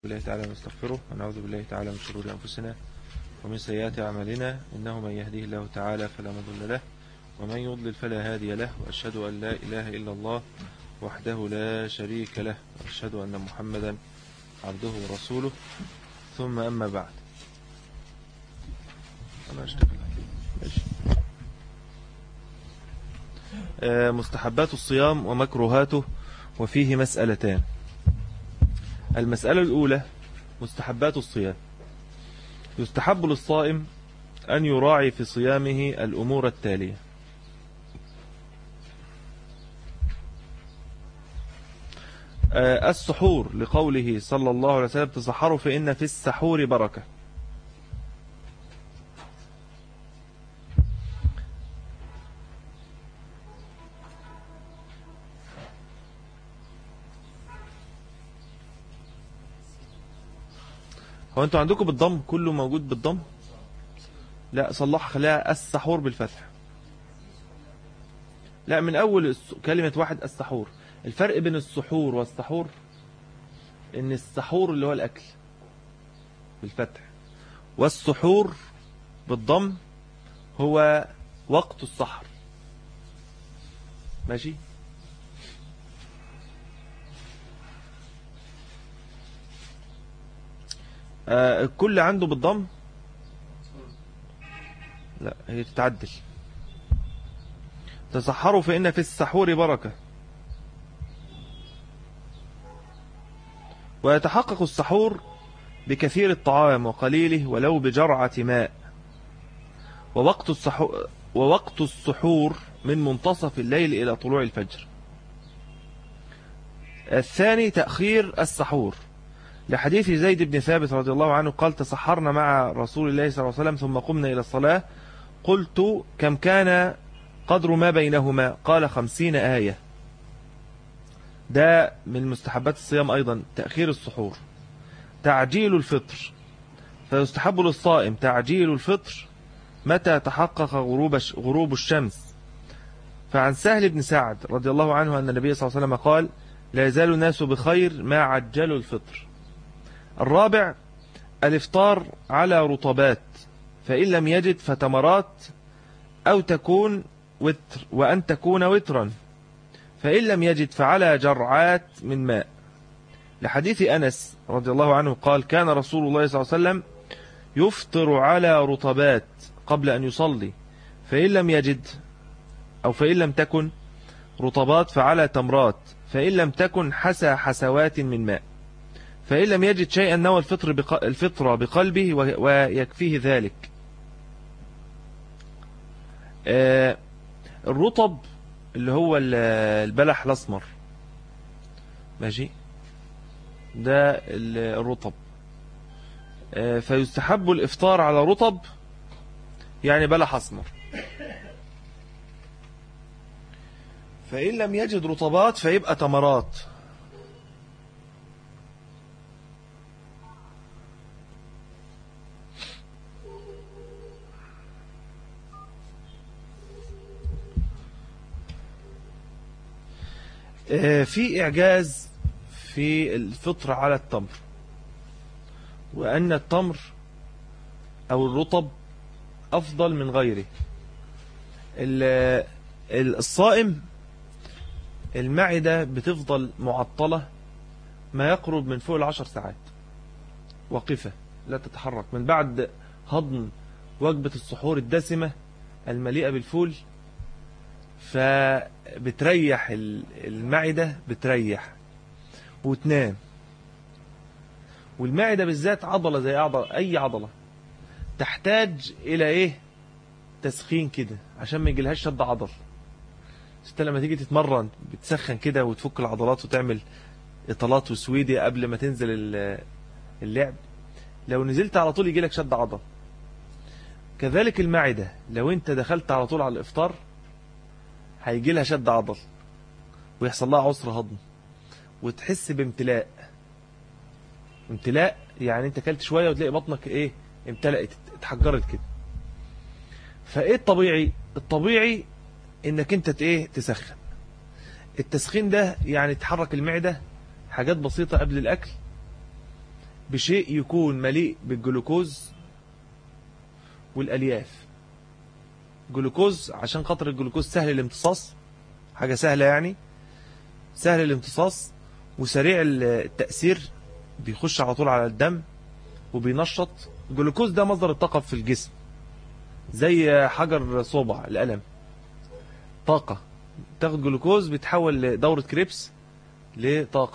بالله تعالى نستغفره ونعوذ بالله تعالى من شرور أنفسنا ومن سيئات أعمالنا إنه من يهديه الله تعالى فلا مضل له ومن يضلل فلا هادي له وأشهد أن لا إله إلا الله وحده لا شريك له وأشهد أن محمدا عبده ورسوله ثم أما بعد. أنا أشتغل مستحبات الصيام ومكروهاته، وفيه مسألتان. المسألة الأولى مستحبات الصيام. يستحب للصائم أن يراعي في صيامه الأمور التالية: السحور، لقوله صلى الله عليه وسلم: تسحروا فإن في السحور بركة. هو انتوا عندكم بالضم؟ كله موجود بالضم؟ لا صلح، خليها السحور بالفتح. لا، من اول كلمة واحد السحور. الفرق بين السحور والسحور ان السحور اللي هو الاكل بالفتح، والسحور بالضم هو وقت السحر. ماشي؟ الكل عنده بالضم؟ لا، هي تتعدل. تسحروا فإن في السحور بركة. ويتحقق السحور بكثير الطعام وقليله ولو بجرعة ماء. ووقت السحور من منتصف الليل إلى طلوع الفجر. الثاني تأخير السحور، لحديث زيد بن ثابت رضي الله عنه قال: تسحرنا مع رسول الله صلى الله عليه وسلم ثم قمنا إلى الصلاة، قلت: كم كان قدر ما بينهما؟ قال: 50 آية. ده من مستحبات الصيام أيضا تأخير السحور. تعجيل الفطر، فيستحب للصائم تعجيل الفطر متى تحقق غروب الشمس. فعن سهل بن سعد رضي الله عنه أن النبي صلى الله عليه وسلم قال: لا يزال الناس بخير ما عجلوا الفطر. الرابع الافطار على رطبات، فإن لم يجد فتمرات أو تكون وتر، وأن تكون وترا، فإن لم يجد فعلى جرعات من ماء، لحديث أنس رضي الله عنه قال: كان رسول الله صلى الله عليه وسلم يفطر على رطبات قبل أن يصلي، فإن لم يجد أو فإن لم تكن رطبات فعلى تمرات، فإن لم تكن حسى حسوات من ماء، فإن لم يجد شيئا نوى الفطر بقلبه ويكفيه ذلك. الرطب اللي هو البلح الأسمر، ماشي، ده الرطب. فيستحب الإفطار على رطب، يعني بلح أسمر. فإن لم يجد رطبات فيبقى تمرات. في إعجاز في الفطر على التمر، وأن التمر أو الرطب أفضل من غيره. الصائم المعدة بتفضل معطلة ما يقرب من فوق 10 ساعات وقفة لا تتحرك من بعد هضم وجبة السحور الدسمة المليئة بالفول، فبتريح المعدة، بتريح وتنام. والمعدة بالذات عضلة زي أي عضلة تحتاج إلى إيه؟ تسخين كده عشان ما يجيلهاش شد عضل. انت لما تيجي تتمرن بتسخن كده وتفك العضلات وتعمل إطالات وسويدي قبل ما تنزل اللعب. لو نزلت على طول يجيلك شد عضل. كذلك المعدة لو انت دخلت على طول على الإفطار هيجي لها شد عضل ويحصل لها عسر هضم وتحس بامتلاء. امتلاء يعني انت كلت شوية وتلاقي بطنك ايه؟ امتلأت، اتحجرت كده. فايه الطبيعي؟ الطبيعي انك انت ايه؟ تسخن. التسخين ده يعني تحرك المعدة حاجات بسيطة قبل الأكل، بشيء يكون مليء بالجلوكوز والألياف. جلوكوز عشان خاطر الجلوكوز سهل الامتصاص، حاجة سهلة يعني، سهل الامتصاص وسريع التأثير، بيخش على طول على الدم وبينشط. الجلوكوز ده مصدر الطاقة في الجسم، زي حجر صوبع القلم، طاقة. تاخد جلوكوز بتحول دورة كريبس لطاقة،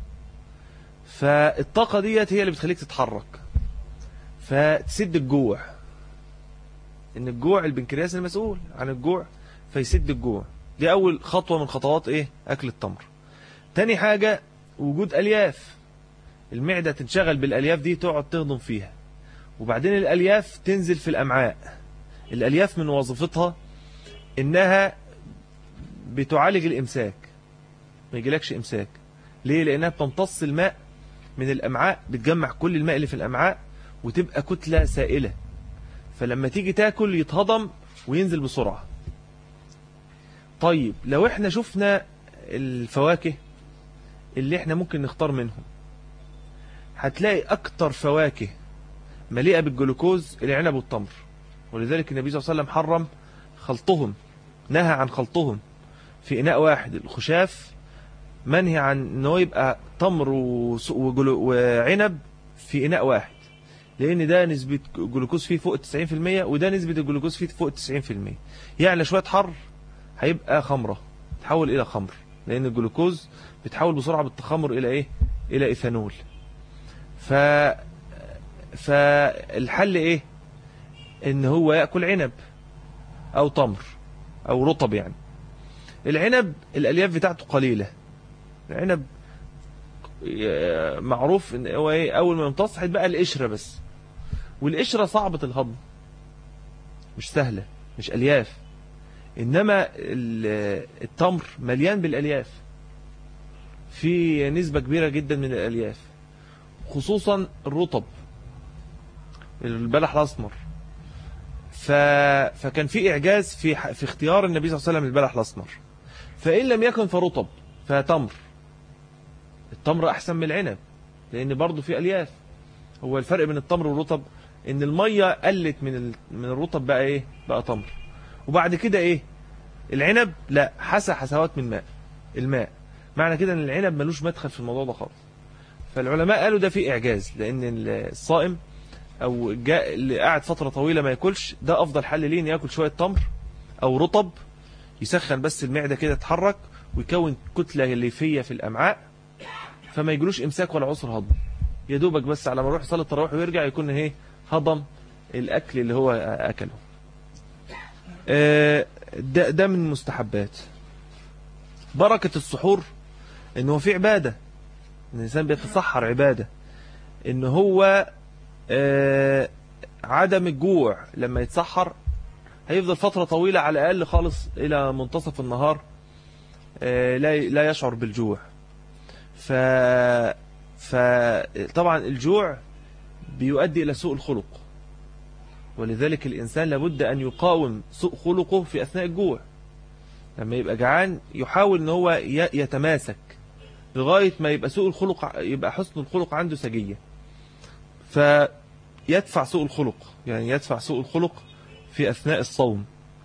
فالطاقة ديت هي اللي بتخليك تتحرك، فتسد الجوع. ان الجوع البنكرياس المسؤول عن الجوع، فيسد الجوع. دي اول خطوة من خطوات ايه؟ اكل التمر. تاني حاجة وجود الياف، المعدة تنشغل بالالياف دي، تقعد تهضم فيها، وبعدين الالياف تنزل في الامعاء. الالياف من وظيفتها انها بتعالج الامساك، ما يجيلكش امساك. ليه؟ لانها بتمتص الماء من الامعاء، بتجمع كل الماء اللي في الامعاء وتبقى كتلة سائلة، فلما تيجي تاكل يتهضم وينزل بسرعة. طيب لو احنا شفنا الفواكه اللي احنا ممكن نختار منهم، هتلاقي اكتر فواكه مليئة بالجلوكوز العنب والتمر، ولذلك النبي صلى الله عليه وسلم حرم خلطهم، نهى عن خلطهم في إناء واحد. الخشاف منهي عن انه يبقى تمر وعنب في إناء واحد، لأن ده نسبة جلوكوز فيه فوق 90%، وده نسبة الجلوكوز فيه فوق 90%. يعني شوية حر هيبقى خمرة، تحول إلى خمر، لأن الجلوكوز بتحول بسرعة بالتخمر إلى إيه؟ إلى إيثانول. فالحل إيه؟ إن هو يأكل عنب أو تمر أو رطب. يعني العنب الألياف بتاعته قليلة، العنب معروف إن هو إيه؟ أول ما يمتص هيتبقى القشرة بس، والقشرة صعبة الهضم، مش سهلة، مش ألياف. إنما التمر مليان بالألياف، في نسبة كبيرة جدا من الألياف، خصوصا الرطب، البلح الأسمر. فكان في إعجاز في اختيار النبي صلى الله عليه وسلم البلح الأسمر. فإن لم يكن فرطب فتمر. التمر أحسن من العنب لأن برضو في ألياف. هو الفرق بين التمر والرطب إن المية قلت من الرطب، بقى إيه؟ بقى تمر. وبعد كده إيه؟ العنب لا، حسوات من الماء. معنى كده إن العنب ملوش مدخل في الموضوع ده خالص. فالعلماء قالوا ده في إعجاز، لأن الصائم أو اللي قاعد فترة طويلة ما ياكلش، ده أفضل حل ليه إن ياكل شوية تمر أو رطب، يسخن بس المعدة كده، تتحرك ويكون كتلة ليفية في الأمعاء، فما يجلوش إمساك ولا عسر هضم. يدوبك بس على ما يروح يصلي التراويح ويرجع يكون ايه؟ هضم الأكل اللي هو أكله. ده من مستحبات بركة السحور، إنه هو في عبادة، إن الإنسان بيتسحر عبادة، إن هو عدم الجوع. لما يتسحر هيفضل فترة طويلة على الأقل خالص إلى منتصف النهار لا يشعر بالجوع. فطبعا الجوع بيؤدي إلى سوء الخلق، ولذلك الإنسان لابد أن يقاوم سوء خلقه في أثناء الجوع. لما يبقى جعان يحاول أن هو يتماسك لغاية ما يبقى سوء الخلق، يبقى حسن الخلق عنده سجية، فيدفع سوء الخلق، يعني يدفع سوء الخلق في أثناء الصوم.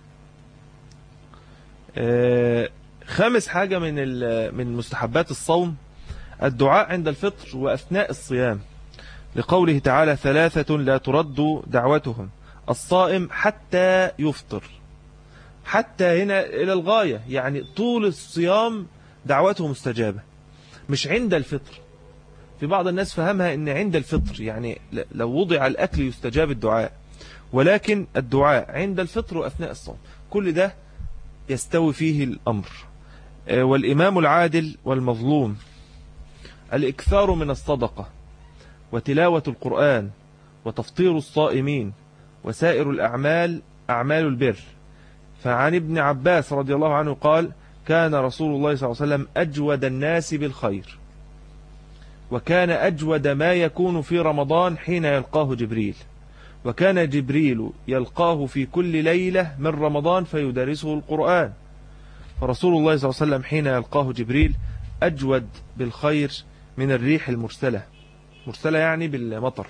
خامس حاجة من مستحبات الصوم الدعاء عند الفطر وأثناء الصيام، لقوله تعالى: 3 لا ترد دعوتهم الصائم حتى يفطر. حتى هنا إلى الغاية، يعني طول الصيام دعوته مستجابة، مش عند الفطر. في بعض الناس فهمها ان عند الفطر يعني لو وضع الأكل يستجاب الدعاء، ولكن الدعاء عند الفطر وأثناء الصوم، كل ده يستوي فيه الأمر. والإمام العادل والمظلوم، الإكثار من الصدقة وتلاوة القرآن وتفطير الصائمين وسائر الأعمال أعمال البر. فعن ابن عباس رضي الله عنه قال: كان رسول الله صلى الله عليه وسلم أجود الناس بالخير، وكان أجود ما يكون في رمضان حين يلقاه جبريل، وكان جبريل يلقاه في كل ليلة من رمضان فيدرسه القرآن. فرسول الله صلى الله عليه وسلم حين يلقاه جبريل أجود بالخير من الريح المرسلة. مرسلة يعني بالمطر.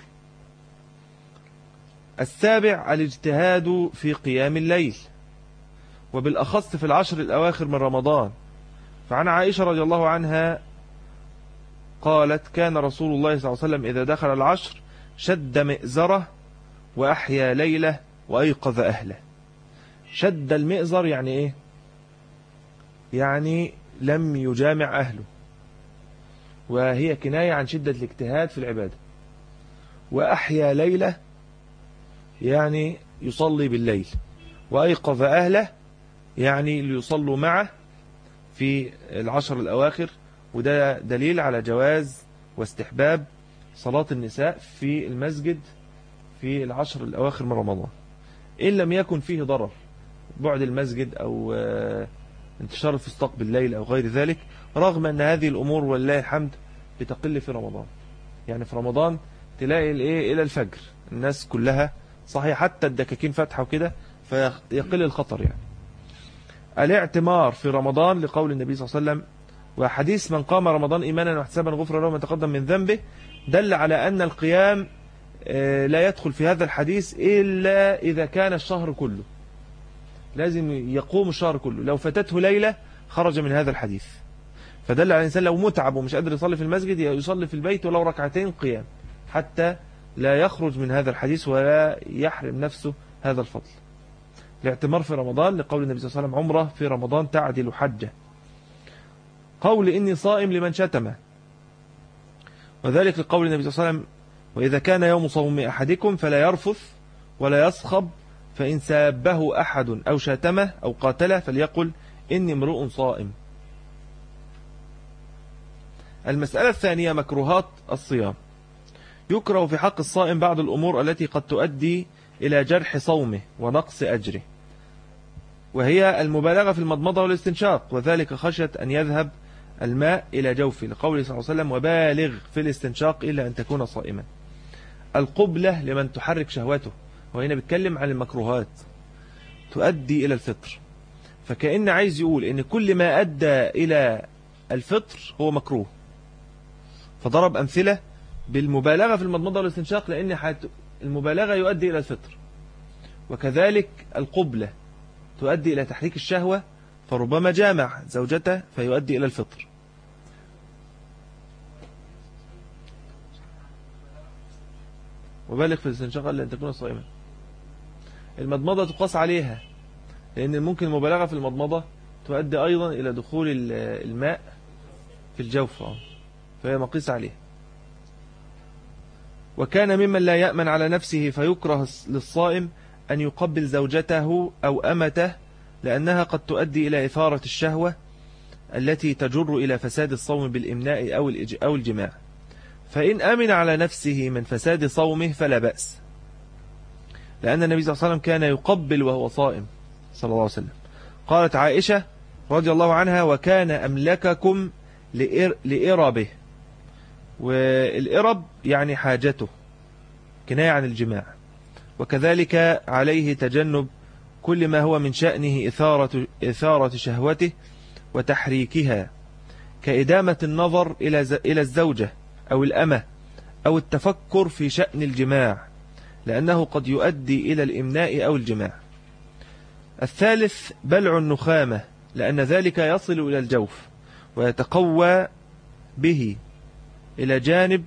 السابع الاجتهاد في قيام الليل، وبالأخص في العشر الأواخر من رمضان. فعن عائشة رضي الله عنها قالت كان رسول الله صلى الله عليه وسلم إذا دخل العشر شد مئزره وأحيا ليله وأيقظ أهله. شد المئزر يعني إيه؟ يعني لم يجامع أهله، وهي كناية عن شدة الاجتهاد في العبادة. وأحيا ليله يعني يصلي بالليل، وأيقظ أهله يعني ليصلوا معه في العشر الأواخر. وده دليل على جواز واستحباب صلاة النساء في المسجد في العشر الأواخر من رمضان، إن لم يكن فيه ضرر، بعد المسجد أو انتشار الفسطاط بالليل أو غير ذلك، رغم أن هذه الأمور والله الحمد بتقل في رمضان. يعني في رمضان تلاقي إلى الفجر الناس كلها صحيح، حتى الدكاكين فاتحة وكده، فيقل الخطر. يعني الاعتمار في رمضان لقول النبي صلى الله عليه وسلم: وحديث من قام رمضان إيمانا واحتسابا غفر له ما تقدم من ذنبه، دل على أن القيام لا يدخل في هذا الحديث إلا إذا كان الشهر كله، لازم يقوم الشهر كله. لو فاتته ليلة خرج من هذا الحديث. فدل على الإنسان لو متعب ومش قادر يصلي في المسجد يصلي في البيت ولو ركعتين قيام، حتى لا يخرج من هذا الحديث ولا يحرم نفسه هذا الفضل. الاعتمار في رمضان لقول النبي صلى الله عليه وسلم: عمره في رمضان تعدل حجة. قول إني صائم لمن شتمه، وذلك لقول النبي صلى الله عليه وسلم: وإذا كان يوم صوم أحدكم فلا يرفث ولا يصخب، فإن سابه أحد أو شتمه أو قاتله فليقل إني امرؤ صائم. المسألة الثانية مكروهات الصيام. يكره في حق الصائم بعض الأمور التي قد تؤدي إلى جرح صومه ونقص أجره، وهي المبالغة في المضمضة والاستنشاق، وذلك خشية أن يذهب الماء إلى جوفه، لقوله صلى الله عليه وسلم: وبالغ في الاستنشاق إلا أن تكون صائما. القبلة لمن تحرك شهوته، وهنا بيتكلم عن المكروهات تؤدي إلى الفطر، فكأن عايز يقول إن كل ما أدى إلى الفطر هو مكروه. فضرب أمثلة بالمبالغة في المضمضة والاستنشاق، لأن المبالغة يؤدي إلى الفطر، وكذلك القبلة تؤدي إلى تحريك الشهوة، فربما جامع زوجته فيؤدي إلى الفطر. وبالغ في الاستنشاق إلا أن تكون صائما. المضمضة تقاس عليها، لأن ممكن المبالغة في المضمضة تؤدي أيضا إلى دخول الماء في الجوف، فهي مقيس عليه. وكان ممن لا يأمن على نفسه فيكره للصائم أن يقبل زوجته أو أمته، لأنها قد تؤدي إلى إثارة الشهوة التي تجر إلى فساد الصوم بالإمناء أو الجماع. فإن أمن على نفسه من فساد صومه فلا بأس، لأن النبي صلى الله عليه وسلم كان يقبل وهو صائم صلى الله عليه وسلم. قالت عائشة رضي الله عنها: وكان أملككم لإربه. والإرب يعني حاجته، كناية عن الجماع. وكذلك عليه تجنب كل ما هو من شأنه إثارة شهوته وتحريكها، كإدامة النظر إلى الزوجة أو الأمة، أو التفكر في شأن الجماع، لأنه قد يؤدي إلى الإمناء أو الجماع. الثالث بلع النخامة، لأن ذلك يصل إلى الجوف ويتقوى به إلى جانب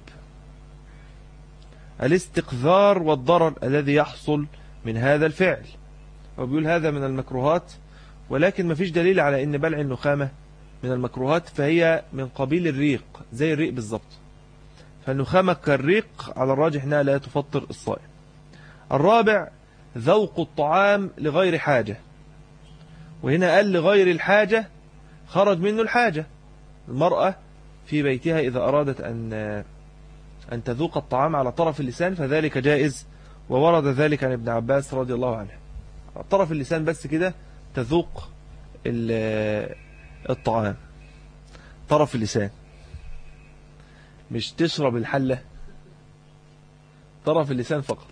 الاستقذار والضرر الذي يحصل من هذا الفعل. وبيقول هذا من المكروهات، ولكن ما فيش دليل على أن بلع النخامة من المكروهات، فهي من قبيل الريق، زي الريق بالضبط. فالنخامة كالريق على الراجح أنها لا تفطر الصائم. الرابع ذوق الطعام لغير حاجة، وهنا قال لغير الحاجة خرج منه الحاجة. المرأة في بيتها إذا أرادت أن تذوق الطعام على طرف اللسان فذلك جائز، وورد ذلك عن ابن عباس رضي الله عنه. طرف اللسان بس كده تذوق الطعام، طرف اللسان، مش تشرب الحلة، طرف اللسان فقط،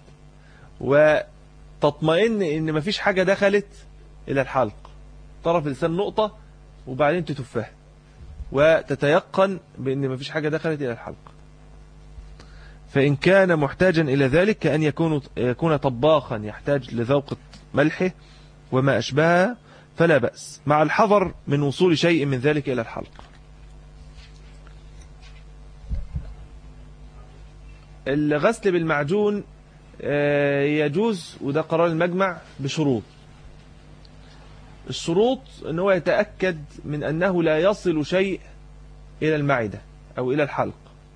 وتطمئن ان مفيش حاجة دخلت الى الحلق. طرف اللسان نقطة وبعدين تتفها، وتتيقن بان مفيش حاجة دخلت الى الحلق. فإن كان محتاجا إلى ذلك كأن يكون طباخا يحتاج لذوق ملحه وما أشبهها فلا بأس، مع الحذر من وصول شيء من ذلك إلى الحلق. الغسل بالمعجون يجوز، وده قرار المجمع بشروط. الشروط ان هو يتأكد من أنه لا يصل شيء إلى المعدة أو إلى الحلق،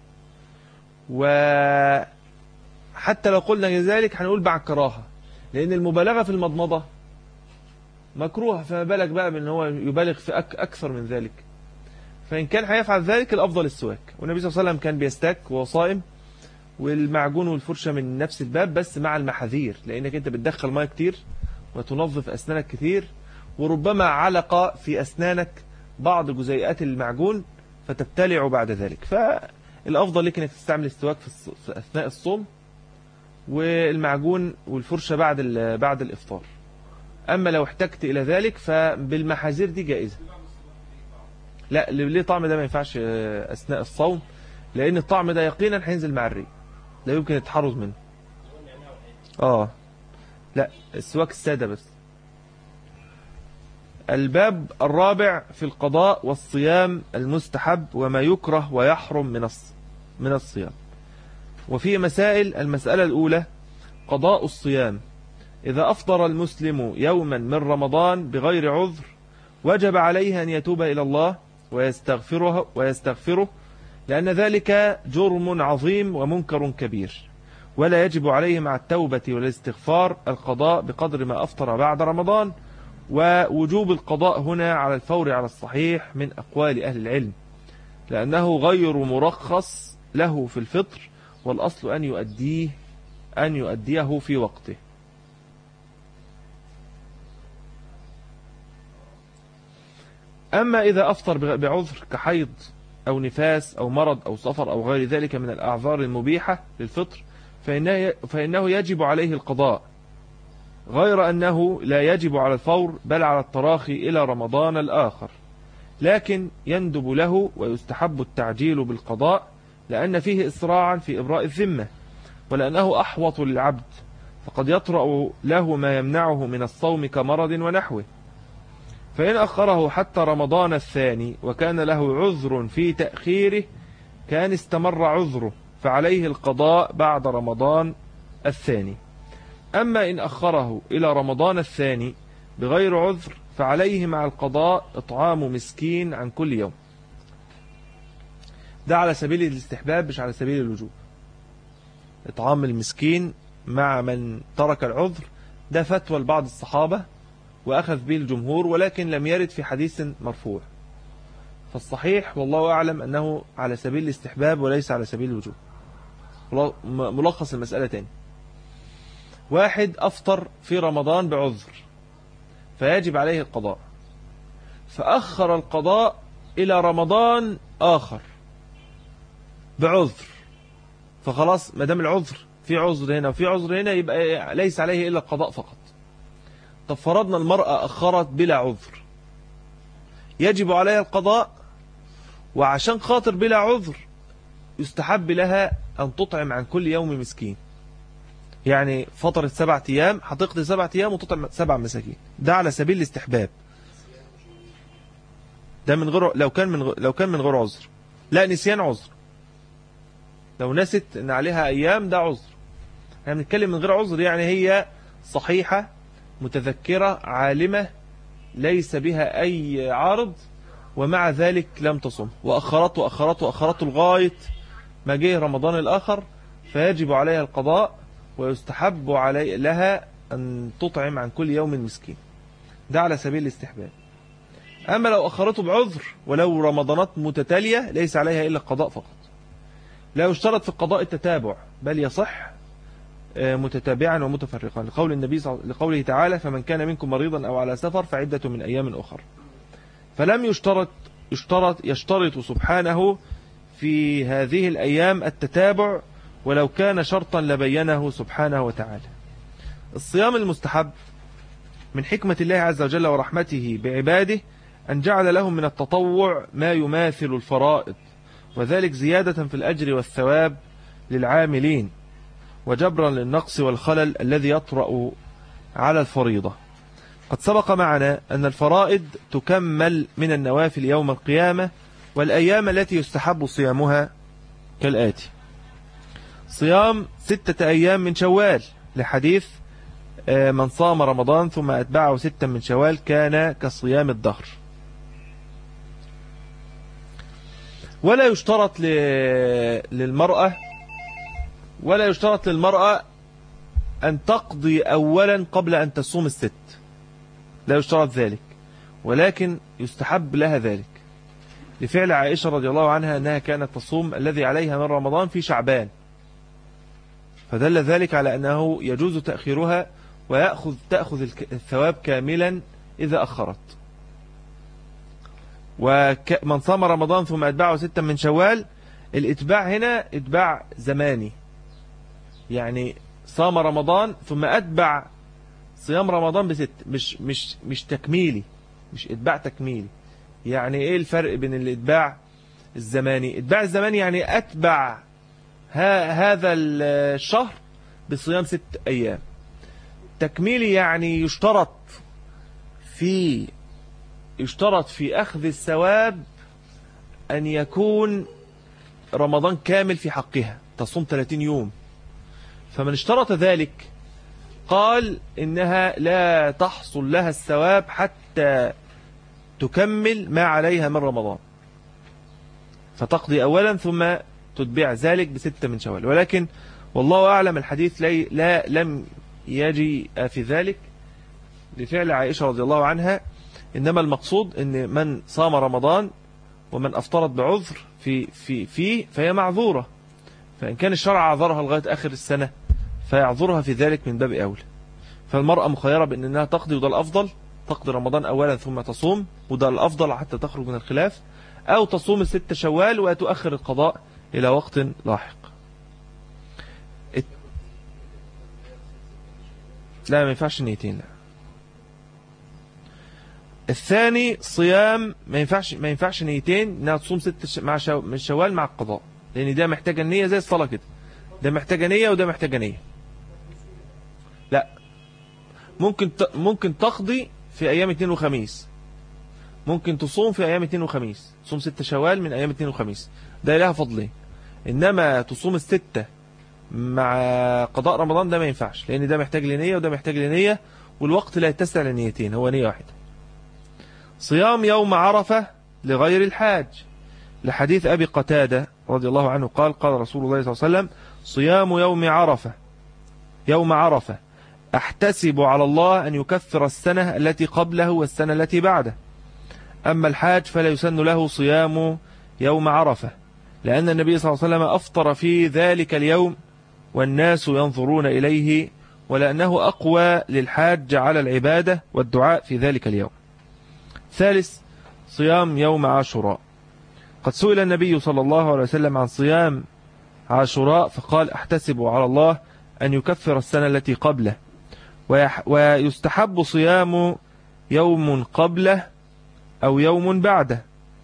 وحتى لو قلنا ذلك هنقول بعد كراهة، لأن المبالغة في المضمضة مكروه، فما بالك بقى من هو يبالغ في أكثر من ذلك. فإن كان هيفعل ذلك الأفضل السواك، والنبي صلى الله عليه وسلم كان بيستاك وهو صائم، والمعجون والفرشة من نفس الباب بس مع المحاذير، لأنك أنت بتدخل ماء كتير وتنظف أسنانك كتير، وربما علق في أسنانك بعض جزيئات المعجون فتبتلع بعد ذلك. فالأفضل لك أنك تستعمل السواك في أثناء الصوم، والمعجون والفرشة بعد الإفطار. أما لو احتجت إلى ذلك فبالمحاذير دي جائزة. لا، ليه طعم ده ما ينفعش أثناء الصوم، لأن الطعم ده يقينا هينزل مع الريق، لا يمكن التحرز منه. لا، السواك السادة بس. الباب الرابع في القضاء والصيام المستحب وما يكره ويحرم من الصيام. وفي مسائل. المسألة الأولى قضاء الصيام. إذا أفطر المسلم يوما من رمضان بغير عذر وجب عليه أن يتوب إلى الله ويستغفره، لأن ذلك جرم عظيم ومنكر كبير، ولا يجب عليه مع التوبة والاستغفار القضاء بقدر ما أفطر بعد رمضان. ووجوب القضاء هنا على الفور على الصحيح من أقوال أهل العلم، لأنه غير مرخص له في الفطر، والأصل أن يؤديه في وقته. أما إذا أفطر بعذر كحيض أو نفاس أو مرض أو سفر أو غير ذلك من الأعذار المبيحة للفطر فإنه يجب عليه القضاء، غير أنه لا يجب على الفور بل على التراخي إلى رمضان الآخر، لكن يندب له ويستحب التعجيل بالقضاء، لأن فيه إسراعا في إبراء الذمة، ولأنه أحوط للعبد، فقد يطرأ له ما يمنعه من الصوم كمرض ونحوه. فإن أخره حتى رمضان الثاني وكان له عذر في تأخيره كان استمر عذره، فعليه القضاء بعد رمضان الثاني. أما إن أخره إلى رمضان الثاني بغير عذر فعليه مع القضاء إطعام مسكين عن كل يوم. ده على سبيل الاستحباب مش على سبيل الوجوب. إطعام المسكين مع من ترك العذر ده فتوى لبعض الصحابة وأخذ به الجمهور، ولكن لم يرد في حديث مرفوع. فالصحيح والله أعلم أنه على سبيل الاستحباب وليس على سبيل الوجوب. ملخص المسألة تاني: واحد أفطر في رمضان بعذر فيجب عليه القضاء، فأخر القضاء إلى رمضان آخر بعذر، فخلاص ما دام العذر في عذر هنا وفي عذر هنا يبقى ليس عليه إلا القضاء فقط. طب فرضنا المرأة أخرت بلا عذر، يجب عليها القضاء، وعشان خاطر بلا عذر يستحب لها أن تطعم عن كل يوم مسكين. يعني فطرت 7 أيام هتقضي 7 أيام وتطعم 7 مساكين. ده على سبيل الاستحباب. ده من غير لو كان من غير عذر. لا، نسيان عذر. لو نست ان عليها ايام ده عذر. احنا بنتكلم من غير عذر، يعني هي صحيحة متذكرة عالمة ليس بها اي عارض، ومع ذلك لم تصم وأخرته لغاية ما جه رمضان الآخر، فيجب عليها القضاء ويستحب لها أن تطعم عن كل يوم مسكين. ده على سبيل الاستحباب. أما لو أخرته بعذر ولو رمضانات متتالية ليس عليها إلا القضاء فقط. لا يشترط في القضاء التتابع، بل يصح متتابعا ومتفرقا، لقوله تعالى: فمن كان منكم مريضا أو على سفر فعدة من أيام أخر. فلم يشترط سبحانه في هذه الأيام التتابع، ولو كان شرطا لبينه سبحانه وتعالى. الصيام المستحب من حكمة الله عز وجل ورحمته بعباده أن جعل لهم من التطوع ما يماثل الفرائض، وذلك زيادة في الأجر والثواب للعاملين وجبرا للنقص والخلل الذي يطرأ على الفريضة. قد سبق معنا أن الفرائض تكمل من النوافل يوم القيامة، والأيام التي يستحب صيامها كالآتي: صيام 6 أيام من شوال، لحديث من صام رمضان ثم أتبعه 6 من شوال كان كصيام الدهر. ولا يشترط للمرأة أن تقضي أولا قبل أن تصوم الست، لا يشترط ذلك، ولكن يستحب لها ذلك لفعل عائشة رضي الله عنها أنها كانت تصوم الذي عليها من رمضان في شعبان، فدل ذلك على أنه يجوز تأخيرها وتأخذ الثواب كاملا إذا أخرت. ومن صام رمضان ثم أتبعه 6 من شوال، الإتباع هنا إتباع زماني، يعني صام رمضان ثم أتبع صيام رمضان ب6، مش تكميلي، مش إتباع تكميلي. يعني إيه الفرق بين الإتباع الزماني؟ إتباع الزماني يعني أتبع هذا الشهر بصيام 6 أيام. تكميلي يعني يشترط في أخذ الثواب أن يكون رمضان كامل في حقها، تصوم 30 يوم. فمن اشترط ذلك قال إنها لا تحصل لها الثواب حتى تكمل ما عليها من رمضان، فتقضي أولا ثم تتبع ذلك ب6 من شوال. ولكن والله أعلم الحديث لم يجي في ذلك لفعل عائشة رضي الله عنها، إنما المقصود أن من صام رمضان ومن أفطرت بعذر فهي معذورة، فإن كان الشرع عذرها لغاية آخر السنة فيعذرها في ذلك من باب أولى. فالمرأة مخيرة بأن أنها تقضي، وده الأفضل، تقضي رمضان أولا ثم تصوم، وده الأفضل حتى تخرج من الخلاف، أو تصوم 6 شوال وتؤخر القضاء إلى وقت لاحق. لا، ما ينفعش نيتين. لا. الثاني صيام ما ينفعش نيتين، انها تصوم 6 من شوال مع القضاء، لان ده محتاجه النيه زي الصلاه كده، ده محتاجه نيه وده محتاجه نيه. لا، ممكن تقضي في ايام 2 وخميس، ممكن تصوم في ايام 2 وخميس، تصوم 6 شوال من ايام 2 وخميس، ده لها فضلين. انما تصوم 6 مع قضاء رمضان ده ما ينفعش، لان ده محتاج لنيه وده محتاج لنيه، والوقت لا يتسع لنيتين، هو نيه واحده. صيام يوم عرفة لغير الحاج، لحديث أبي قتادة رضي الله عنه قال: قال رسول الله صلى الله عليه وسلم: صيام يوم عرفة أحتسب على الله أن يكفر السنة التي قبله والسنة التي بعده. أما الحاج فلا يسن له صيام يوم عرفة، لأن النبي صلى الله عليه وسلم أفطر في ذلك اليوم والناس ينظرون إليه، ولأنه أقوى للحاج على العبادة والدعاء في ذلك اليوم. ثالث صيام يوم عاشوراء. قد سئل النبي صلى الله عليه وسلم عن صيام عاشوراء فقال: أحتسب على الله أن يكفر السنة التي قبله، ويستحب صيام يوم قبله أو يوم بعده،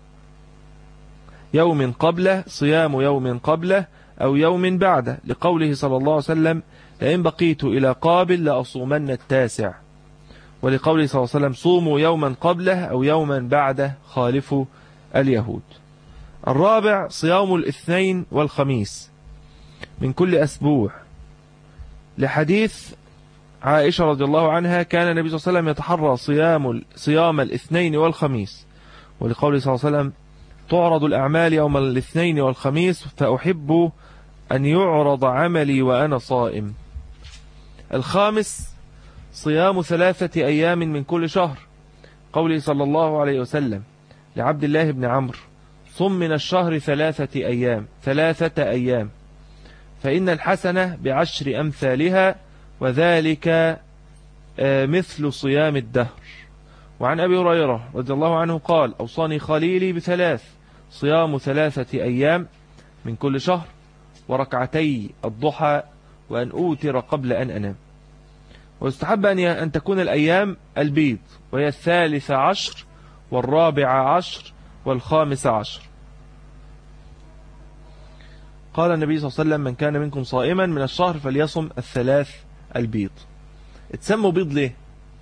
يوم قبله، صيام يوم قبله أو يوم بعده، لقوله صلى الله عليه وسلم: لئن بقيت إلى قابل لأصومن 9، ولقوله صلى الله عليه وسلم: صوموا يوما قبله أو يوما بعده خالفوا اليهود. الرابع صيام الاثنين والخميس من كل أسبوع، لحديث عائشة رضي الله عنها: كان النبي صلى الله عليه وسلم يتحرى صيام الاثنين والخميس، ولقوله صلى الله عليه وسلم: تعرض الأعمال يوم الاثنين والخميس فأحب أن يعرض عملي وأنا صائم. الخامس صيام 3 أيام من كل شهر، قوله صلى الله عليه وسلم لعبد الله بن عمرو: صم من الشهر 3 أيام فإن الحسنة ب10 أمثالها وذلك مثل صيام الدهر. وعن أبي هريرة رضي الله عنه قال: أوصاني خليلي ب3: صيام 3 أيام من كل شهر، وركعتي الضحى، وأن أوتر قبل أن أنام. ويستحب أن تكون الأيام البيض، وهي 13 و14 و15. قال النبي صلى الله عليه وسلم: من كان منكم صائما من الشهر فليصم الثلاث البيض. اتسموا بيض ليه؟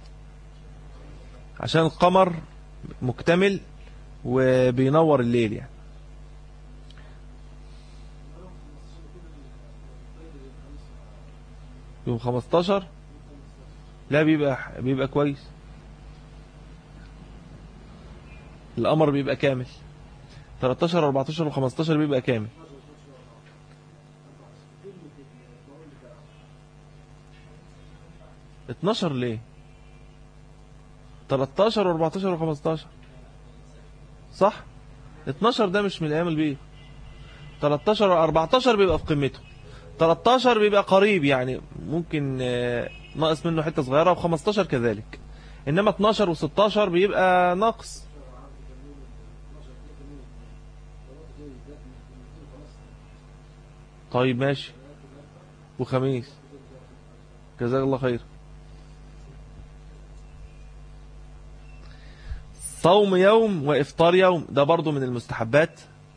عشان القمر مكتمل وبينور الليل يعني. يوم 15 لا بيبقى كويس، القمر بيبقى كامل. 13 14 و15 بيبقى كامل. 12 ليه؟ 13 و14 و15 صح. 12 ده مش من الايام البيض. 13 و14 بيبقى في قمته. 13 بيبقى قريب يعني ممكن ناقص منه حتة صغيرة، و15 كذلك. انما 12 و16 بيبقى ناقص. طيب ماشي. وخميس جزاك الله خير. صوم يوم وإفطار يوم ده برضو من المستحبات،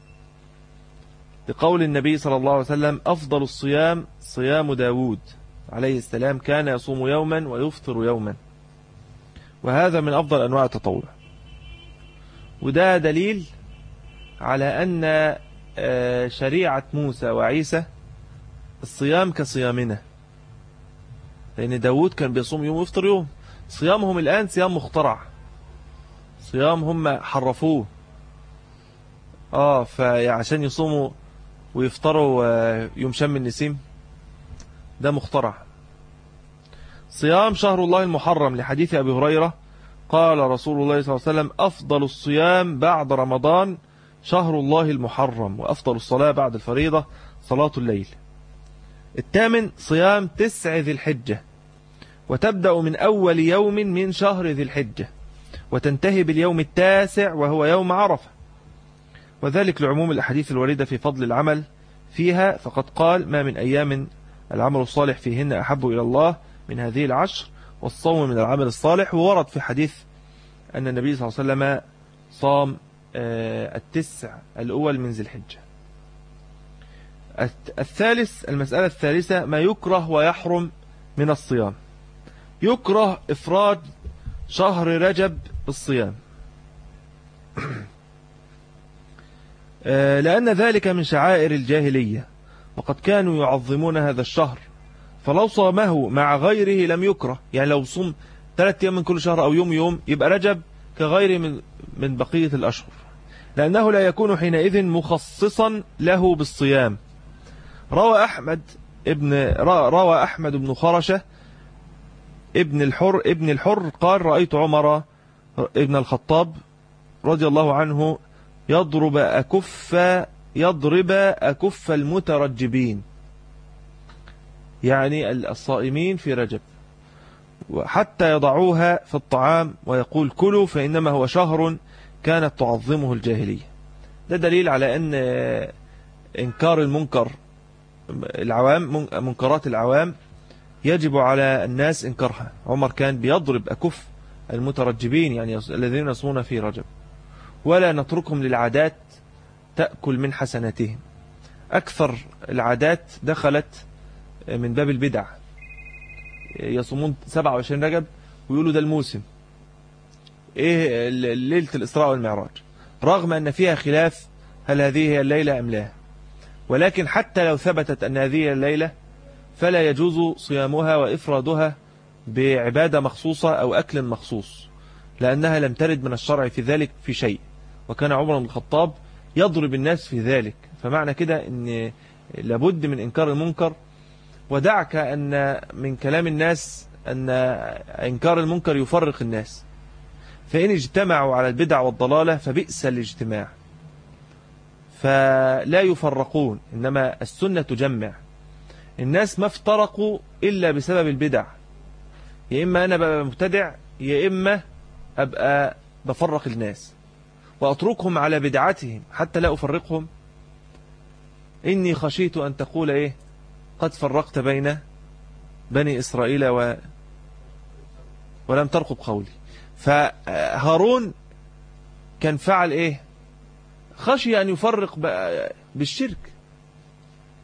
لقول النبي صلى الله عليه وسلم: أفضل الصيام صيام داود عليه السلام، كان يصوم يوما ويفطر يوما. وهذا من أفضل أنواع التطوع. وده دليل على أن شريعة موسى وعيسى الصيام كصيامنا، لأن داود كان بيصوم يوم ويفطر يوم. صيامهم الآن صيام مخترع، صيام هم حرفوه. فعشان يصوموا ويفطروا يوم شم النسيم، ده مخترع. صيام شهر الله المحرم، لحديث أبي هريرة قال رسول الله صلى الله عليه وسلم: أفضل الصيام بعد رمضان شهر الله المحرم، وأفضل الصلاة بعد الفريضة صلاة الليل. 8 صيام 9 ذي الحجة، وتبدأ من أول يوم من شهر ذي الحجة، وتنتهي باليوم 9 وهو يوم عرفة، وذلك لعموم الأحاديث الواردة في فضل العمل فيها، فقد قال: ما من أيام العمل الصالح فيهن أحب إلى الله من هذه العشر، والصوم من العمل الصالح. وورد في حديث أن النبي صلى الله عليه وسلم صام 9 الأول من ذي الحجة. المسألة الثالثة ما يكره ويحرم من الصيام. يكره إفراد شهر رجب بالصيام لأن ذلك من شعائر الجاهلية، وقد كانوا يعظمون هذا الشهر، فلو صامه مع غيره لم يكره. يعني لو صوم 3 أيام من كل شهر أو يوم يبقى رجب كغيره من بقية الأشهر، لأنه لا يكون حينئذ مخصصا له بالصيام. روى أحمد بن خرشة ابن الحر قال: رأيت عمر ابن الخطاب رضي الله عنه يضرب أكف المترجبين، يعني الصائمين في رجب، حتى يضعوها في الطعام ويقول: كلوا فإنما هو شهر كانت تعظمه الجاهلية. ده دليل على أن إنكار المنكر العوام، منكرات العوام، يجب على الناس إنكارها. عمر كان بيضرب أكف المترجبين، يعني الذين يصومون في رجب، ولا نتركهم للعادات تأكل من حسناتهم. أكثر العادات دخلت من باب البدع، يصومون 27 رجب ويقولوا ده الموسم، ليلة الإسراء والمعراج، رغم أن فيها خلاف هل هذه هي الليلة أم لا. ولكن حتى لو ثبتت أن هذه الليلة فلا يجوز صيامها وإفرادها بعبادة مخصوصة أو أكل مخصوص، لأنها لم ترد من الشرع في ذلك في شيء، وكان عمر بن الخطاب يضرب الناس في ذلك. فمعنى كده أن لابد من إنكار المنكر. ودعك أن من كلام الناس أن إنكار المنكر يفرق الناس، فإن اجتمعوا على البدع والضلالة فبئس الاجتماع، فلا يفرقون، إنما السنة تجمع الناس. ما افترقوا إلا بسبب البدع، يا إما أنا ببقى مبتدع، يا إما أبقى بفرق الناس وأتركهم على بدعتهم حتى لا أفرقهم. إني خشيت أن تقول قد فرقت بين بني إسرائيل ولم ترقب قولي. فهارون كان فعل خشي أن يفرق بالشرك،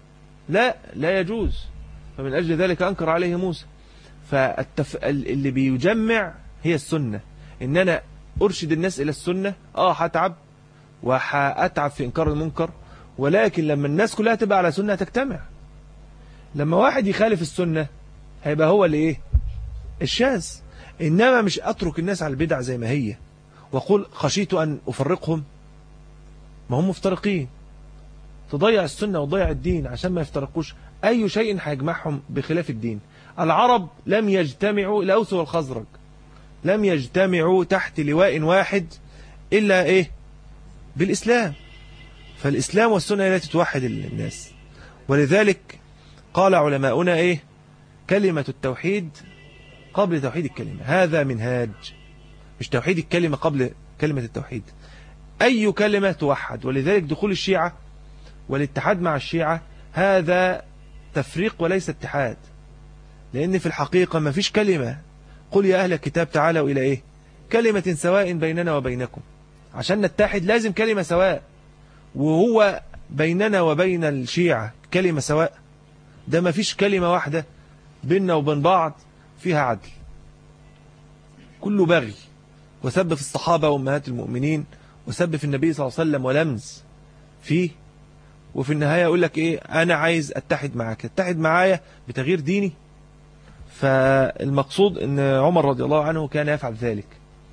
لا يجوز. فمن أجل ذلك أنكر عليه موسى. اللي بيجمع هي السنة، إن أنا أرشد الناس إلى السنة. هتعب وهأتعب في إنكار المنكر، ولكن لما الناس كلها تبقى على سنة تجتمع. لما واحد يخالف السنة هيبقى هو اللي إيه؟ الشاذ. إنما مش أترك الناس على البدع زي ما هي وأقول خشيت أن أفرقهم، ما هم مفترقين. تضيع السنة وتضيع الدين عشان ما يفترقوش. أي شيء هيجمعهم بخلاف الدين. العرب لم يجتمعوا، الأوس والخزرج لم يجتمعوا تحت لواء واحد إلا إيه؟ بالإسلام. فالإسلام والسنة التي توحد الناس. ولذلك قال علماؤنا إيه؟ كلمة التوحيد قبل توحيد الكلمة. هذا منهاج، مش توحيد الكلمة قبل كلمة التوحيد. أي كلمة توحد. ولذلك دخول الشيعة والاتحاد مع الشيعة هذا تفريق وليس اتحاد. لأن في الحقيقة ما فيش كلمة. قل يا أهل الكتاب تعالوا إلى إيه؟ كلمة سواء بيننا وبينكم. عشان نتحد لازم كلمة سواء. وهو بيننا وبين الشيعة كلمة سواء؟ ده ما فيش كلمة واحدة بيننا وبين بعض فيها عدل. كله بغي وسب في الصحابة وأمهات المؤمنين وسب في النبي صلى الله عليه وسلم ولمز فيه. وفي النهاية يقول لك إيه؟ أنا عايز أتحد معك، أتحد معايا بتغيير ديني. فالمقصود أن عمر رضي الله عنه كان يفعل ذلك.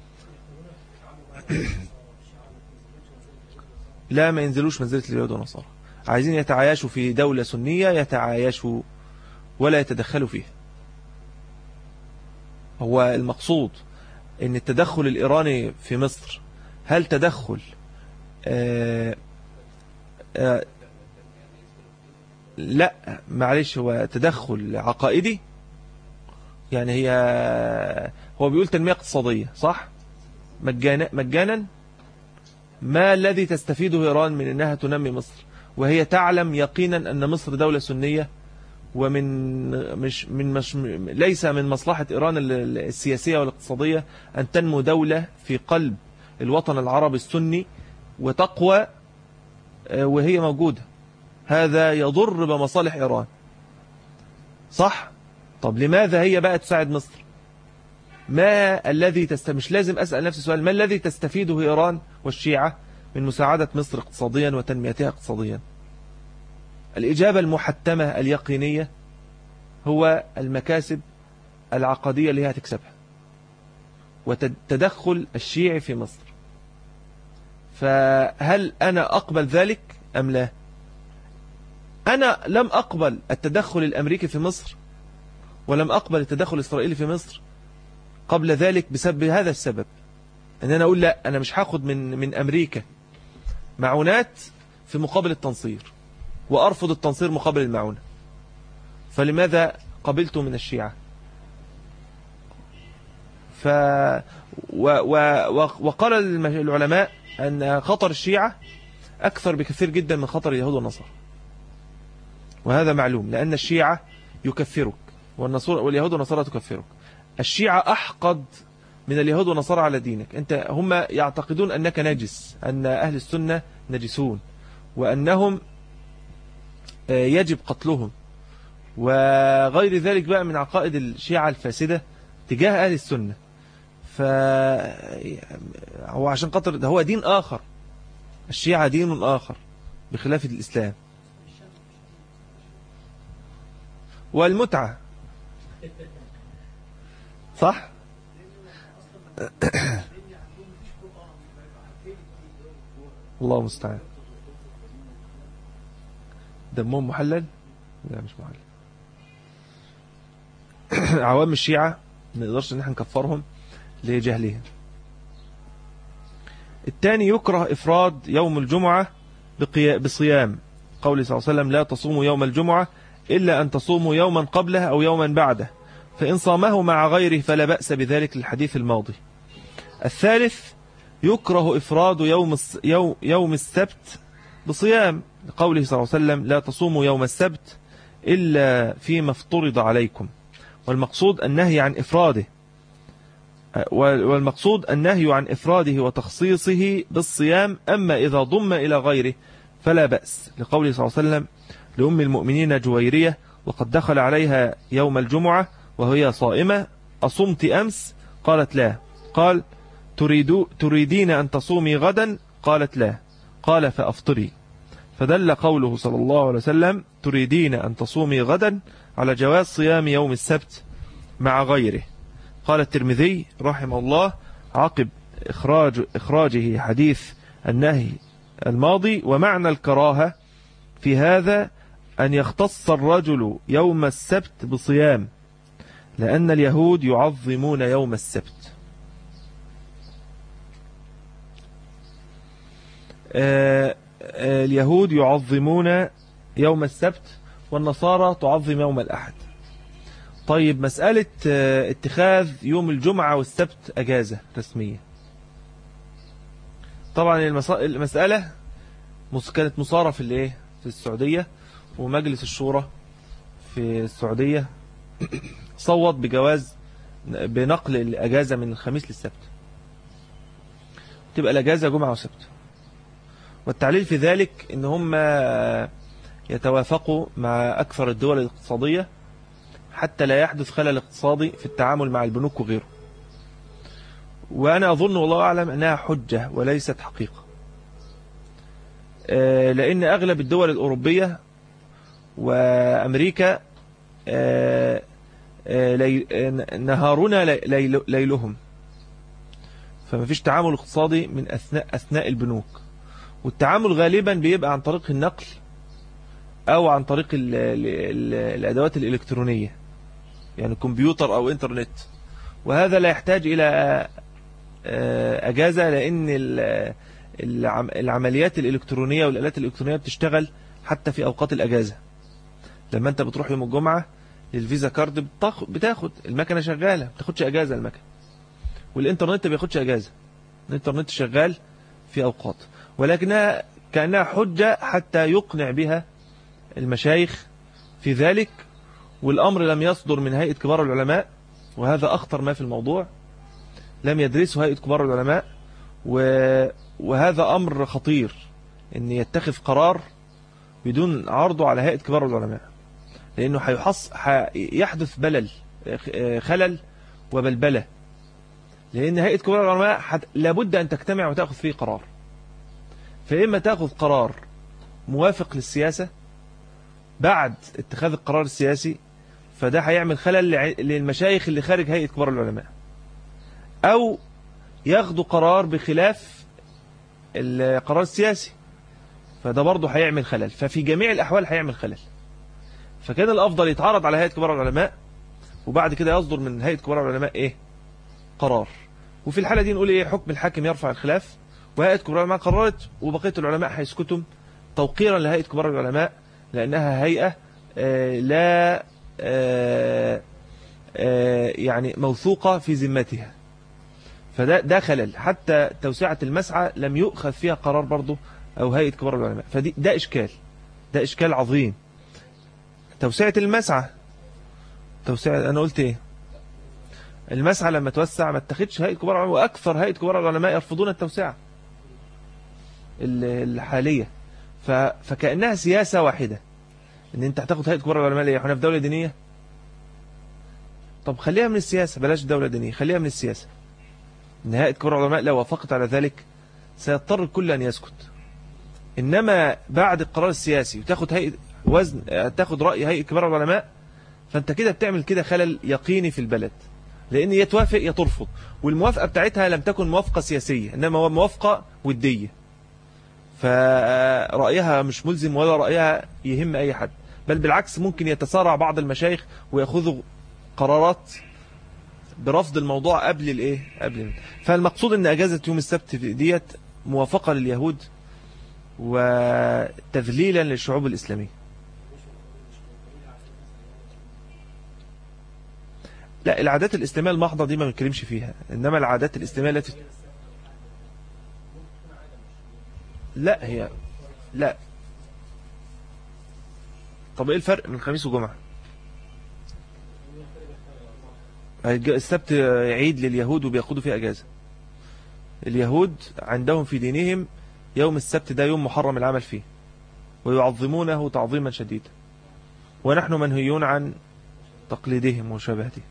لا، ما ينزلوش منزلة اليهود والنصارى. عايزين يتعايشوا في دولة سنية، يتعايشوا ولا يتدخلوا فيها. هو المقصود ان التدخل الإيراني في مصر هل تدخل لا معلش، هو تدخل عقائدي. يعني هو بيقول تنمية اقتصادية صح؟ مجانا. ما الذي تستفيده إيران من أنها تنمي مصر وهي تعلم يقينا أن مصر دولة سنية، ليس من مصلحة إيران السياسية والاقتصادية أن تنمو دولة في قلب الوطن العربي السني وتقوى وهي موجودة. هذا يضر بمصالح إيران صح؟ طب لماذا هي بقى تساعد مصر؟ ما الذي مش لازم أسأل نفسي سؤال، ما الذي تستفيده إيران والشيعة من مساعدة مصر اقتصاديا وتنميتها اقتصاديا؟ الإجابة المحتمة اليقينية هو المكاسب العقدية اللي هي هتكسبها وتدخل الشيعي في مصر. فهل أنا أقبل ذلك أم لا؟ أنا لم أقبل التدخل الأمريكي في مصر ولم أقبل التدخل الإسرائيلي في مصر قبل ذلك بسبب هذا السبب، أن أنا أقول لا، أنا مش هاخد من أمريكا معونات في مقابل التنصير وأرفض التنصير مقابل المعونة. فلماذا قبلته من الشيعة؟ وقال العلماء أن خطر الشيعة أكثر بكثير جدا من خطر اليهود والنصارى، وهذا معلوم لأن الشيعة يكفرك واليهود والنصارى تكفرك. الشيعة أحقد من اليهود والنصارى على دينك. هم يعتقدون أنك نجس، أن أهل السنة نجسون وأنهم يجب قتلهم وغير ذلك بقى من عقائد الشيعة الفاسدة تجاه أهل السنة. هو عشان قطر ده هو دين آخر، الشيعة دين آخر بخلاف الإسلام. والمتعة صح؟ الله المستعان. دمهم محلل؟ لا مش محلل. عوام الشيعة ما نقدرش ان احنا نكفرهم لجهلهم. الثاني يكره إفراد يوم الجمعة بصيام، قول صلى الله عليه وسلم لا تصوموا يوم الجمعة إلا أن تصوموا يوما قبله أو يوما بعده، فإن صامه مع غيره فلا بأس بذلك للحديث الماضي. الثالث يكره إفراد يوم السبت بصيام، قوله صلى الله عليه وسلم لا تصوموا يوم السبت إلا فيما افترض عليكم، والمقصود النهي عن إفراده وتخصيصه بالصيام. أما إذا ضم إلى غيره فلا بأس، لقوله صلى الله عليه وسلم لأم المؤمنين جويرية وقد دخل عليها يوم الجمعة وهي صائمة: أصمت أمس؟ قالت لا. قال: تريدين أن تصومي غدا؟ قالت لا. قال: فأفطري. فدل قوله صلى الله عليه وسلم: تريدين أن تصومي غدا على جواز صيام يوم السبت مع غيره. قال الترمذي رحمه الله عقب إخراجه حديث النهي الماضي: ومعنى الكراهة في هذا أن يختص الرجل يوم السبت بصيام، لأن اليهود يعظمون يوم السبت. اليهود يعظمون يوم السبت والنصارى تعظم يوم الأحد. طيب، مسألة اتخاذ يوم الجمعة والسبت أجازة رسمية، طبعا المسألة كانت مصارة في السعودية، ومجلس الشورى في السعودية صوت بجواز بنقل الأجازة من الخميس للسبت، تبقى الأجازة جمعة وسبت. والتعليل في ذلك إن هم يتوافقوا مع أكثر الدول الاقتصادية حتى لا يحدث خلل اقتصادي في التعامل مع البنوك وغيره. وأنا أظن والله أعلم أنها حجة وليست حقيقة، لأن أغلب الدول الأوروبية وأمريكا نهارنا ليلهم، فما فيش تعامل اقتصادي من أثناء البنوك، والتعامل غالبا بيبقى عن طريق النقل أو عن طريق الأدوات الإلكترونية، يعني كمبيوتر أو إنترنت، وهذا لا يحتاج إلى أجازة، لأن العمليات الإلكترونية والآلات الإلكترونية بتشتغل حتى في أوقات الأجازة. لما أنت بتروح يوم الجمعة للفيزا كارد بتاخد المكنة شغالة، ما بتاخدش أجازة المكنة، والإنترنت ما بياخدش أجازة، الإنترنت شغال في أوقات، ولكنها كأنها حجة حتى يقنع بها المشايخ في ذلك. والأمر لم يصدر من هيئة كبار العلماء، وهذا أخطر ما في الموضوع، لم يدرسه هيئة كبار العلماء، وهذا أمر خطير أن يتخذ قرار بدون عرضه على هيئة كبار العلماء، لأنه يحدث خلل وبلبلة، لأن هيئة كبار العلماء لابد أن تجتمع وتأخذ فيه قرار، فإما تأخذ قرار موافق للسياسة بعد اتخاذ القرار السياسي، فده هيعمل خلل للمشايخ اللي خارج هيئة كبار العلماء، أو ياخدوا قرار بخلاف القرار السياسي، فده برضه هيعمل خلل، ففي جميع الأحوال هيعمل خلل. فكان الأفضل يتعرض على هيئة كبار العلماء، وبعد كده يصدر من هيئة كبار العلماء قرار، وفي الحالة دي نقول حكم الحاكم يرفع الخلاف، وهيئة كبار العلماء قررت، وبقية العلماء هيسكتوا توقيرا لهيئة كبار العلماء، لأنها هيئة لا يعني موثوقة في ذمتها، فده خلل. حتى توسعة المسعى لم يؤخذ فيها قرار برضه أو هيئة كبار العلماء، فده إشكال عظيم. توسعة المسعى، أنا قلت المسعى لما توسع ما اتخذش هيئة كبار العلماء، وأكثر هيئة كبار العلماء يرفضون التوسعة الحالية، فكأنها سياسة واحدة، ان انت هتاخد هيئة كبار العلماء ليه؟ احنا في دولة دينية؟ طب خليها من السياسة، بلاش دولة دينية، خليها من السياسة. ان هيئة كبار العلماء لو وافقت على ذلك سيضطر الكل ان يسكت، انما بعد القرار السياسي وتاخد تاخد رأي هيئة كبار العلماء، فانت كده بتعمل كده خلل يقيني في البلد، لان يا توافق يا ترفض، والموافقة بتاعتها لم تكن موافقة سياسية، انما هو موافقة ودية، فرأيها مش ملزم ولا رأيها يهم أي حد، بل بالعكس ممكن يتسارع بعض المشايخ ويأخذوا قرارات برفض الموضوع قبل فالمقصود ان اجازة يوم السبت ديت موافقة لليهود وتذليلا للشعوب الإسلامية. لا، العادات الإسلامية المحضة دي ما بنتكلمش فيها، إنما العادات الإسلامية التي لا. طب ايه الفرق من خميس وجمعة؟ السبت عيد لليهود وبياخدوا فيه اجازة. اليهود عندهم في دينهم يوم السبت ده يوم محرم العمل فيه، ويعظمونه تعظيما شديدا، ونحن منهيون عن تقليدهم وشبهته.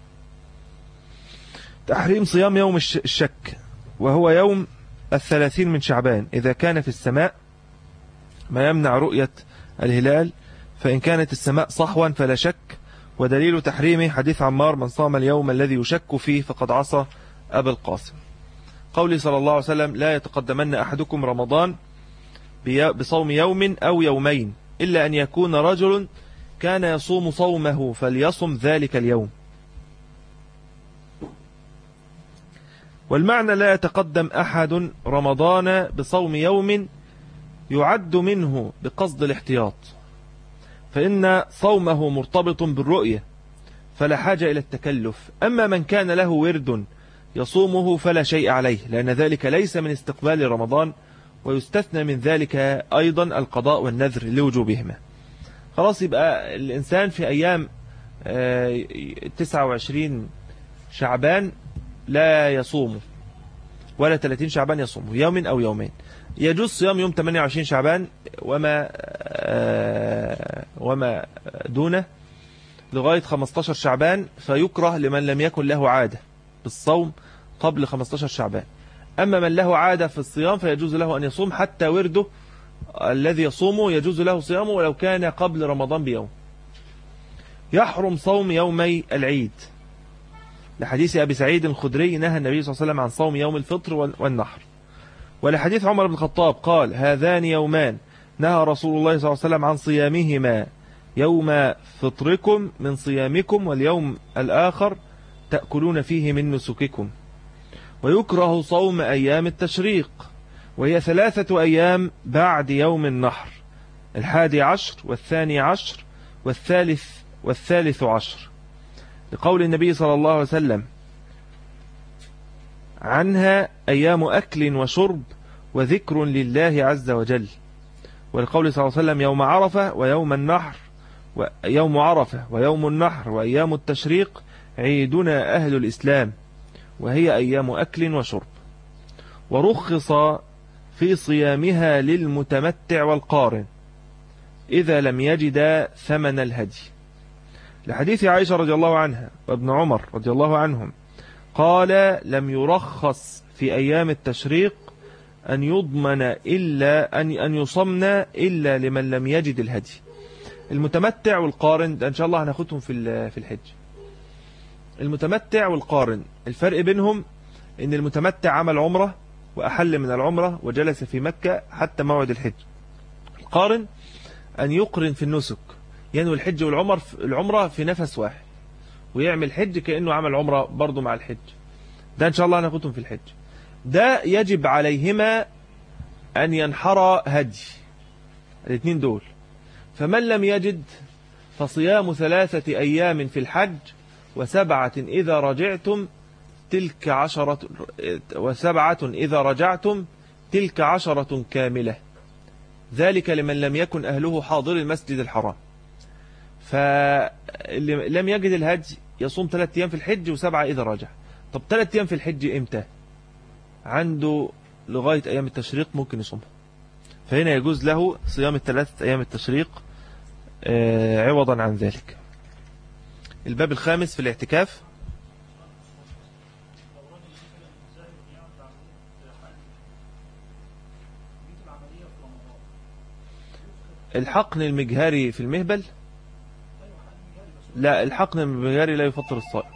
تحريم صيام يوم الشك، وهو يوم 30 من شعبان إذا كان في السماء ما يمنع رؤية الهلال، فإن كانت السماء صحوا فلا شك. ودليل تحريمه حديث عمار: من صام اليوم الذي يشك فيه فقد عصى أبا القاسم. قولي صلى الله عليه وسلم: لا يتقدمن أحدكم رمضان بصوم يوم أو يومين إلا أن يكون رجل كان يصوم صومه فليصم ذلك اليوم. والمعنى: لا يتقدم أحد رمضان بصوم يوم يعد منه بقصد الاحتياط، فإن صومه مرتبط بالرؤية فلا حاجة إلى التكلف. أما من كان له ورد يصومه فلا شيء عليه، لأن ذلك ليس من استقبال رمضان، ويستثنى من ذلك أيضا القضاء والنذر لوجوبهما. خلاص، يبقى الإنسان في أيام 29 شعبان لا يصوم، ولا 30 شعبان يصوم، يوم أو يومين. يجوز صيام يوم 28 شعبان وما دونه لغاية 15 شعبان، فيكره لمن لم يكن له عادة بالصوم قبل 15 شعبان. أما من له عادة في الصيام فيجوز له أن يصوم حتى ورده الذي يصومه يجوز له صيامه ولو كان قبل رمضان بيوم. يحرم صوم يومي العيد، لحديث أبي سعيد الخدري نهى النبي صلى الله عليه وسلم عن صوم يوم الفطر والنحر. ولحديث عمر بن الخطاب قال: هذان يومان نهى رسول الله صلى الله عليه وسلم عن صيامهما، يوم فطركم من صيامكم، واليوم الآخر تأكلون فيه من نسككم. ويكره صوم أيام التشريق، وهي 3 أيام بعد يوم النحر: 11 و12 والثالث عشر، لقول النبي صلى الله عليه وسلم عنها: أيام أكل وشرب وذكر لله عز وجل. والقول صلى الله عليه وسلم: يوم عرفة ويوم النحر، ويوم عرفة ويوم النحر وأيام التشريق عيدنا أهل الإسلام، وهي أيام أكل وشرب. ورخص في صيامها للمتمتع والقارن إذا لم يجد ثمن الهدي، لحديث عائشة رضي الله عنها وابن عمر رضي الله عنهم قال: لم يرخص في أيام التشريق أن يضمن إلا أن يصمنا إلا لمن لم يجد الهدي. المتمتع والقارن ده إن شاء الله هناخدهم في الحج. المتمتع والقارن الفرق بينهم إن المتمتع عمل عمرة وأحل من العمرة وجلس في مكة حتى موعد الحج. القارن أن يقرن في النسك، ينوي الحج والعمرة في نفس واحد، ويعمل حج كأنه عمل عمرة برضو مع الحج. ده إن شاء الله هناخدهم في الحج. ده يجب عليهما أن ينحر هدي، الاثنين دول. فمن لم يجد فصيام 3 أيام في الحج و7 إذا رجعتم تلك 10، و7 إذا رجعتم تلك 10 كاملة، ذلك لمن لم يكن أهله حاضر المسجد الحرام. فاللي لم يجد الهدي يصوم 3 أيام في الحج و7 إذا رجع. طب 3 أيام في الحج إمتى؟ عنده لغاية أيام التشريق ممكن يصومها، فهنا يجوز له صيام 3 أيام التشريق عوضا عن ذلك. الباب الخامس في الاعتكاف. الحقن المجهري في المهبل؟ لا، الحقن المجهري لا يفطر الصائم.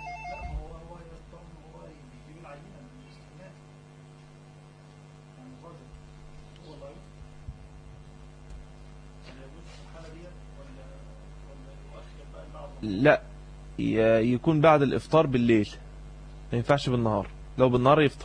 لا، يكون بعد الإفطار بالليل، ما ينفعش بالنهار. لو بالنهار يفطر.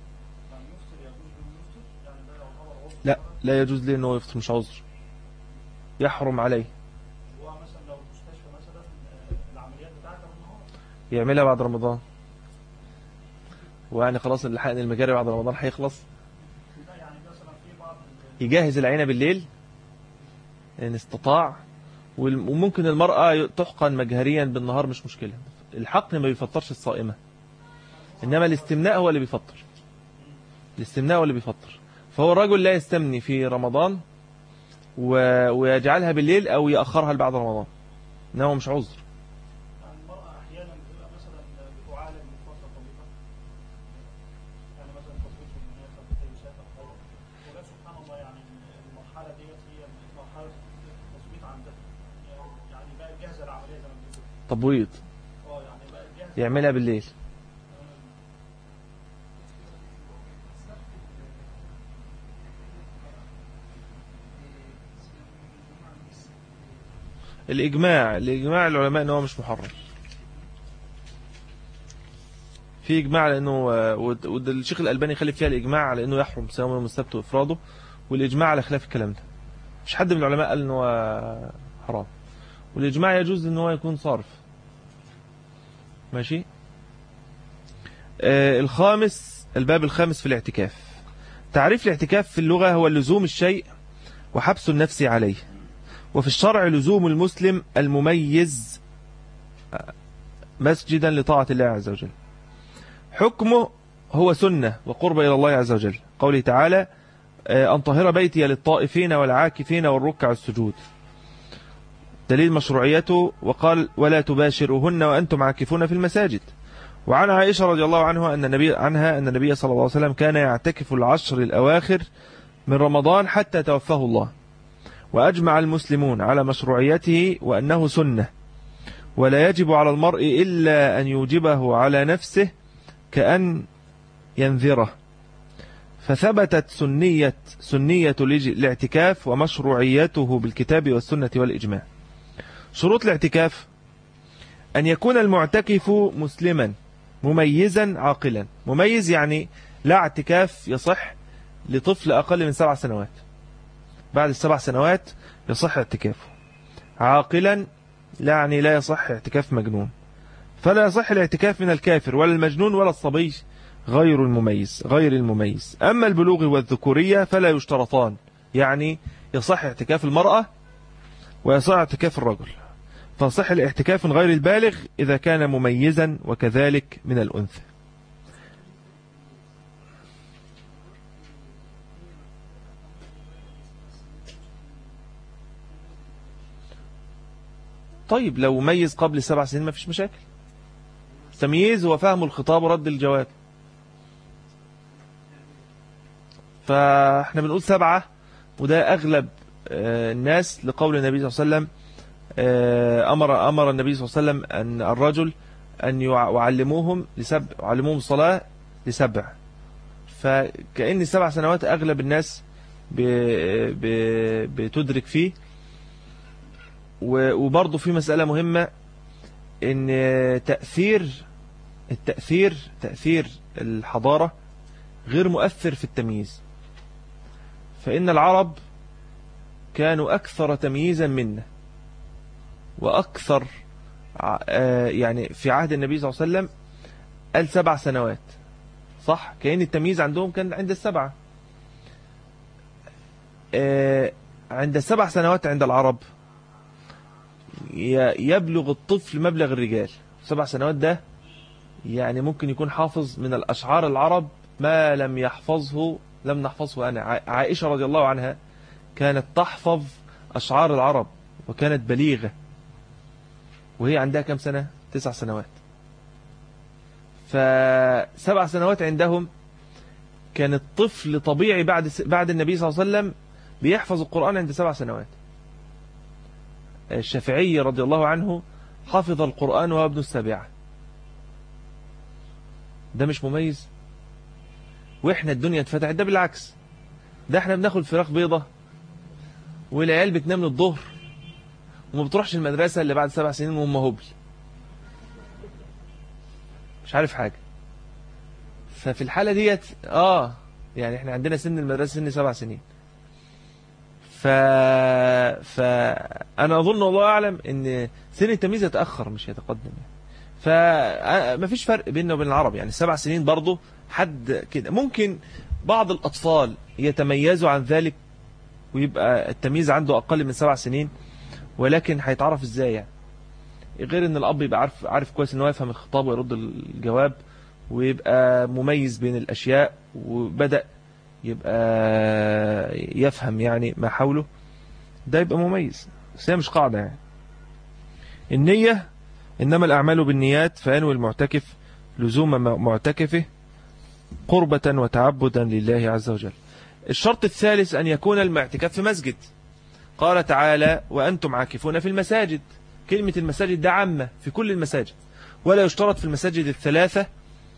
لا، لا يجوز ليه انه يفطر، مش عذر، يحرم عليه. هو مثلا لو المستشفى مثلا العمليات بتاعتها بالنهار يعملها بعد رمضان، ويعني خلاص الحقن المجاري بعد رمضان هيخلص، يعني مثلا في بعض يجهز العينة بالليل ان استطاع. وممكن المرأة تحقن مجهريا بالنهار، مش مشكلة. الحقن ما بيفطرش الصائمة، إنما الاستمناء هو اللي بيفطر. الاستمناء هو اللي بيفطر. فهو الرجل لا يستمني في رمضان ويجعلها بالليل أو يأخرها بعد رمضان، إنه مش عذر. يعني المرأة أحيانا بتبقى مثلا بتعالج من فترة طويلة، يعني مثلا تصويت في المناسبة بتنسات أو غيره، ولا سبحان الله يعني المرحلة ديت هي مرحلة التصويت عندها، يعني بقى جاهزة العملية زي ما بيقولوا. تبويض. يعني بقى جاهزة يعملها بالليل. الإجماع العلماء إنه مش محرم. في إجماع لأنه والشيخ الألباني خلف فيها الإجماع على إنه يحرم صيام يوم السبت وإفراده، والإجماع على خلاف الكلام ده. مش حد من العلماء قال إنه حرام، والإجماع يجوز إنه يكون صارف. ماشي. الباب الخامس في الاعتكاف. تعريف الاعتكاف في اللغة هو لزوم الشيء وحبس النفس عليه، وفي الشرع لزوم المسلم المميز مسجدا لطاعة الله عز وجل. حكمه هو سنة وقرب إلى الله عز وجل، قوله تعالى أن طهر بيتي للطائفين والعاكفين والركع السجود، دليل مشروعيته. وقال ولا تباشروهن وأنتم عاكفون في المساجد. وعن عائشة رضي الله عنها أن النبي صلى الله عليه وسلم كان يعتكف العشر الأواخر من رمضان حتى توفاه الله، وأجمع المسلمون على مشروعيته وأنه سنة، ولا يجب على المرء إلا أن يوجبه على نفسه كأن ينذره. فثبتت سنية الاعتكاف ومشروعيته بالكتاب والسنة والإجماع. شروط الاعتكاف: أن يكون المعتكف مسلما مميزا عاقلا. مميز يعني لا اعتكاف يصح لطفل أقل من 7 سنوات، بعد 7 سنوات يصح اعتكافه. عاقلا يعني لا يصح اعتكاف مجنون، فلا يصح الاعتكاف من الكافر ولا المجنون ولا الصبي غير المميز. أما البلوغ والذكورية فلا يشترطان، يعني يصح اعتكاف المرأة ويصح اعتكاف الرجل، فصح الاعتكاف من غير البالغ إذا كان مميزا، وكذلك من الأنثى. طيب لو ميز قبل 7 سنين ما فيش مشاكل. تمييز هو فهم الخطاب ورد الجواب. فاحنا بنقول 7، وده أغلب الناس لقول النبي صلى الله عليه وسلم. أمر النبي صلى الله عليه وسلم أن الرجل أن يعلموهم الصلاة ل7. فكأن 7 سنوات أغلب الناس بتدرك فيه. وبرضه في مسألة مهمة، ان تأثير الحضارة غير مؤثر في التمييز. فإن العرب كانوا أكثر تمييزا منا وأكثر، يعني في عهد النبي صلى الله عليه وسلم قال 7 سنوات، صح؟ كأن التمييز عندهم كان عند 7. عند 7 سنوات عند العرب يبلغ الطفل مبلغ الرجال. 7 سنوات ده يعني ممكن يكون حافظ من الأشعار العرب ما لم نحفظه أنا. عائشة رضي الله عنها كانت تحفظ أشعار العرب وكانت بليغة، وهي عندها كم سنة؟ 9 سنوات. ف7 سنوات عندهم كان الطفل طبيعي بعد النبي صلى الله عليه وسلم بيحفظ القرآن عند 7 سنوات. الشافعي رضي الله عنه حفظ القرآن وهو ابن 7. ده مش مميز؟ واحنا الدنيا اتفتحت، ده بالعكس، ده احنا بناكل فراخ بيضة والعيال بتنام للظهر وما بتروحش المدرسة اللي بعد 7 سنين وهم هبل مش عارف حاجة. ففي الحالة ديت يعني احنا عندنا سن المدرسة سن 7 سنين. فأنا أظن والله أعلم أن سن التمييز يتأخر مش يتقدم. فما فيش فرق بيننا وبين العرب، يعني 7 سنين برضو حد كده. ممكن بعض الأطفال يتميزوا عن ذلك ويبقى التمييز عنده أقل من 7 سنين، ولكن هيتعرف إزاي يعني؟ غير أن الأب يبقى عارف كويس أنه يفهم الخطاب ويرد الجواب ويبقى مميز بين الأشياء وبدأ يبقى يفهم يعني ما حوله. ده يبقى مميز، بس هي مش قاعدة يعني. النية إنما الأعمال بالنيات، فينوي المعتكف لزوم معتكفه قربة وتعبدا لله عز وجل. الشرط الثالث أن يكون الاعتكاف في مسجد. قال تعالى وأنتم عاكفون في المساجد. كلمة المساجد ده عامة في كل المساجد، ولا يشترط في المساجد الثلاثة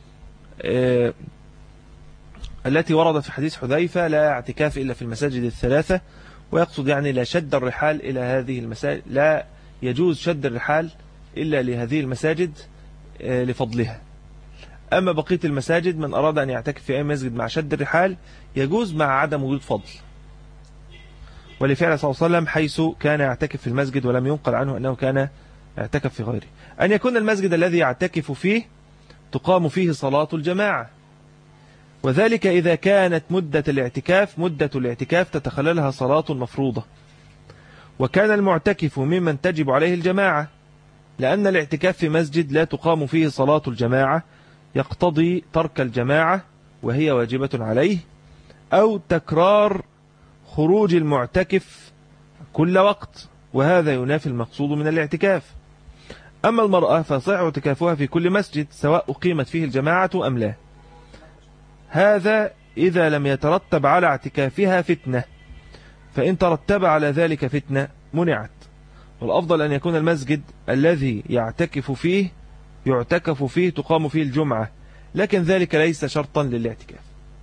التي وردت في حديث حذيفة لا اعتكاف إلا في المساجد الثلاثة، ويقصد يعني لا شد الرحال إلى هذه المساجد، لا يجوز شد الرحال إلا لهذه المساجد لفضلها. أما بقية المساجد من أراد أن يعتكف في أي مسجد مع شد الرحال يجوز مع عدم وجود فضل، ولفعل صلى الله عليه وسلم حيث كان يعتكف في المسجد ولم ينقل عنه أنه كان يعتكف في غيره. أن يكون المسجد الذي يعتكف فيه تقام فيه صلاة الجماعة، وذلك إذا كانت مدة الاعتكاف تتخللها صلاة مفروضة، وكان المعتكف ممن تجب عليه الجماعة، لأن الاعتكاف في مسجد لا تقام فيه صلاة الجماعة يقتضي ترك الجماعة وهي واجبة عليه، أو تكرار خروج المعتكف كل وقت، وهذا ينافي المقصود من الاعتكاف. أما المرأة فصح اعتكافها في كل مسجد سواء أقيمت فيه الجماعة أم لا، هذا إذا لم يترتب على اعتكافها فتنة، فإن ترتب على ذلك فتنة منعت. والأفضل أن يكون المسجد الذي يعتكف فيه تقام فيه الجمعة، لكن ذلك ليس شرطا للاعتكاف.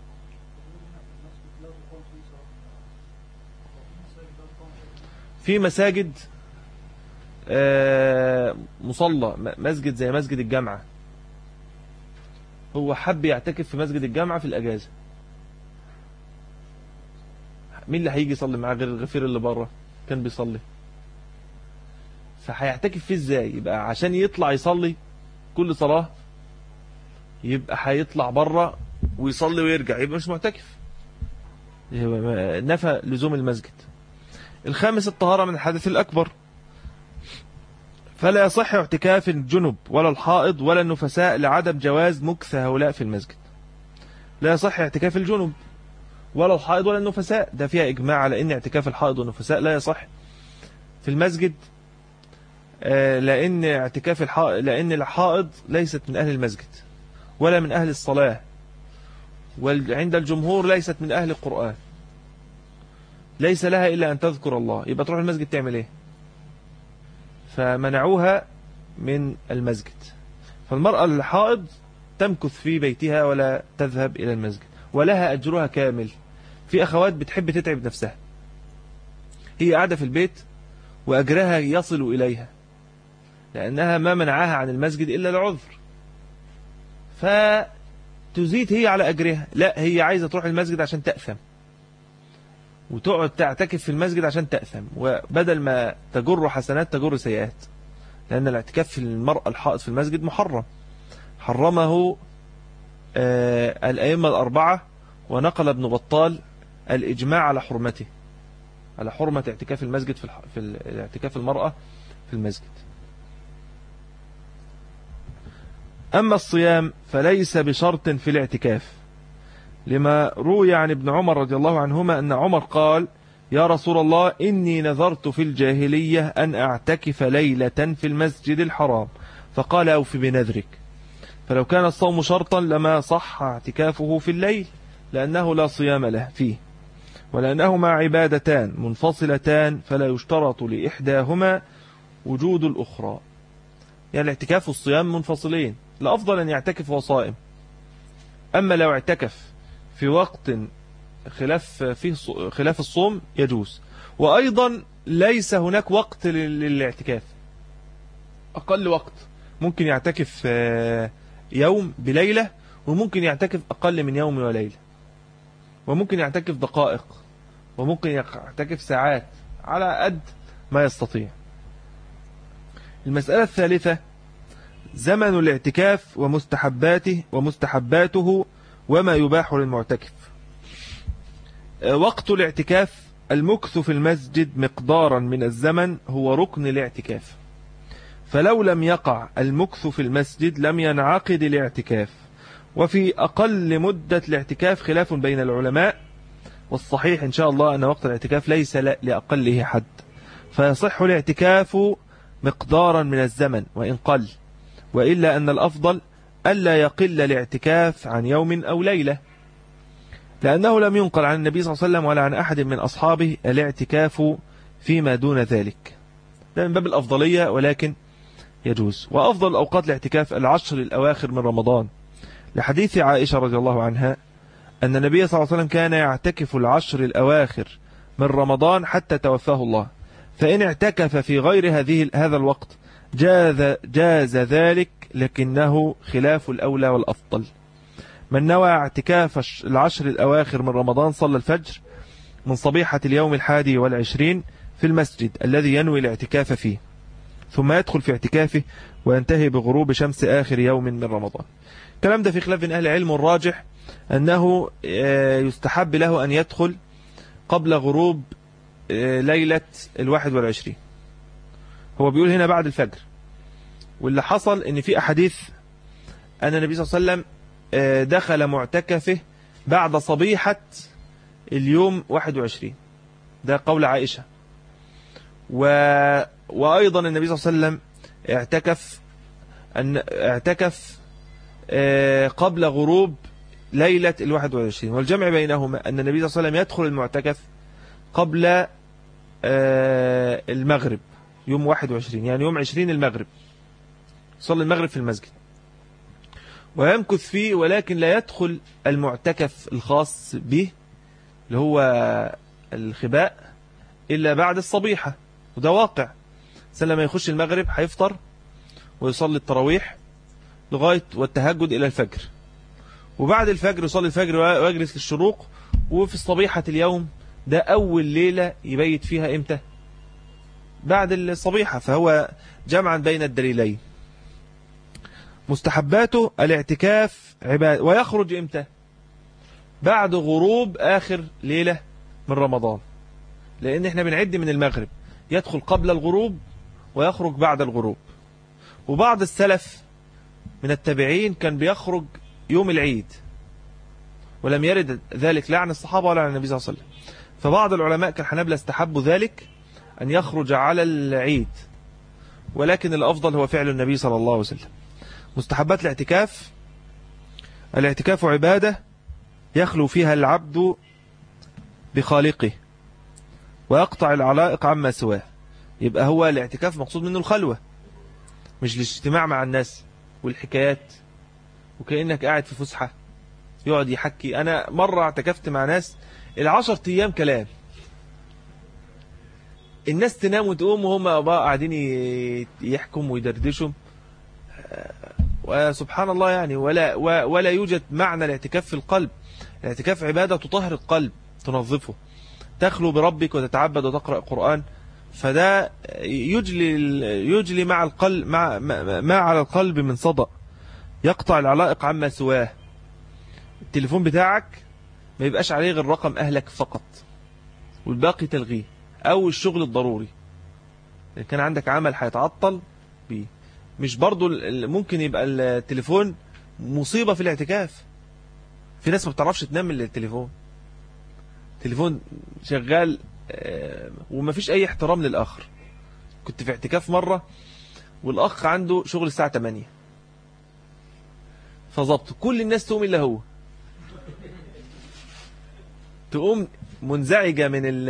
في مساجد مصلى، مسجد زي مسجد الجامعة، هو حب يعتكف في مسجد الجامعة في الأجازة، مين اللي هيجي يصلي معاه غير الغفير اللي بره كان بيصلي؟ فهيعتكف فيه ازاي؟ يبقى عشان يطلع يصلي كل صلاة يبقى هيطلع بره ويصلي ويرجع، يبقى مش معتكف، نفى لزوم المسجد. الخامس الطهارة من الحدث الأكبر، فلا يصح اعتكاف الجنب ولا الحائض ولا النفساء لعدم جواز مكث هؤلاء في المسجد. لا يصح اعتكاف الجنب ولا الحائض ولا النفساء، ده فيها إجماع على أن اعتكاف الحائض والنفساء لا يصح في المسجد، لأن الحائض ليست من أهل المسجد ولا من أهل الصلاة، وعند الجمهور ليست من أهل القرآن، ليس لها إلا أن تذكر الله، يبقى تروح المسجد تعمل إيه؟ فمنعوها من المسجد. فالمرأة الحائض تمكث في بيتها ولا تذهب إلى المسجد، ولها أجرها كامل. في أخوات بتحب تتعب نفسها، هي قاعدة في البيت وأجرها يصل إليها، لأنها ما منعها عن المسجد إلا العذر، فتزيد هي على أجرها. لا، هي عايزة تروح المسجد عشان تأثم، وتقعد تعتكف في المسجد عشان تأثم، وبدل ما تجر حسنات تجر سيئات، لأن الاعتكاف في المرأة الحائض في المسجد محرم، حرمه الأئمة الأربعة، ونقل ابن بطال الإجماع على حرمته، على حرمة اعتكاف المسجد في اعتكاف المرأة في المسجد. أما الصيام فليس بشرط في الاعتكاف، لما روي عن ابن عمر رضي الله عنهما أن عمر قال يا رسول الله إني نذرت في الجاهلية أن أعتكف ليلة في المسجد الحرام، فقال أوف بنذرك. فلو كان الصوم شرطا لما صح اعتكافه في الليل، لأنه لا صيام له فيه، ولأنهما عبادتان منفصلتان فلا يشترط لإحداهما وجود الأخرى. يعني الاعتكاف والصيام منفصلين، الأفضل أن يعتكف وصائم. أما لو اعتكف في وقت خلاف الصوم يجوز. وأيضا ليس هناك وقت للاعتكاف، أقل وقت ممكن يعتكف يوم بليلة، وممكن يعتكف أقل من يوم وليلة، وممكن يعتكف دقائق، وممكن يعتكف ساعات، على قد ما يستطيع. المسألة الثالثة زمن الاعتكاف ومستحباته وما يباح للمعتكف. وقت الاعتكاف المكث في المسجد مقدارا من الزمن هو ركن الاعتكاف، فلو لم يقع المكث في المسجد لم ينعقد الاعتكاف. وفي أقل مدة الاعتكاف خلاف بين العلماء، والصحيح إن شاء الله أن وقت الاعتكاف ليس لأقله حد، فيصح الاعتكاف مقدارا من الزمن وإن قل، وإلا أن الأفضل ألا يقل الاعتكاف عن يوم أو ليلة، لأنه لم ينقل عن النبي صلى الله عليه وسلم ولا عن أحد من أصحابه الاعتكاف فيما دون ذلك. ده من باب الأفضلية ولكن يجوز. وأفضل أوقات الاعتكاف 10 الأواخر من رمضان، لحديث عائشة رضي الله عنها أن النبي صلى الله عليه وسلم كان يعتكف 10 الأواخر من رمضان حتى توفاه الله، فإن اعتكف في غير هذا الوقت جاز ذلك، لكنه خلاف الأولى والأفضل. من نوى اعتكاف 10 الأواخر من رمضان صلى الفجر من صبيحة اليوم 21 في المسجد الذي ينوي الاعتكاف فيه، ثم يدخل في اعتكافه وينتهي بغروب شمس آخر يوم من رمضان. الكلام ده في خلاف بين أهل العلم، الراجح أنه يستحب له أن يدخل قبل غروب ليلة 21. هو بيقول هنا بعد الفجر، واللي حصل ان في أحاديث أن النبي صلى الله عليه وسلم دخل معتكفه بعد صبيحة اليوم 21، ده قول عائشة. وأيضا النبي صلى الله عليه وسلم اعتكف قبل غروب ليلة 21، والجمع بينهما أن النبي صلى الله عليه وسلم يدخل المعتكف قبل المغرب يوم 21، يعني يوم 20 المغرب، صلي المغرب في المسجد ويمكث فيه، ولكن لا يدخل المعتكف الخاص به اللي هو الخباء إلا بعد الصبيحة، وده واقع. لما يخش المغرب هيفطر ويصلي التراويح لغاية والتهجد إلى الفجر، وبعد الفجر يصلي الفجر ويجلس للشروق، وفي الصبيحة اليوم ده أول ليلة يبيت فيها إمتى؟ بعد الصبيحة، فهو جمعا بين الدليلين. مستحباته الاعتكاف عبادة، ويخرج إمتى؟ بعد غروب آخر ليلة من رمضان، لأن احنا بنعد من المغرب، يدخل قبل الغروب ويخرج بعد الغروب. وبعض السلف من التابعين كان بيخرج يوم العيد، ولم يرد ذلك لا عن الصحابة ولا عن النبي صلى الله عليه وسلم. فبعض العلماء كالحنابلة استحبوا ذلك، أن يخرج على العيد، ولكن الأفضل هو فعل النبي صلى الله عليه وسلم. مستحبات الاعتكاف: الاعتكاف عبادة يخلو فيها العبد بخالقه ويقطع العلائق عما سواه. يبقى هو الاعتكاف مقصود منه الخلوة، مش الاجتماع مع الناس والحكايات وكأنك قاعد في فسحة يقعد يحكي. أنا مرة اعتكفت مع ناس 10 أيام كلام، الناس تنام وتقوم وهم بقى قاعدين يحكم ويدردشوا، وسبحان الله يعني ولا يوجد معنى الاعتكاف في القلب. الاعتكاف عبادة تطهر القلب، تنظفه، تخلو بربك وتتعبد وتقرأ قرآن، فده يجلي مع القلب ما على القلب من صدى، يقطع العلائق عما سواه. التليفون بتاعك ما يبقاش عليه غير رقم أهلك فقط، والباقي تلغيه، أو الشغل الضروري إن كان عندك عمل هيتعطل بيه. مش برضو ممكن يبقى التليفون مصيبة في الاعتكاف. في ناس ما بتعرفش تنام من التليفون، تليفون شغال وما فيش أي احترام للآخر. كنت في اعتكاف مرة والأخ عنده شغل الساعة 8، فظبط كل الناس تقوم إلا هو، تقوم منزعجة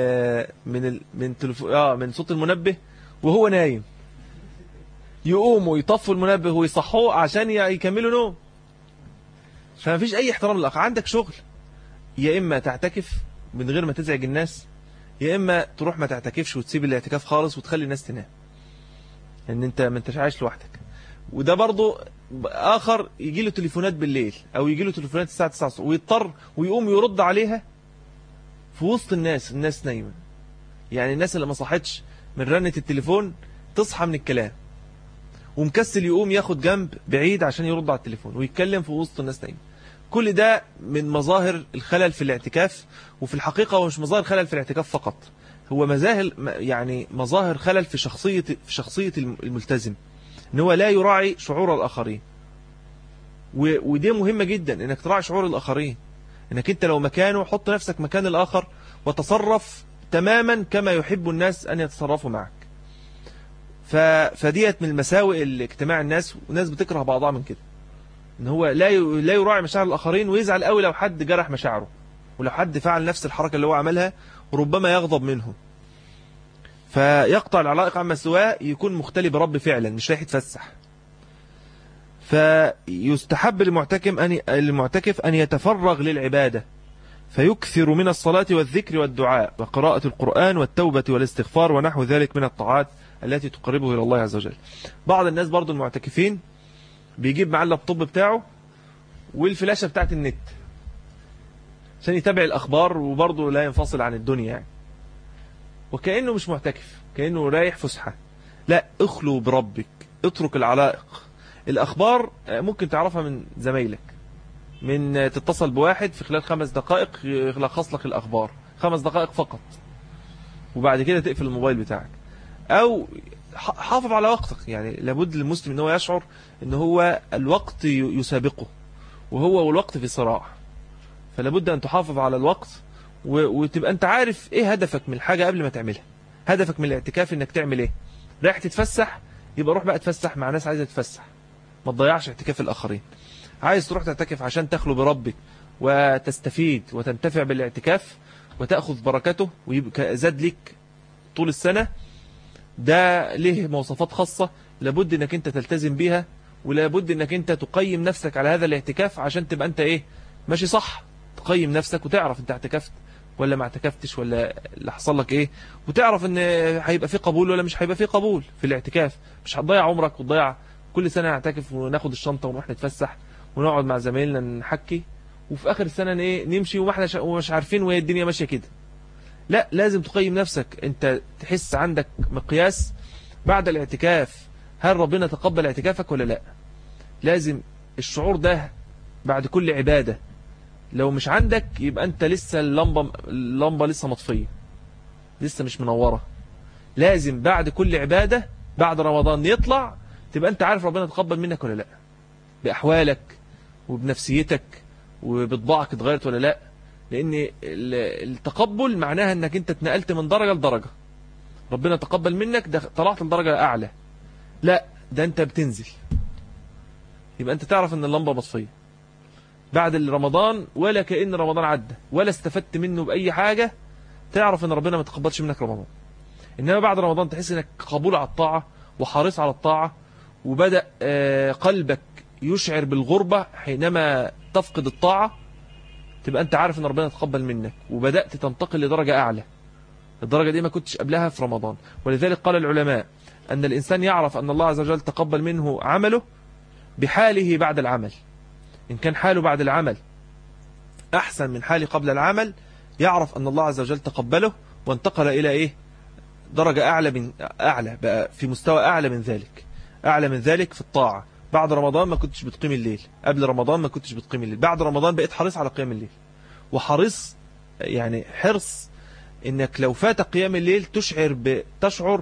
من صوت المنبه وهو نايم، يقوموا يطفوا المنبه ويصحوه عشان يكملوا نوم. فما فيش أي احترام للآخر. عندك شغل، يا إما تعتكف من غير ما تزعج الناس، يا إما تروح ما تعتكفش وتسيب الاعتكاف خالص وتخلي الناس تنام، ان انت ما انتش عايش لوحدك. وده برضو آخر يجي له تليفونات بالليل أو يجي له تليفونات الساعة 9 الصبح ويضطر ويقوم يرد عليها في وسط الناس نايمة. يعني الناس اللي ما صحتش من رنة التليفون تصحى من الكلام، ومكسل يقوم ياخد جنب بعيد عشان يرد على التليفون ويتكلم في وسط الناس نايمة. كل ده من مظاهر الخلل في الاعتكاف. وفي الحقيقة هو مش مظاهر خلل في الاعتكاف فقط، هو مظاهر خلل في شخصية الملتزم، ان هو لا يراعي شعور الآخرين. ودي مهمة جدا انك تراعي شعور الآخرين. انك انت لو مكانه حط نفسك مكان الآخر وتصرف تماما كما يحب الناس أن يتصرفوا معك. فديت من المساوئ الاجتماع الناس، والناس بتكره بعضها من كده، ان هو لا يراعي مشاعر الآخرين، ويزعل قوي لو حد جرح مشاعره، ولو حد فعل نفس الحركة اللي هو عملها وربما يغضب منه، فيقطع العلائق عما سواه، يكون مختلي برب فعلا مش رايح يتفسح. فيستحب للمعتكف أن يتفرغ للعبادة، فيكثر من الصلاة والذكر والدعاء وقراءة القرآن والتوبة والاستغفار ونحو ذلك من الطاعات التي تقربه إلى الله عز وجل. بعض الناس برضو المعتكفين بيجيب معاه اللابتوب بتاعه والفلاشة بتاعت النت عشان يتابع الأخبار، وبرضو لا ينفصل عن الدنيا يعني، وكأنه مش معتكف، كأنه رايح فسحة. لا، اخلو بربك، اترك العلائق. الأخبار ممكن تعرفها من زمايلك، من تتصل بواحد في خلال 5 دقائق يلخص لك الأخبار، 5 دقائق فقط، وبعد كده تقفل الموبايل بتاعك. أو حافظ على وقتك، يعني لابد للمسلم ان هو يشعر ان هو الوقت يسابقه، وهو والوقت في صراع، فلابد أن تحافظ على الوقت، وتبقى أنت عارف إيه هدفك من الحاجة قبل ما تعملها. هدفك من الاعتكاف إنك تعمل إيه؟ رايح تتفسح، يبقى روح بقى تفسح مع ناس عايزة تتفسح، ما تضيعش اعتكاف الآخرين. عايز تروح تعتكف عشان تخلو بربك وتستفيد وتنتفع بالاعتكاف وتأخذ بركته ويبقى زاد لك طول السنة، ده له مواصفات خاصة لابد إنك أنت تلتزم بيها، ولابد إنك أنت تقيم نفسك على هذا الاعتكاف عشان تبقى أنت إيه؟ ماشي صح. تقيم نفسك وتعرف أنت اعتكفت ولا ما اعتكفتش، ولا اللي حصل لك إيه، وتعرف إن هيبقى فيه قبول ولا مش هيبقى فيه قبول في الاعتكاف. مش هتضيع عمرك وتضيع كل سنة نعتكف وناخد الشنطة ونروح نتفسح ونقعد مع زمايلنا نحكي، وفي آخر السنة إيه نمشي ومش عارفين وهي الدنيا ماشية كده. لا، لازم تقيم نفسك، أنت تحس عندك مقياس بعد الاعتكاف، هل ربنا تقبل اعتكافك ولا لا. لازم الشعور ده بعد كل عبادة، لو مش عندك يبقى أنت لسه اللمبة لسه مطفية، لسه مش منورة. لازم بعد كل عبادة بعد رمضان يطلع تبقى أنت عارف ربنا تقبل منك ولا لا، بأحوالك وبنفسيتك وبطباعك اتغيرت ولا لا. لأن التقبل معناها أنك أنت اتنقلت من درجة لدرجة، ربنا تقبل منك، ده طلعت لدرجة أعلى. لا، ده أنت بتنزل، يبقى أنت تعرف أن اللمبة مطفية بعد رمضان، ولا كأن رمضان عدى ولا استفدت منه بأي حاجة، تعرف أن ربنا ما تقبلش منك رمضان. إنما بعد رمضان تحس أنك قبول على الطاعة وحريص على الطاعة، وبدأ قلبك يشعر بالغربة حينما تفقد الطاعة، تبقى أنت عارف أن ربنا تقبل منك وبدأت تنتقل لدرجة أعلى. الدرجة دي ما كنتش قبلها في رمضان. ولذلك قال العلماء أن الإنسان يعرف أن الله عز وجل تقبل منه عمله بحاله بعد العمل. إن كان حاله بعد العمل أحسن من حاله قبل العمل، يعرف أن الله عز وجل تقبله وانتقل إلى إيه؟ درجة أعلى بقى، في مستوى أعلى من ذلك في الطاعة. بعد رمضان ما كنتش بتقيم الليل، قبل رمضان ما كنتش بتقيم الليل، بعد رمضان بقيت حريص على قيام الليل، وحريص يعني حرص إنك لو فات قيام الليل تشعر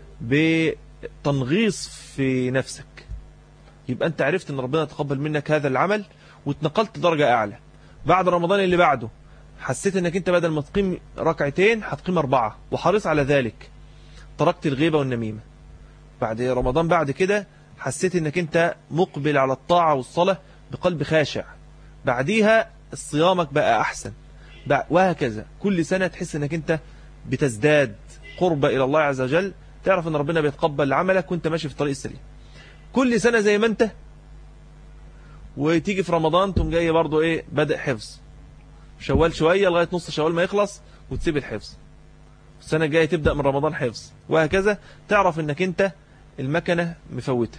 بتنغيص في نفسك، يبقى أنت عرفت أن ربنا تقبل منك هذا العمل واتنقلت درجة أعلى. بعد رمضان اللي بعده حسيت أنك أنت بدل ما تقيم 2 هتقيم 4 وحريص على ذلك، تركت الغيبة والنميمة. بعد رمضان بعد كده حسيت أنك أنت مقبل على الطاعة والصلاة بقلب خاشع، بعديها صيامك بقى أحسن، وهكذا. كل سنة تحس أنك أنت بتزداد قرب إلى الله عز وجل، تعرف أن ربنا بيتقبل عملك وأنت ماشي في الطريق السليم. كل سنة زي ما أنت، وتيجي في رمضان تقوم جاي برضو إيه، بدأ حفظ شوال شوية لغاية نص شوال ما يخلص وتسيب الحفظ، السنة الجاية تبدأ من رمضان حفظ، وهكذا. تعرف أنك أنت المكنة مفوتة،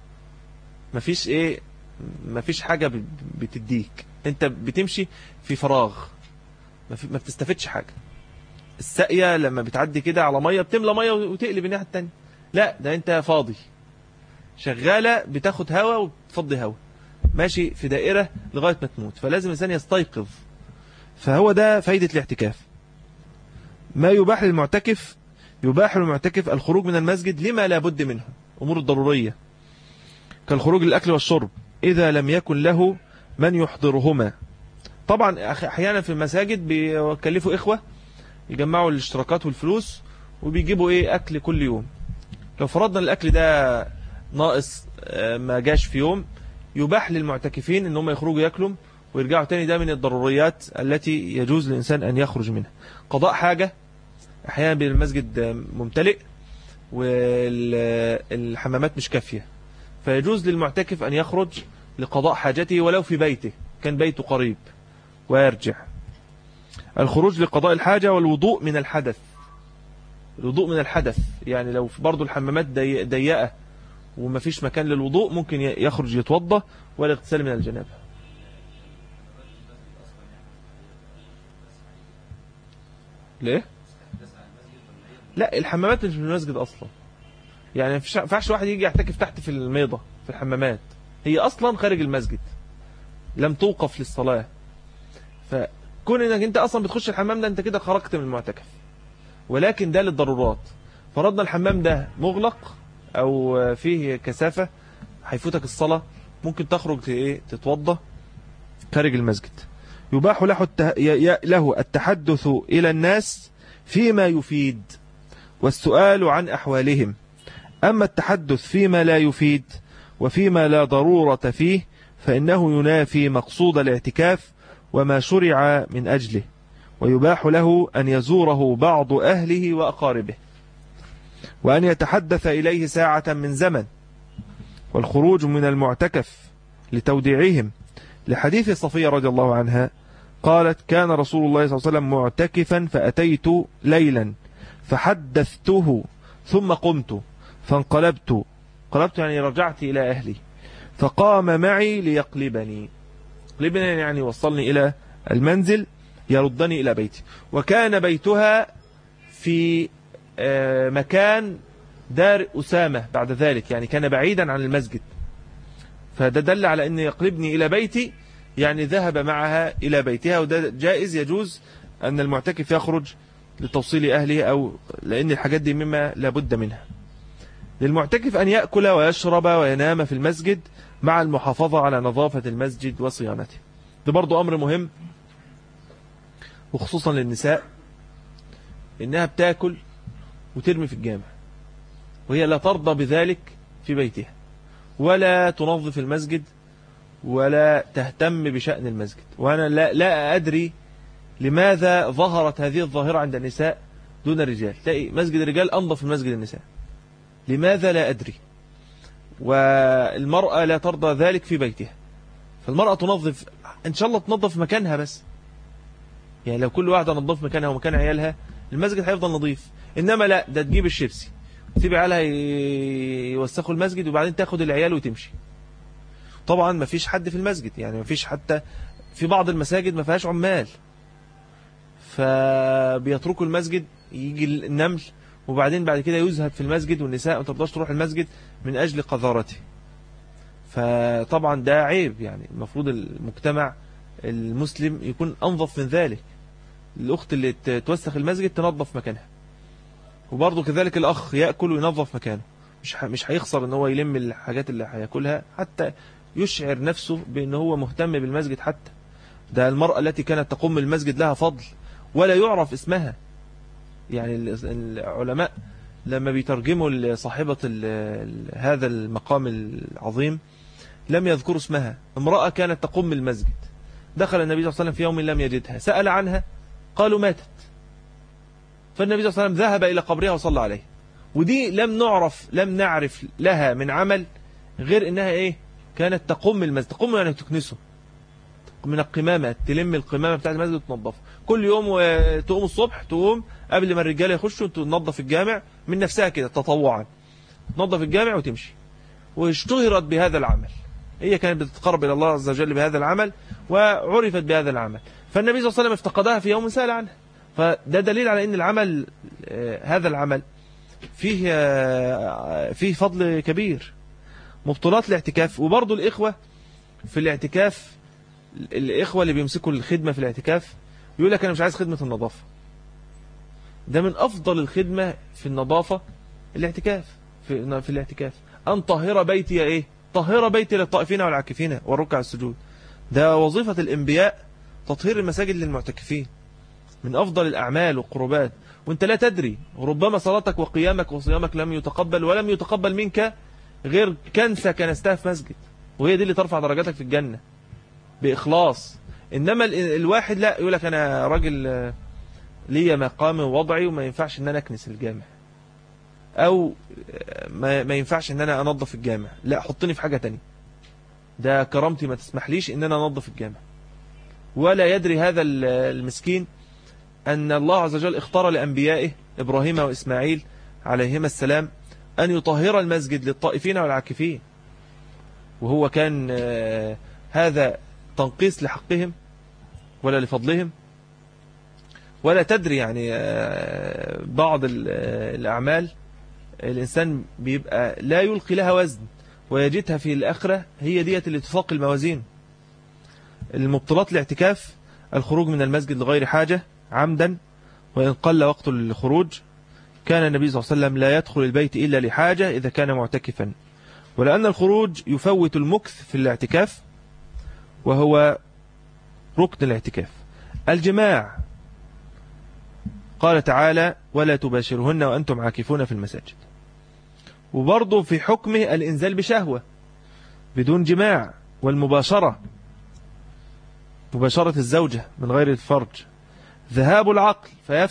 مفيش حاجة بتديك، أنت بتمشي في فراغ، ما بتستفدش حاجة. الساقية لما بتعدي كده على مية بتملى مية وتقلب الناحية التانية، لا، ده أنت فاضي، شغالة بتاخد هوا وتفضي هوا، ماشي في دائرة لغاية ما تموت. فلازم الإنسان يستيقظ. فهو ده فايدة الاعتكاف. ما يباح للمعتكف الخروج من المسجد لما لا بد منه، أمور الضرورية كالخروج للأكل والشرب إذا لم يكن له من يحضرهما، طبعا احيانا في المساجد بيكلفوا اخوة يجمعوا الاشتراكات والفلوس وبيجيبوا ايه اكل كل يوم. لو فرضنا الاكل ده ناقص ما جاش في يوم، يباح للمعتكفين ان هم يخرجوا ياكلوا ويرجعوا تاني. ده من الضروريات التي يجوز للإنسان أن يخرج منها. قضاء حاجة، أحيانا بين المسجد ممتلئ والحمامات مش كافية، فيجوز للمعتكف أن يخرج لقضاء حاجته ولو في بيته، كان بيته قريب، ويرجع. الخروج لقضاء الحاجة والوضوء من الحدث. الوضوء من الحدث يعني لو برضو الحمامات ضيقة ومفيش مكان للوضوء، ممكن يخرج يتوضى والاغتسال من الجنابة. ليه؟ لا، الحمامات مش في المسجد أصلا. يعني ما ينفعش واحد يجي يعتكف تحت في الميضة في الحمامات، هي أصلا خارج المسجد، لم توقف للصلاة. فكون انك انت أصلا بتخش الحمام ده، انت كده خرجت من المعتكف. ولكن ده للضرورات. فرضنا الحمام ده مغلق أو فيه كثافة، هيفوتك الصلاة، ممكن تخرج تتوضى خارج المسجد. يباح له التحدث إلى الناس فيما يفيد والسؤال عن أحوالهم. أما التحدث فيما لا يفيد وفيما لا ضرورة فيه فإنه ينافي مقصود الاعتكاف وما شرع من أجله. ويباح له أن يزوره بعض أهله وأقاربه، وأن يتحدث إليه ساعة من زمن. والخروج من المعتكف لتوديعهم، لحديث صفية رضي الله عنها قالت: كان رسول الله صلى الله عليه وسلم معتكفا فأتيت ليلا فحدثته ثم قمت فانقلبت يعني رجعت إلى أهلي، فقام معي ليقلبني يعني وصلني إلى المنزل يردني إلى بيتي. وكان بيتها في مكان دار أسامة بعد ذلك، يعني كان بعيدا عن المسجد، فده دل على أن يقلبني إلى بيتي، يعني ذهب معها إلى بيتها. وده جائز، يجوز أن المعتكف يخرج لتوصيل أهله، أو لأن الحاجات دي مما لابد منها. للمعتكف أن يأكل ويشرب وينام في المسجد مع المحافظة على نظافة المسجد وصيانته. ده برضو أمر مهم، وخصوصا للنساء، إنها بتاكل وترمي في الجامع، وهي لا ترضى بذلك في بيتها، ولا تنظف المسجد، ولا تهتم بشأن المسجد. وأنا لا أدري لماذا ظهرت هذه الظاهرة عند النساء دون الرجال. تلاقي مسجد الرجال أنظف من مسجد النساء، لماذا لا أدري. والمرأة لا ترضى ذلك في بيتها، فالمرأة تنظف، إن شاء الله تنظف مكانها بس، يعني لو كل واحدة نظف مكانها ومكان عيالها المسجد هيفضل نظيف. إنما لا، ده تجيب الشيبسي تسيب عيالها يوسخوا المسجد، وبعدين تاخد العيال وتمشي. طبعا ما فيش حد في المسجد، يعني ما فيش، حتى في بعض المساجد ما فيهاش عمال، فبيتركوا المسجد، يجي النمل، وبعدين بعد كده يذهب في المسجد، والنساء ما ترضاش تروح المسجد من أجل قذارته. فطبعا ده عيب، يعني المفروض المجتمع المسلم يكون أنظف من ذلك. الأخت اللي توسخ المسجد تنظف مكانها، وبرضه كذلك الأخ يأكل وينظف مكانه، مش هيخسر ان هو يلم الحاجات اللي هياكلها، حتى يشعر نفسه بأن هو مهتم بالمسجد. حتى ده المرأة التي كانت تقوم المسجد لها فضل ولا يعرف اسمها، يعني العلماء لما بيترجموا لصاحبة هذا المقام العظيم لم يذكروا اسمها. امرأة كانت تقوم المسجد، دخل النبي صلى الله عليه وسلم في يوم لم يجدها، سأل عنها قالوا ماتت، فالنبي صلى الله عليه وسلم ذهب إلى قبرها وصلى عليه. ودي لم نعرف لها من عمل غير إنها كانت تقوم المسجد. تقوم يعني تكنسه من القمامة، تلم القمامة بتاعت المسجد وتنظفه كل يوم، وتقوم الصبح، تقوم قبل ما الرجال يخشوا تنظف الجامع من نفسها كده تطوعا، تنظف الجامع وتمشي. واشتهرت بهذا العمل، هي كانت بتتقرب إلى الله عز وجل بهذا العمل، وعرفت بهذا العمل. فالنبي صلى الله عليه وسلم افتقدها في يوم سأل عنها، فده دليل على أن العمل، هذا العمل فيه فضل كبير. مبطلات الاعتكاف، وبرضو الإخوة في الاعتكاف، الإخوة اللي بيمسكوا الخدمة في الاعتكاف يقول لك أنا مش عايز خدمة النظافة. ده من أفضل الخدمة في النظافة الاعتكاف، في الاعتكاف أن طهر بيتي طهر بيتي للطائفين والعاكفين والركع السجود. ده وظيفة الأنبياء تطهير المساجد للمعتكفين من أفضل الأعمال والقربات، وانت لا تدري، ربما صلاتك وقيامك وصيامك لم يتقبل، ولم يتقبل منك غير كنسة كنستها في مسجد، وهي دي اللي ترفع درجاتك في الجنة بإخلاص. إنما الواحد لا، يقول لك أنا راجل ليا مقامي ووضعي وما ينفعش إن أنا أكنس الجامع، أو ما ينفعش إن أنا أنظف الجامع، لا حطني في حاجة تانية، ده كرامتي ما تسمحليش إن أنا أنظف الجامع. ولا يدري هذا المسكين أن الله عز وجل اختار لأنبيائه إبراهيم وإسماعيل عليهما السلام أن يطهر المسجد للطائفين والعاكفين، وهو كان هذا تنقيص لحقهم ولا لفضلهم. ولا تدري يعني بعض الأعمال الإنسان بيبقى لا يلقي لها وزن ويجدها في الآخرة هي ديت اللي تثقل الموازين. المبطلات الاعتكاف: الخروج من المسجد لغير حاجة عمدا وإن قل وقت الخروج. كان النبي صلى الله عليه وسلم لا يدخل البيت إلا لحاجة إذا كان معتكفا، ولأن الخروج يفوت المكث في الاعتكاف وهو ركن الاعتكاف. الجماع: قال تعالى: ولا تباشرهن وأنتم عاكفون في المساجد. وبرضه في حكمه الإنزال بشهوة بدون جماع، والمباشرة مباشرة الزوجة من غير الفرج. ذهاب العقل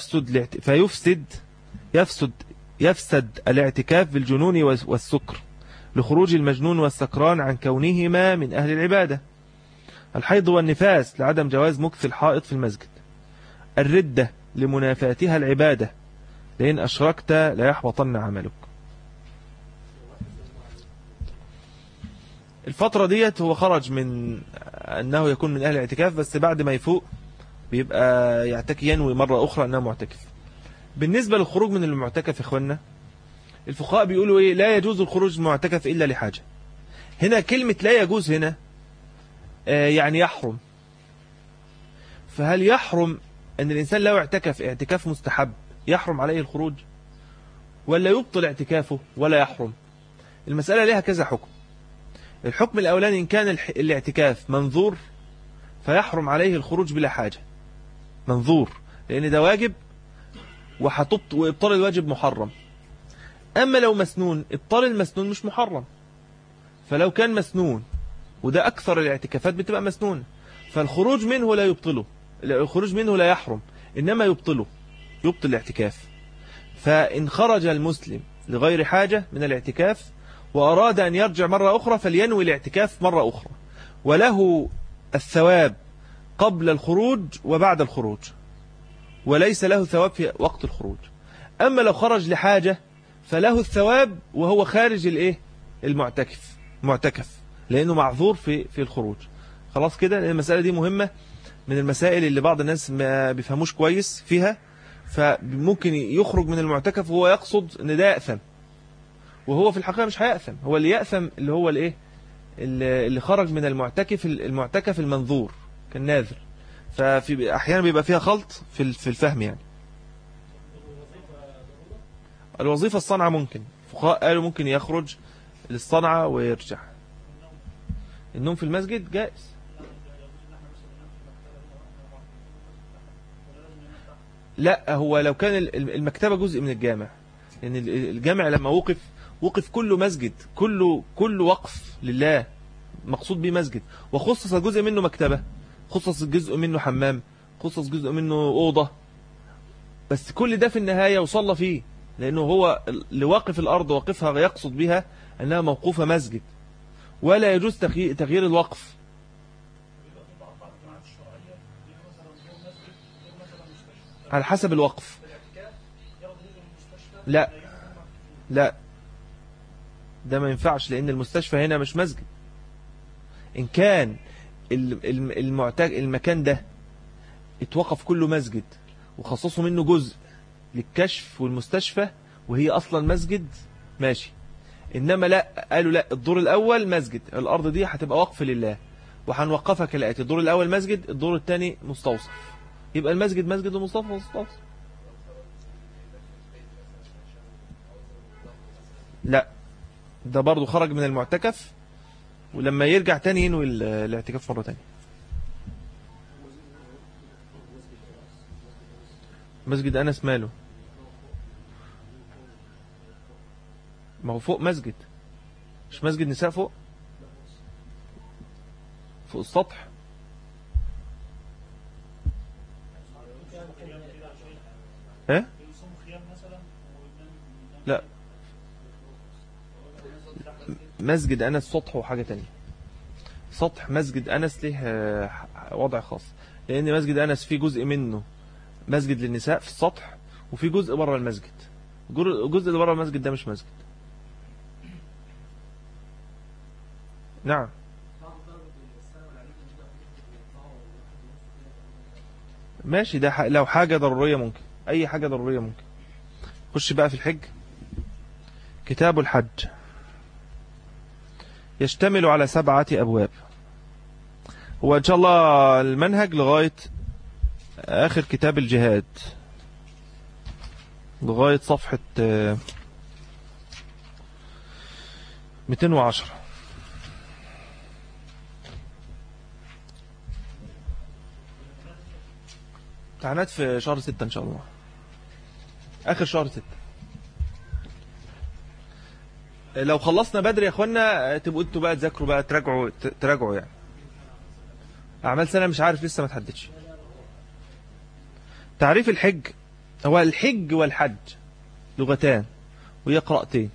يفسد الاعتكاف بالجنون والسكر لخروج المجنون والسكران عن كونهما من أهل العبادة. الحيض والنفاس لعدم جواز مكث الحائض في المسجد. الردة لمنافاتها العبادة، لئن أشركت لا يحبطن عملك. الفترة ديت هو خرج من أنه يكون من أهل الاعتكاف، بس بعد ما يفوق بيبقى يعتكي، ينوي مرة أخرى أنه معتكف. بالنسبة للخروج من المعتكف إخواننا، الفقهاء بيقولوا إيه؟ لا يجوز الخروج من المعتكف إلا لحاجة. هنا كلمة لا يجوز هنا يعني يحرم. فهل يحرم أن الإنسان لو اعتكف اعتكاف مستحب يحرم عليه الخروج، ولا يبطل اعتكافه ولا يحرم؟ المسألة لها كذا حكم. الحكم الأولاني: إن كان الاعتكاف منظور فيحرم عليه الخروج بلا حاجة، منظور، لأن ده واجب وإبطال الواجب محرم. أما لو مسنون، إبطال المسنون مش محرم. فلو كان مسنون، وده أكثر الاعتكافات بتبقى مسنون، فالخروج منه لا يبطله، الخروج منه لا يحرم، إنما يبطل الاعتكاف. فإن خرج المسلم لغير حاجة من الاعتكاف وأراد أن يرجع مرة أخرى فلينوي الاعتكاف مرة أخرى، وله الثواب قبل الخروج وبعد الخروج، وليس له ثواب في وقت الخروج. أما لو خرج لحاجة فله الثواب وهو خارج المعتكف، لأنه معذور في الخروج. خلاص كده، لأن المسألة دي مهمة، من المسائل اللي بعض الناس ما بيفهموش كويس فيها. فممكن يخرج من المعتكف وهو يقصد ان ده يأثم، وهو في الحقيقة مش هيأثم. هو اللي يأثم اللي هو الايه، اللي خرج من المعتكف المنظور كالناذر. ففي احيانا بيبقى فيها خلط في الفهم يعني. الوظيفة الصنعة ممكن، فقهاء قالوا ممكن يخرج للصنعة ويرجع. النوم في المسجد جائز. لا، هو لو كان المكتبة جزء من الجامع، لأن الجامع لما وقف كله مسجد، كله وقف لله، مقصود به مسجد، وخصص جزء منه مكتبة، خصص جزء منه حمام، خصص جزء منه أوضة، بس كل ده في النهاية وصلى فيه، لأنه هو لواقف الأرض وقفها يقصد بها أنها موقوفة مسجد، ولا يجوز تغيير الوقف. على حسب الوقف. لا ده ما ينفعش، لأن المستشفى هنا مش مسجد. إن كان المكان ده اتوقف كله مسجد وخصصوا منه جزء للكشف والمستشفى وهي أصلا مسجد، ماشي. إنما لا، قالوا لا، الدور الأول مسجد، الأرض دي هتبقى وقف لله، وهنوقفها كالآتي: الدور الأول مسجد، الدور الثاني مستوصف، يبقى المسجد مسجد ومستوصف. لا، ده برضو خرج من المعتكف، ولما يرجع تاني ينوي الاعتكاف مرة تانية. مسجد أنس ماله؟ ما هو فوق مسجد، مش مسجد نساء فوق السطح. ايه لا، مسجد أنس سطح وحاجة تانية. سطح مسجد أنس له وضع خاص، لأن مسجد أنس في جزء منه مسجد للنساء في السطح، وفي جزء بره المسجد. الجزء اللي بره المسجد ده مش مسجد. نعم. ماشي، ده لو حاجة ضرورية ممكن، أي حاجة ضرورية ممكن. خش بقى في الحج. كتاب الحج يشتمل على 7 أبواب. هو إن شاء الله المنهج لغاية آخر كتاب الجهاد، لغاية صفحة 210. امتحانات في شهر 6 إن شاء الله، آخر شهر 6. لو خلصنا بدري يا اخوانا تبقوا انتوا بقى تذاكروا بقى، تراجعوا يعني. أعمال سنة مش عارف لسه ما تحددش. تعريف الحج: هو الحج والحج لغتان وهي قراءتين.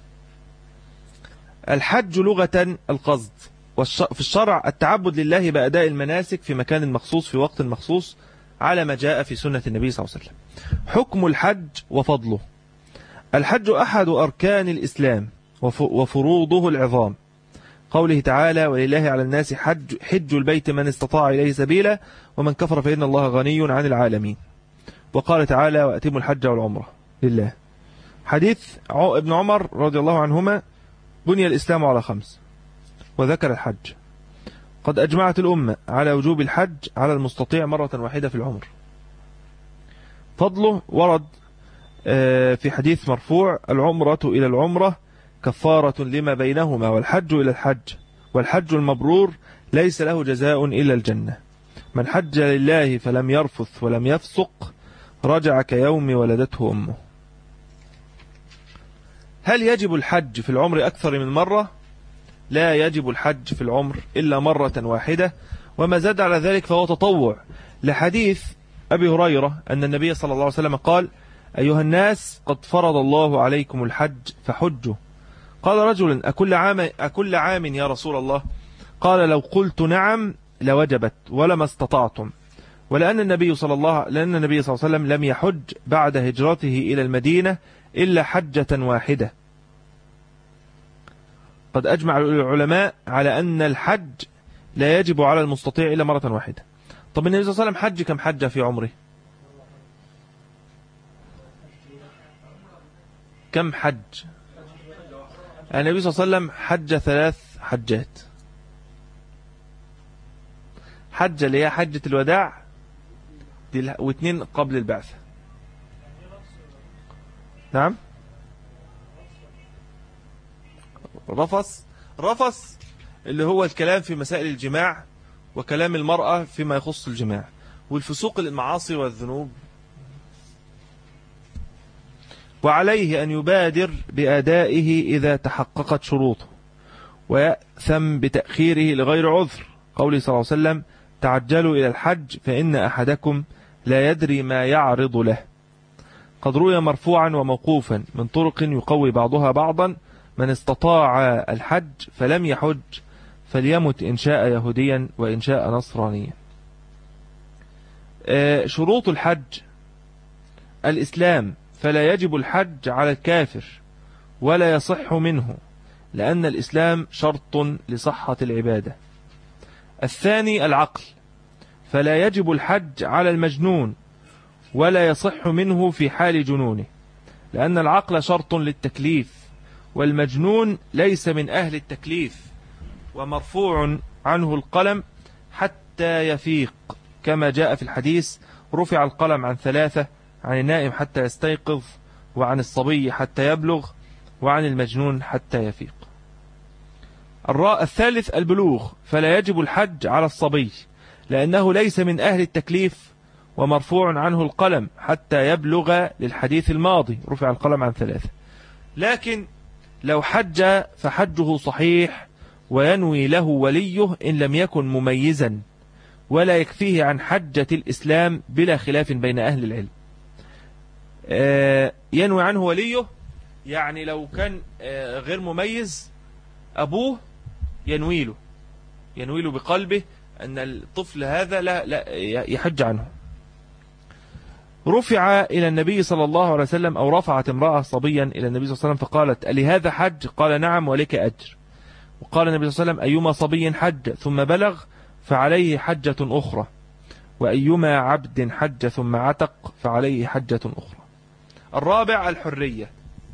الحج لغة القصد، في الشرع التعبد لله بأداء المناسك في مكان مخصوص في وقت مخصوص على ما جاء في سنة النبي صلى الله عليه وسلم. حكم الحج وفضله: الحج أحد أركان الإسلام وفروضه العظام، قوله تعالى: ولله على الناس حج البيت من استطاع إليه سبيلا ومن كفر فإن الله غني عن العالمين. وقال تعالى: وأتموا الحج والعمرة لله. حديث ابن عمر رضي الله عنهما: بني الإسلام على 5، وذكر الحج. قد أجمعت الأمة على وجوب الحج على المستطيع مرة واحدة في العمر. فضله ورد في حديث مرفوع: العمرة إلى العمرة كفارة لما بينهما، والحج إلى الحج، والحج المبرور ليس له جزاء إلا الجنة. من حج لله فلم يرفث ولم يفسق رجع كيوم ولدته أمه. هل يجب الحج في العمر أكثر من مرة؟ لا يجب الحج في العمر إلا مرة واحدة، وما زاد على ذلك فهو تطوع، لحديث أبي هريرة أن النبي صلى الله عليه وسلم قال: أيها الناس قد فرض الله عليكم الحج فحجوا. قال رجل: أكل عام يا رسول الله؟ قال: لو قلت نعم لوجبت ولما استطعتم. ولأن النبي صلى الله عليه وسلم لم يحج بعد هجرته إلى المدينة إلا حجة واحدة. قد أجمع العلماء على أن الحج لا يجب على المستطيع إلا مرة واحدة. طب النبي صلى الله عليه وسلم حج كم حجة في عمره؟ كم حج؟ النبي صلى الله عليه وسلم حج 3 حجات. حجة اللي هي حجة الوداع و2 قبل البعثة. نعم. رفث اللي هو الكلام في مسائل الجماع، وكلام المرأة فيما يخص الجماع، والفسوق المعاصي والذنوب. وعليه أن يبادر بأدائه إذا تحققت شروطه، ويأثم بتأخيره لغير عذر، قوله صلى الله عليه وسلم: تعجلوا إلى الحج فإن أحدكم لا يدري ما يعرض له. قد روي مرفوعا وموقوفا من طرق يقوي بعضها بعضا: من استطاع الحج فلم يحج فليمت إن شاء يهوديا وإن شاء نصرانيا. شروط الحج: الإسلام، فلا يجب الحج على الكافر ولا يصح منه، لأن الإسلام شرط لصحة العبادة. الثاني العقل، فلا يجب الحج على المجنون ولا يصح منه في حال جنونه، لأن العقل شرط للتكليف، والمجنون ليس من أهل التكليف، ومرفوع عنه القلم حتى يفيق، كما جاء في الحديث: رفع القلم عن 3: عن النائم حتى يستيقظ، وعن الصبي حتى يبلغ، وعن المجنون حتى يفيق. الثالث البلوغ، فلا يجب الحج على الصبي، لأنه ليس من أهل التكليف ومرفوع عنه القلم حتى يبلغ للحديث الماضي، رفع القلم عن 3. لكن لو حج فحجه صحيح وينوي له وليه إن لم يكن مميزا، ولا يكفيه عن حجة الإسلام بلا خلاف بين أهل العلم. ينوي عنه وليه، يعني لو كان غير مميز أبوه ينوي له بقلبه أن الطفل هذا لا يحج عنه. رفع إلى النبي صلى الله عليه وسلم، أو رفعت امرأة صبيا إلى النبي صلى الله عليه وسلم فقالت: ألهذا حج؟ قال: نعم ولك أجر. وقال النبي صلى الله عليه وسلم: أيما صبي حج ثم بلغ فعليه حجة أخرى، وأيما عبد حج ثم عتق فعليه حجة أخرى. الرابع الحرية،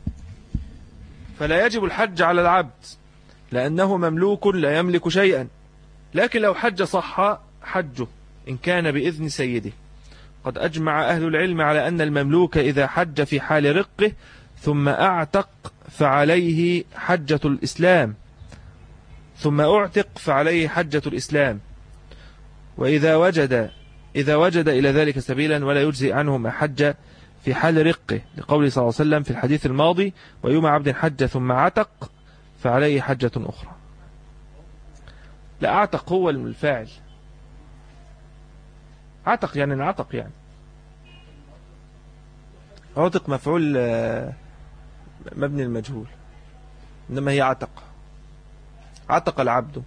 فلا يجب الحج على العبد لأنه مملوك لا يملك شيئا، لكن لو حج صح حجه إن كان بإذن سيده. قد أجمع أهل العلم على أن المملوك إذا حج في حال رقه ثم أعتق فعليه حجة الإسلام، ثم أعتق فعليه حجة الإسلام، وإذا وجد إلى ذلك سبيلا ولا يجزي عنه ما حج في حال رقه، لقوله صلى الله عليه وسلم في الحديث الماضي: ويوم عبد حج ثم عتق فعليه حجة أخرى. لا، أعتق هو الفاعل، عتق يعني انعتق، يعني عتق مفعول مبني المجهول، إنما هي عتق العبد.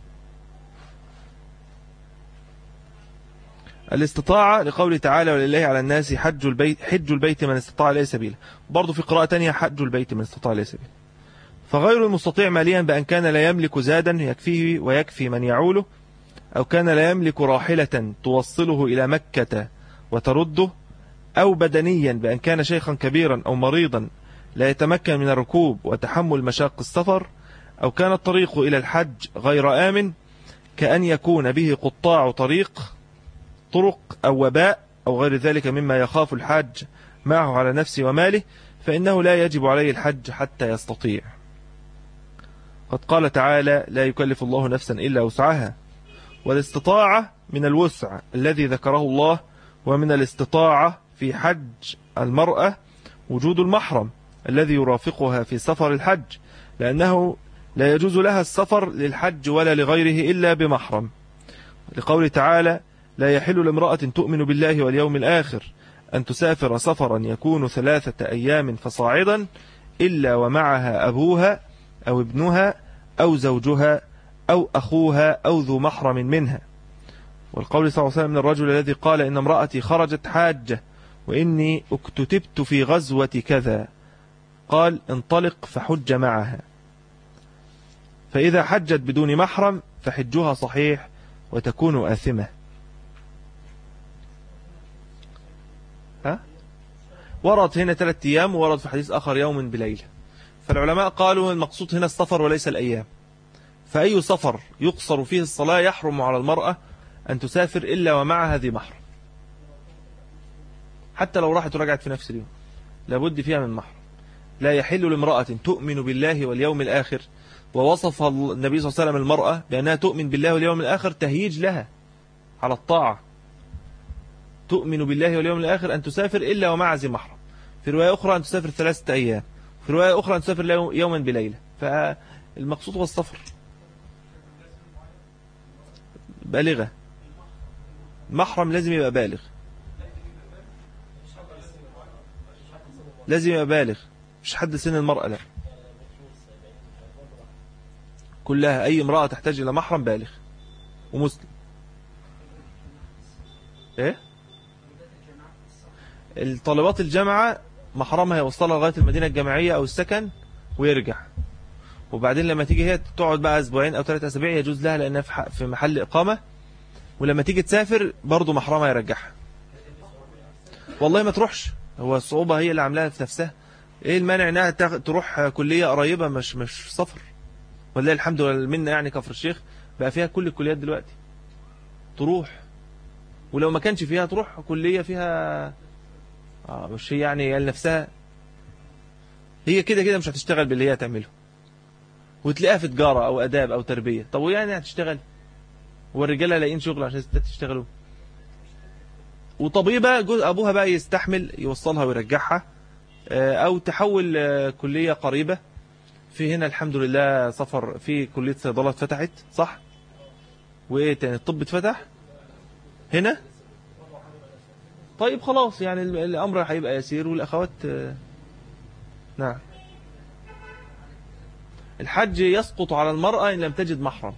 الاستطاعة لقوله تعالى: ولله على الناس حج البيت من استطاع إليه سبيلا. برضو في قراءة تانية: حج البيت من استطاع إليه سبيلا. فغير المستطيع ماليا بأن كان لا يملك زادا يكفيه ويكفي من يعوله، أو كان لا يملك راحلة توصله إلى مكة وترده، أو بدنيا بأن كان شيخا كبيرا أو مريضا لا يتمكن من الركوب وتحمل مشاق السفر، أو كان الطريق إلى الحج غير آمن كأن يكون به قطاع طرق أو وباء أو غير ذلك مما يخاف الحاج معه على نفسه وماله، فإنه لا يجب عليه الحج حتى يستطيع. قد قال تعالى: لا يكلف الله نفسا إلا وسعها. والاستطاعة من الوسع الذي ذكره الله، ومن الاستطاعة في حج المرأة وجود المحرم الذي يرافقها في سفر الحج، لأنه لا يجوز لها السفر للحج ولا لغيره إلا بمحرم، لقول تعالى: لا يحل لامرأة تؤمن بالله واليوم الآخر أن تسافر سفرا يكون 3 أيام فصاعدا إلا ومعها أبوها أو ابنها أو زوجها أو أخوها أو ذو محرم منها. والقول صلى الله عليه وسلم من الرجل الذي قال: إن امرأتي خرجت حاجة وإني اكتتبت في غزوة كذا، قال: انطلق فحج معها. فإذا حجت بدون محرم فحجها صحيح وتكون آثمة. ورد هنا 3 أيام، وورد في حديث آخر يوم بليلة. فالعلماء قالوا المقصود هنا السفر وليس الأيام، فأي سفر يقصر فيه الصلاة يحرم على المرأة أن تسافر إلا ومعها ذي محرم، حتى لو راحت ورجعت في نفس اليوم لابد فيها من محرم. لا يحل لامرأة تؤمن بالله واليوم الآخر، ووصف النبي صلى الله عليه وسلم المرأة بأنها تؤمن بالله واليوم الآخر تهيج لها على الطاعة، تؤمن بالله واليوم الآخر أن تسافر إلا ومع ذي محرم. في رواية أخرى أن تسافر 3 أيام، في رواية أخرى أن تسافر يوما بليلة. فالمقصود هو السفر. بالغة، محرم لازم يبقى بالغ، لازم يبقى بالغ، مش حد سن المرأة، لا، كلها أي امرأة تحتاج إلى محرم بالغ ومسلم. إيه؟ الطالبات الجامعة محرمها يوصلها لغاية المدينة الجامعية أو السكن ويرجع، وبعدين لما تيجي هي تقعد بقى 2 أو 3 أسابيع يجوز لها لأنها في محل إقامة، ولما تيجي تسافر برضو محرمها يرجعها. والله ما تروحش، هو الصعوبة هي اللي عاملاها في نفسها. ايه المانع انها تروح كلية قريبة مش سفر؟ والله الحمد لله منا، يعني كفر الشيخ بقى فيها كل الكليات دلوقتي، تروح. ولو ما كانش فيها تروح كلية فيها مش هي يعني نفسها، هي كده مش هتشتغل باللي هي تعمله، وتلاقيها في تجارة او اداب او تربية. طب ويعني هتشتغل؟ والرجاله لاقيين شغل عشان الستات تشتغلوا؟ وطبيبة جوز أبوها بقى يستحمل يوصلها ويرجعها، أو تحول كلية قريبة. في هنا الحمد لله سفر في كلية صيدلة اتفتحت صح؟ وإيه تاني الطب اتفتح هنا؟ طيب خلاص يعني الأمر هيبقى يسير والأخوات نعم. الحج يسقط على المرأة إن لم تجد محرم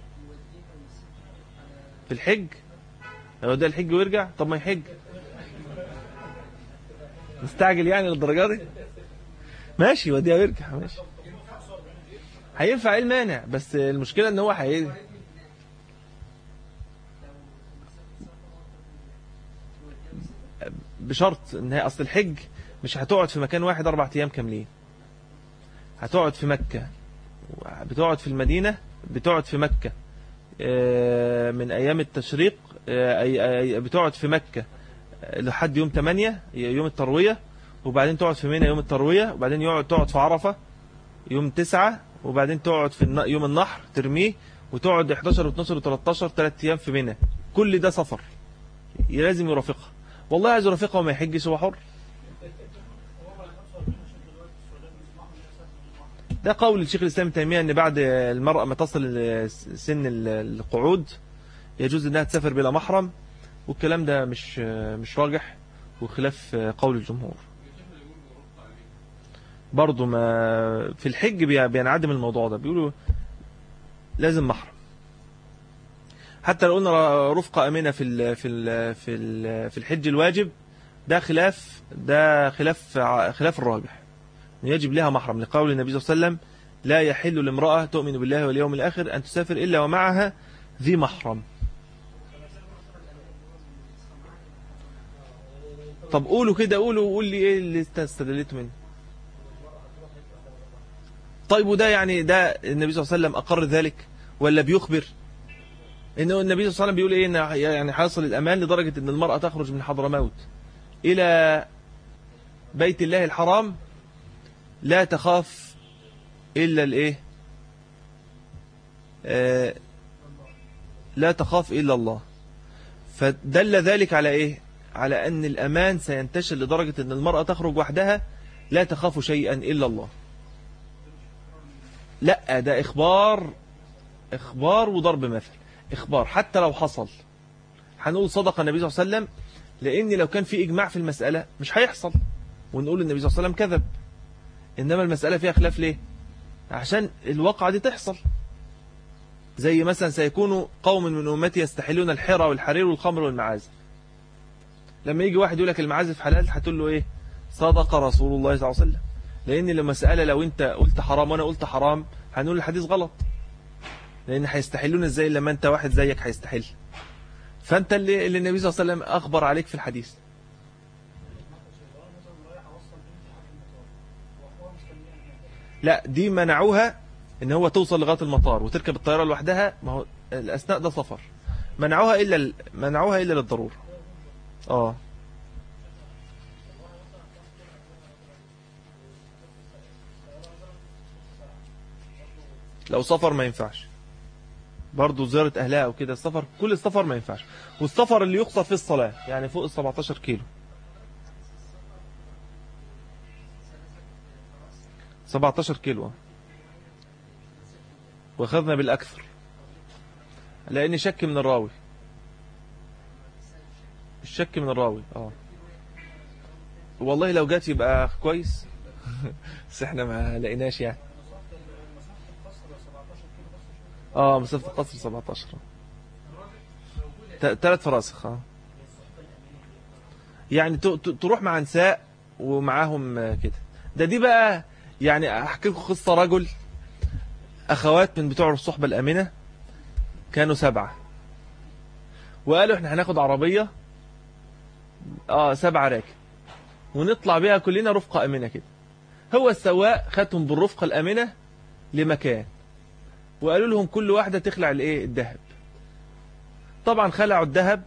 في الحج. لو ده الحج ويرجع طب ما يحج، مستعجل يعني للدرجة دي؟ ماشي وديها ويرجع ماشي، هينفع. ايه المانع؟ بس المشكلة ان هو بشرط ان هي اصل الحج مش هتقعد في مكان واحد 4 ايام كاملين، هتقعد في مكة، بتقعد في المدينة، بتقعد في مكة من ايام التشريق، بتقعد في مكة لحد يوم 8 يوم التروية، وبعدين تقعد في منى يوم التروية، وبعدين تقعد في عرفة يوم 9، وبعدين تقعد في يوم النحر ترميه، وتقعد 11 و12 و13 3 ايام في منى. كل ده سفر لازم يرافقها. والله عايز يرافقها وما يحجش هو حر. ده قول الشيخ الإسلام ابن تيمية ان بعد المرأة ما تصل سن القعود يجوز انها تسافر بلا محرم، والكلام ده مش راجح وخلاف قول الجمهور. برضو ما في الحج بينعدم الموضوع ده، بيقولوا لازم محرم. حتى لو قلنا رفقة أمينة في الحج الواجب، ده خلاف الراجح، يجب لها محرم لقول النبي صلى الله عليه وسلم لا يحل لامرأة تؤمن بالله واليوم الآخر أن تسافر إلا ومعها ذي محرم. طب قولوا كده، قول لي ايه اللي استدلت منه. طيب وده يعني ده النبي صلى الله عليه وسلم أقر ذلك ولا بيخبر؟ إنه النبي صلى الله عليه وسلم بيقول إيه؟ إن يعني حاصل الأمان لدرجة إن المرأة تخرج من حضرموت إلى بيت الله الحرام لا تخاف إلا الإيه؟ لا تخاف إلا الله. فدل ذلك على إيه؟ على أن الأمان سينتشر لدرجة أن المرأة تخرج وحدها لا تخاف شيئا إلا الله. لا ده إخبار وضرب مثل. إخبار حتى لو حصل هنقول صدق النبي صلى الله عليه وسلم، لأن لو كان في إجماع في المسألة مش هيحصل ونقول النبي صلى الله عليه وسلم كذب. إنما المسألة فيها خلاف ليه؟ عشان الواقعة دي تحصل. زي مثلا سيكون قوم من أمتي يستحلون الحرى والحرير والخمر والمعازف. لما يجي واحد يقول لك المعازف حلال هتقول له إيه؟ صدق رسول الله صلى الله عليه وسلم. لأن المسألة لو أنت قلت حرام وأنا قلت حرام هنقول الحديث غلط، لأن هيستحلون إزاي لما أنت واحد زيك هيستحل. فأنت اللي النبي صلى الله عليه وسلم أخبر عليك في الحديث. لا دي منعوها إن هو توصل لغاية المطار وتركب الطيارة لوحدها، ما هو الأثناء ده سفر. منعوها إلا للضرورة. لو سفر ما ينفعش برضو زيارة أهلها أو كده. السفر كل السفر ما ينفعش. والسفر اللي يقصر في الصلاة يعني فوق 17 كيلو 17 كيلو واخذنا بالأكثر لأن شك من الراوي. الشك من الراوي والله لو جات يبقى كويس بس احنا ما لقيناش يعني. مسافة القصر 17 3 فراسخ يعني تروح مع نساء ومعاهم كده. دي بقى يعني احكي لكم قصة رجل اخوات من بتوع الصحبة الامنة كانوا 7 وقالوا احنا هناخد عربية 7 راكب ونطلع بيها كلنا رفقة امنة كده. هو السواق خدهم بالرفقة الامنة لمكان وقالوا لهم كل واحدة تخلع الذهب. طبعا خلعوا الذهب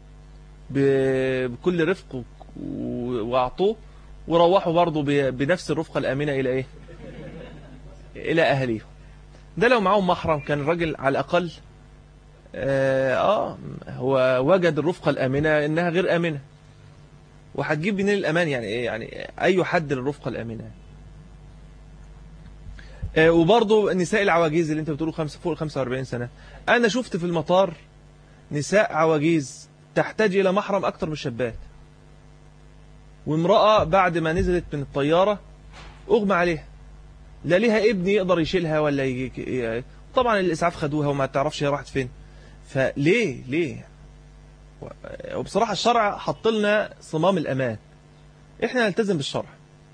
بكل رفق واعطوه وروحوا برضو بنفس الرفقة الآمنة إلى أهليهم. ده لو معهم محرم كان الراجل على الأقل هو وجد الرفقة الآمنة إنها غير آمنة، وهتجيب منين الأمان؟ يعني إيه؟ يعني أي حد للرفقة الآمنة؟ وبرضه النساء العواجيز اللي أنت بتقوله فوق 45 سنة، أنا شفت في المطار نساء عواجيز تحتاج إلى محرم أكتر من الشابات، وامرأة بعد ما نزلت من الطيارة أغمى عليها، لا ليها ابن يقدر يشيلها ولا طبعا الإسعاف خدوها وما تعرفش هي راحت فين. فليه وبصراحة الشرع حط لنا صمام الأمان، إحنا نلتزم بالشرع.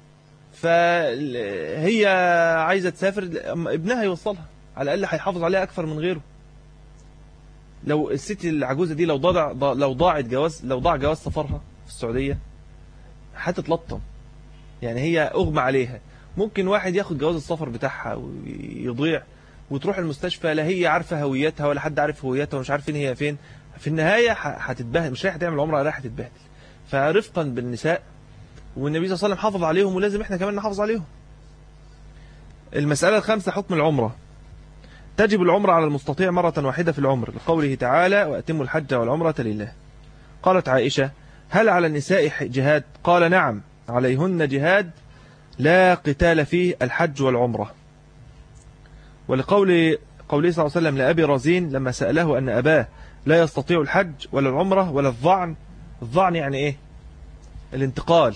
فهي عايزة تسافر، ابنها يوصلها، على الأقل هيحافظ عليها أكثر من غيره. لو الست العجوزة دي لو ضاع جواز سفرها في السعودية هتتلطم. يعني هي أغمى عليها، ممكن واحد ياخد جواز السفر بتاعها ويضيع، وتروح المستشفى لا هي عارفة هويتها ولا حد عارف هويتها ومش عارفين هي فين. في النهاية هتتبهدل، مش رايحة تعمل عمرة، رايحة تتبهدل. فرفقا بالنساء، والنبي صلى الله عليه وسلم حافظ عليهم، ولازم احنا كمان نحافظ عليهم. المسألة الخامسة حكم العمرة. تجب العمرة على المستطيع مرة واحدة في العمر، لقوله تعالى وأتموا الحج والعمرة لله. قالت عائشة هل على النساء جهاد؟ قال نعم عليهن جهاد لا قتال فيه، الحج والعمرة. ولقوله صلى الله عليه وسلم لأبي رزين لما سأله أن أباه لا يستطيع الحج ولا العمرة ولا الظعن. الظعن يعني إيه؟ الانتقال.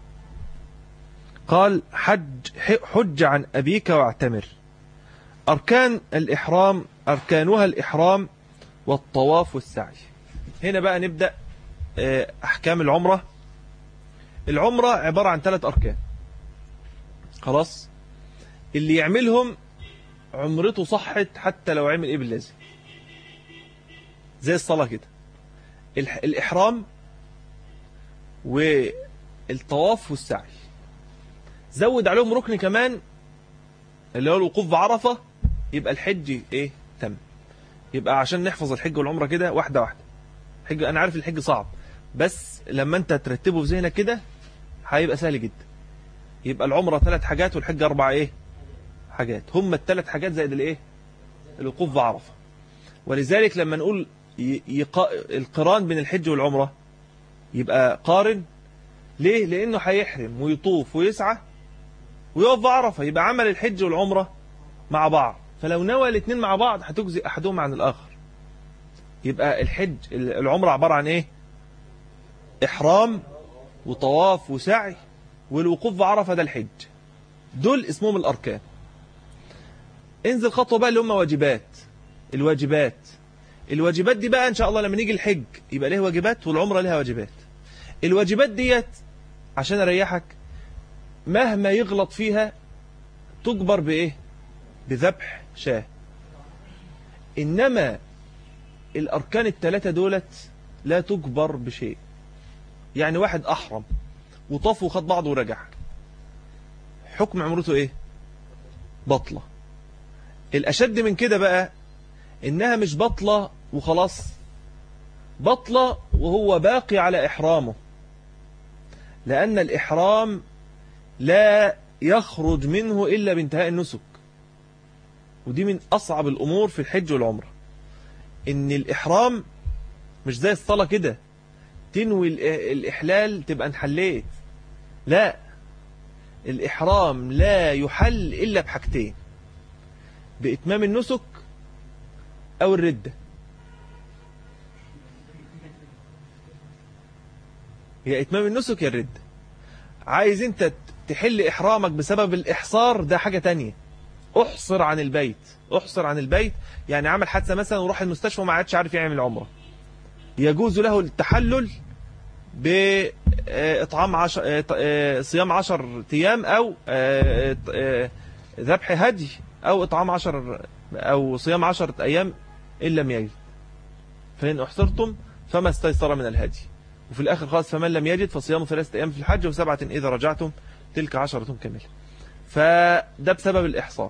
قال حج عن أبيك واعتمر. أركان الإحرام أركانها الإحرام والطواف والسعي. هنا بقى نبدأ أحكام العمرة. العمرة عبارة عن 3 أركان. خلاص، اللي يعملهم عمرته صحت حتى لو عمل إيه باللازم، زي الصلاة كده. الإحرام والطواف والسعي، زود عليهم ركن كمان اللي هو الوقوف بعرفة، يبقى الحج إيه تم. يبقى عشان نحفظ الحج والعمرة كده واحدة واحدة. الحج أنا عارف الحج صعب، بس لما أنت ترتبه في ذهنك كده هيبقى سهل جدا. يبقى العمرة 3 حاجات والحج 4 إيه حاجات. هم ال3 حاجات زائد الإيه الوقوف بعرفة. ولذلك لما نقول القران بين الحج والعمرة يبقى قارن. ليه؟ لأنه هيحرم ويطوف ويسعى ويقف بعرفة، يبقى عمل الحج والعمرة مع بعض. فلو نوى الاثنين مع بعض هتجزي أحدهم عن الآخر. يبقى العمرة عبارة عن إيه؟ إحرام وطواف وسعي والوقوف بعرفة، ده الحج. دول اسمهم الأركان. انزل خطوة بقى اللي هم الواجبات دي بقى إن شاء الله لما نيجي الحج يبقى ليه واجبات والعمرة لها واجبات. الواجبات ديت عشان أريحك مهما يغلط فيها تجبر بإيه؟ بذبح شاة. إنما الأركان ال3 دولت لا تجبر بشيء. يعني واحد أحرم وطاف وخد بعضه ورجع، حكم عمرته إيه؟ بطلة. الأشد من كده بقى إنها مش بطلة وخلاص، بطلة وهو باقي على إحرامه، لأن الإحرام لا يخرج منه إلا بانتهاء النسك. ودي من أصعب الأمور في الحج والعمرة، إن الإحرام مش زي الصلاة كده تنوي الإحلال تبقى انحليت. لا، الإحرام لا يحل إلا بحاجتين: بإتمام النسك أو الردة. يا إتمام النسك يا الردة. عايز أنت تحل إحرامك بسبب الإحصار، ده حاجة تانية. أحصر عن البيت يعني عمل حادثة مثلا وراح المستشفى وما عادش عارف يعمل عمرة، يجوز له التحلل بإطعام صيام 10 أيام أو ذبح هدي أو إطعام 10 أو صيام 10 أيام إن لم يجد، فإن أحصرتم فما استيسر من الهدي. وفي الآخر خالص فمن لم يجد فصيام 3 أيام في الحج و7 إذا رجعتم تلك 10 كاملة. فده بسبب الإحصار.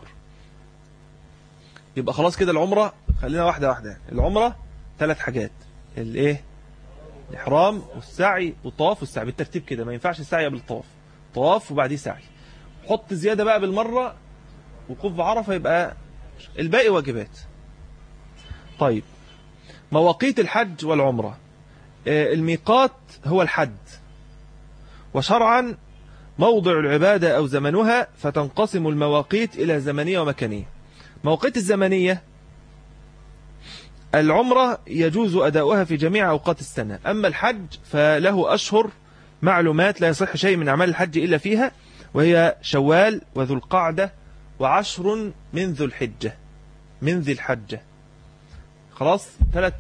يبقى خلاص كده العمرة، خلينا واحدة واحدة. العمرة 3 حاجات: الايه؟ الإحرام والسعي والطواف والسعي، بالترتيب كده، ما ينفعش السعي قبل الطواف، طواف وبعديه سعي. حط زيادة بقى بالمرة وقوف بعرفة، يبقى الباقي واجبات. طيب مواقيت الحج والعمرة. الميقات هو الحد، وشرعا موضع العبادة أو زمنها، فتنقسم المواقيت إلى زمنية ومكانية. مواقيت الزمنية: العمرة يجوز أداؤها في جميع أوقات السنة، أما الحج فله أشهر معلومات لا يصح شيء من أعمال الحج إلا فيها، وهي شوال وذو القعدة وعشر من ذو الحجة من ذي الحجة. خلاص، 3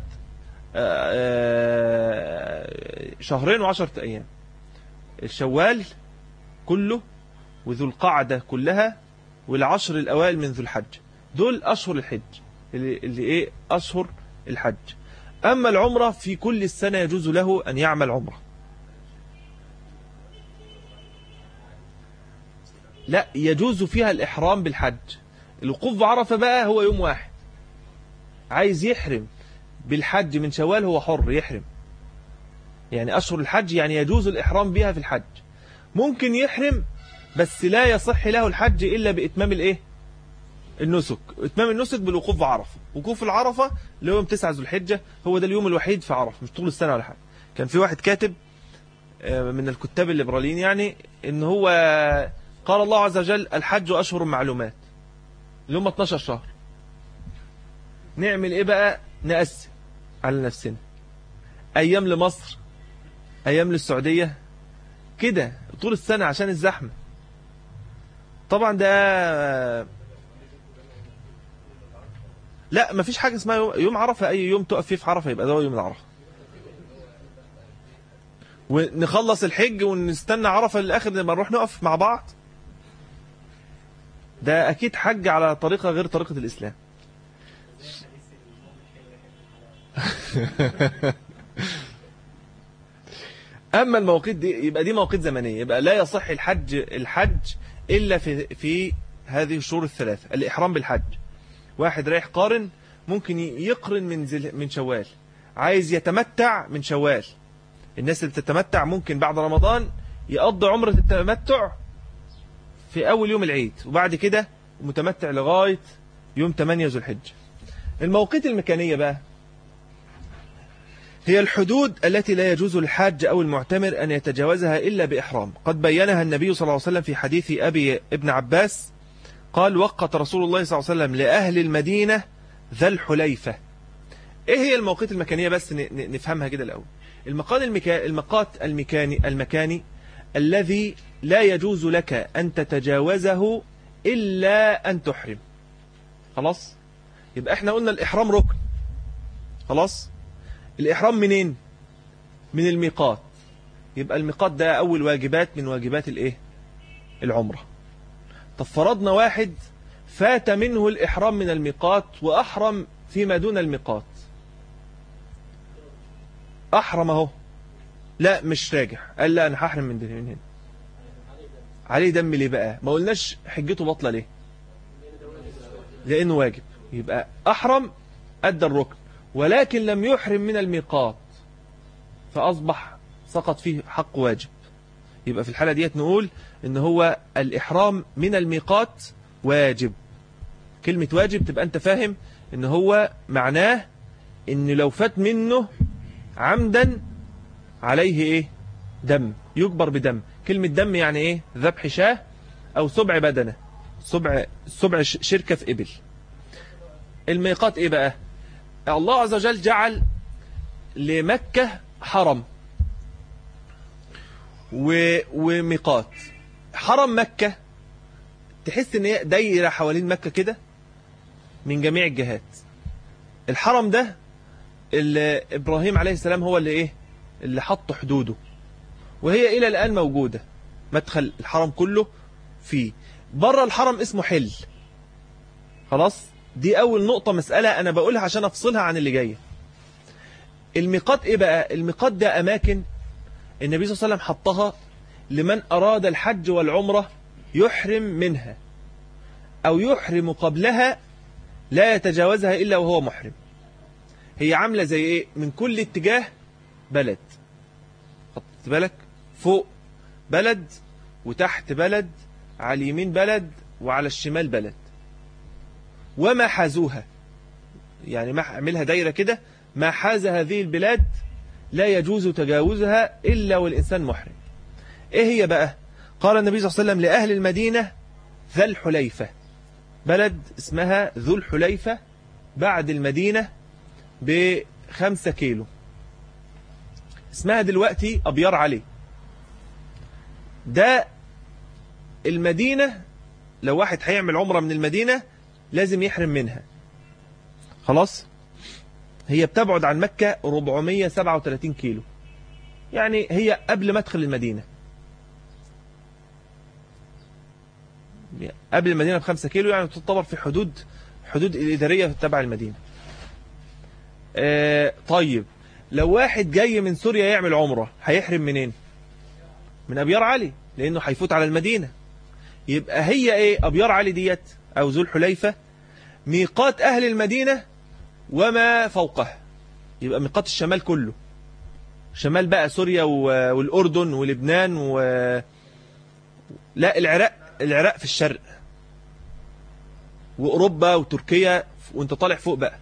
شهرين و10 أيام: الشوال كله، وذو القعدة كلها، والعشر الأوائل من ذو الحج. دول أشهر الحج اللي إيه أشهر الحج. أما العمرة في كل السنة يجوز له أن يعمل عمرة. لا، يجوز فيها الإحرام بالحج. الوقوف بعرفة بقى هو يوم واحد. عايز يحرم بالحج من شوال هو حر يحرم، يعني أشهر الحج يعني يجوز الإحرام بها في الحج. ممكن يحرم بس لا يصح له الحج إلا بإتمام الإيه؟ النسك. إتمام النسك بالوقوف بعرفة. وقوف العرفة اللي هو يوم 9 ذو الحجة، هو ده اليوم الوحيد في عرفة، مش طول السنة ولا حاجة. كان في واحد كاتب من الكتاب الليبراليين يعني إن هو قال الله عز وجل: الحج أشهر معلومات، اللي هم 12 شهر. نعمل إيه بقى؟ نقسم على نفسنا، أيام لمصر، أيام للسعودية، كده طول السنة عشان الزحمة. طبعا ده لا، مفيش حاجة اسمها يوم عرفة. أي يوم تقف فيه في عرفة يبقى ده يوم العرفة، ونخلص الحج ونستنى عرفة للآخر لما نروح نقف مع بعض. ده أكيد حج على طريقة غير طريقة الإسلام. أما المواقيت دي يبقى دي مواقيت زمنية، يبقى لا يصح الحج إلا في هذه الشهور الثلاثة. الإحرام بالحج: واحد رايح قارن ممكن يقرن من شوال، عايز يتمتع من شوال. الناس اللي بتتمتع ممكن بعد رمضان يقضي عمرة التمتع في أول يوم العيد، وبعد كده متمتع لغاية يوم 8 ذو الحجة. المواقيت المكانية بقى هي الحدود التي لا يجوز للحاج أو المعتمر أن يتجاوزها إلا بإحرام. قد بينها النبي صلى الله عليه وسلم في حديث أبي ابن عباس قال: وقت رسول الله صلى الله عليه وسلم لأهل المدينة ذا الحليفة. إيه هي المواقيت المكانية؟ بس نفهمها كده الأول. الميقات المكاني الذي لا يجوز لك أن تتجاوزه إلا أن تحرم. خلاص، يبقى احنا قلنا الإحرام ركن. خلاص، الإحرام منين؟ من الميقات. يبقى الميقات ده أول واجبات من واجبات الإيه؟ العمرة. طب فرضنا واحد فات منه الإحرام من الميقات وأحرم فيما دون الميقات، أحرم أهو، لا مش راجع، قال لا أنا هحرم من هنا، عليه دم ليه بقى؟ ما قلناش حجته بطلة ليه؟ لأنه واجب. يبقى أحرم أدى الركن ولكن لم يحرم من الميقات، فأصبح سقط فيه حق واجب. يبقى في الحالة ديت نقول إن هو الإحرام من الميقات واجب. كلمة واجب تبقى أنت فاهم إن هو معناه إن لو فات منه عمدا عليه إيه؟ دم، يجبر بدم. كلمة دم يعني إيه؟ ذبح شاه أو سبع بدنة، سبع شركة في إبل. الميقات إيه بقى؟ الله عز وجل جعل لمكة حرم وميقات. حرم مكة تحس ان هي دايره حوالين مكة كده من جميع الجهات. الحرم ده اللي ابراهيم عليه السلام هو اللي حط حدوده، وهي الى الان موجودة. مدخل الحرم كله فيه. بره الحرم اسمه حل. خلاص، دي اول نقطة مسألة انا بقولها عشان افصلها عن اللي جاية. الميقات ايه بقى؟ الميقات ده اماكن النبي صلى الله عليه وسلم حطها لمن اراد الحج والعمرة يحرم منها او يحرم قبلها، لا يتجاوزها الا وهو محرم. هي عاملة زي ايه؟ من كل اتجاه بلد، خدت بالك؟ فوق بلد وتحت بلد، على اليمين بلد وعلى الشمال بلد، وما حازوها، يعني ما اعملها دايرة كده ما حاز هذه البلاد لا يجوز تجاوزها إلا والإنسان محرم. إيه هي بقى؟ قال النبي صلى الله عليه وسلم لأهل المدينة ذا الحليفة، بلد اسمها ذو الحليفة بعد المدينة ب5 كيلو، اسمها دلوقتي أبيار علي. ده المدينة، لو واحد هيعمل عمرة من المدينة لازم يحرم منها. خلاص، هي بتبعد عن مكة 437 كيلو، يعني هي قبل ما ادخل المدينة، قبل المدينة ب5 كيلو، يعني تعتبر في حدود الإدارية تبع المدينة. طيب لو واحد جاي من سوريا يعمل عمرة هيحرم منين؟ من أبيار علي، لأنه هيفوت على المدينة. يبقى هي إيه أبيار علي ديت أو ذو الحليفة؟ ميقات أهل المدينة وما فوقها، يبقى ميقات الشمال كله، شمال بقى سوريا والأردن ولبنان لا العراق في الشرق، وأوروبا وتركيا، وانت طالع فوق بقى.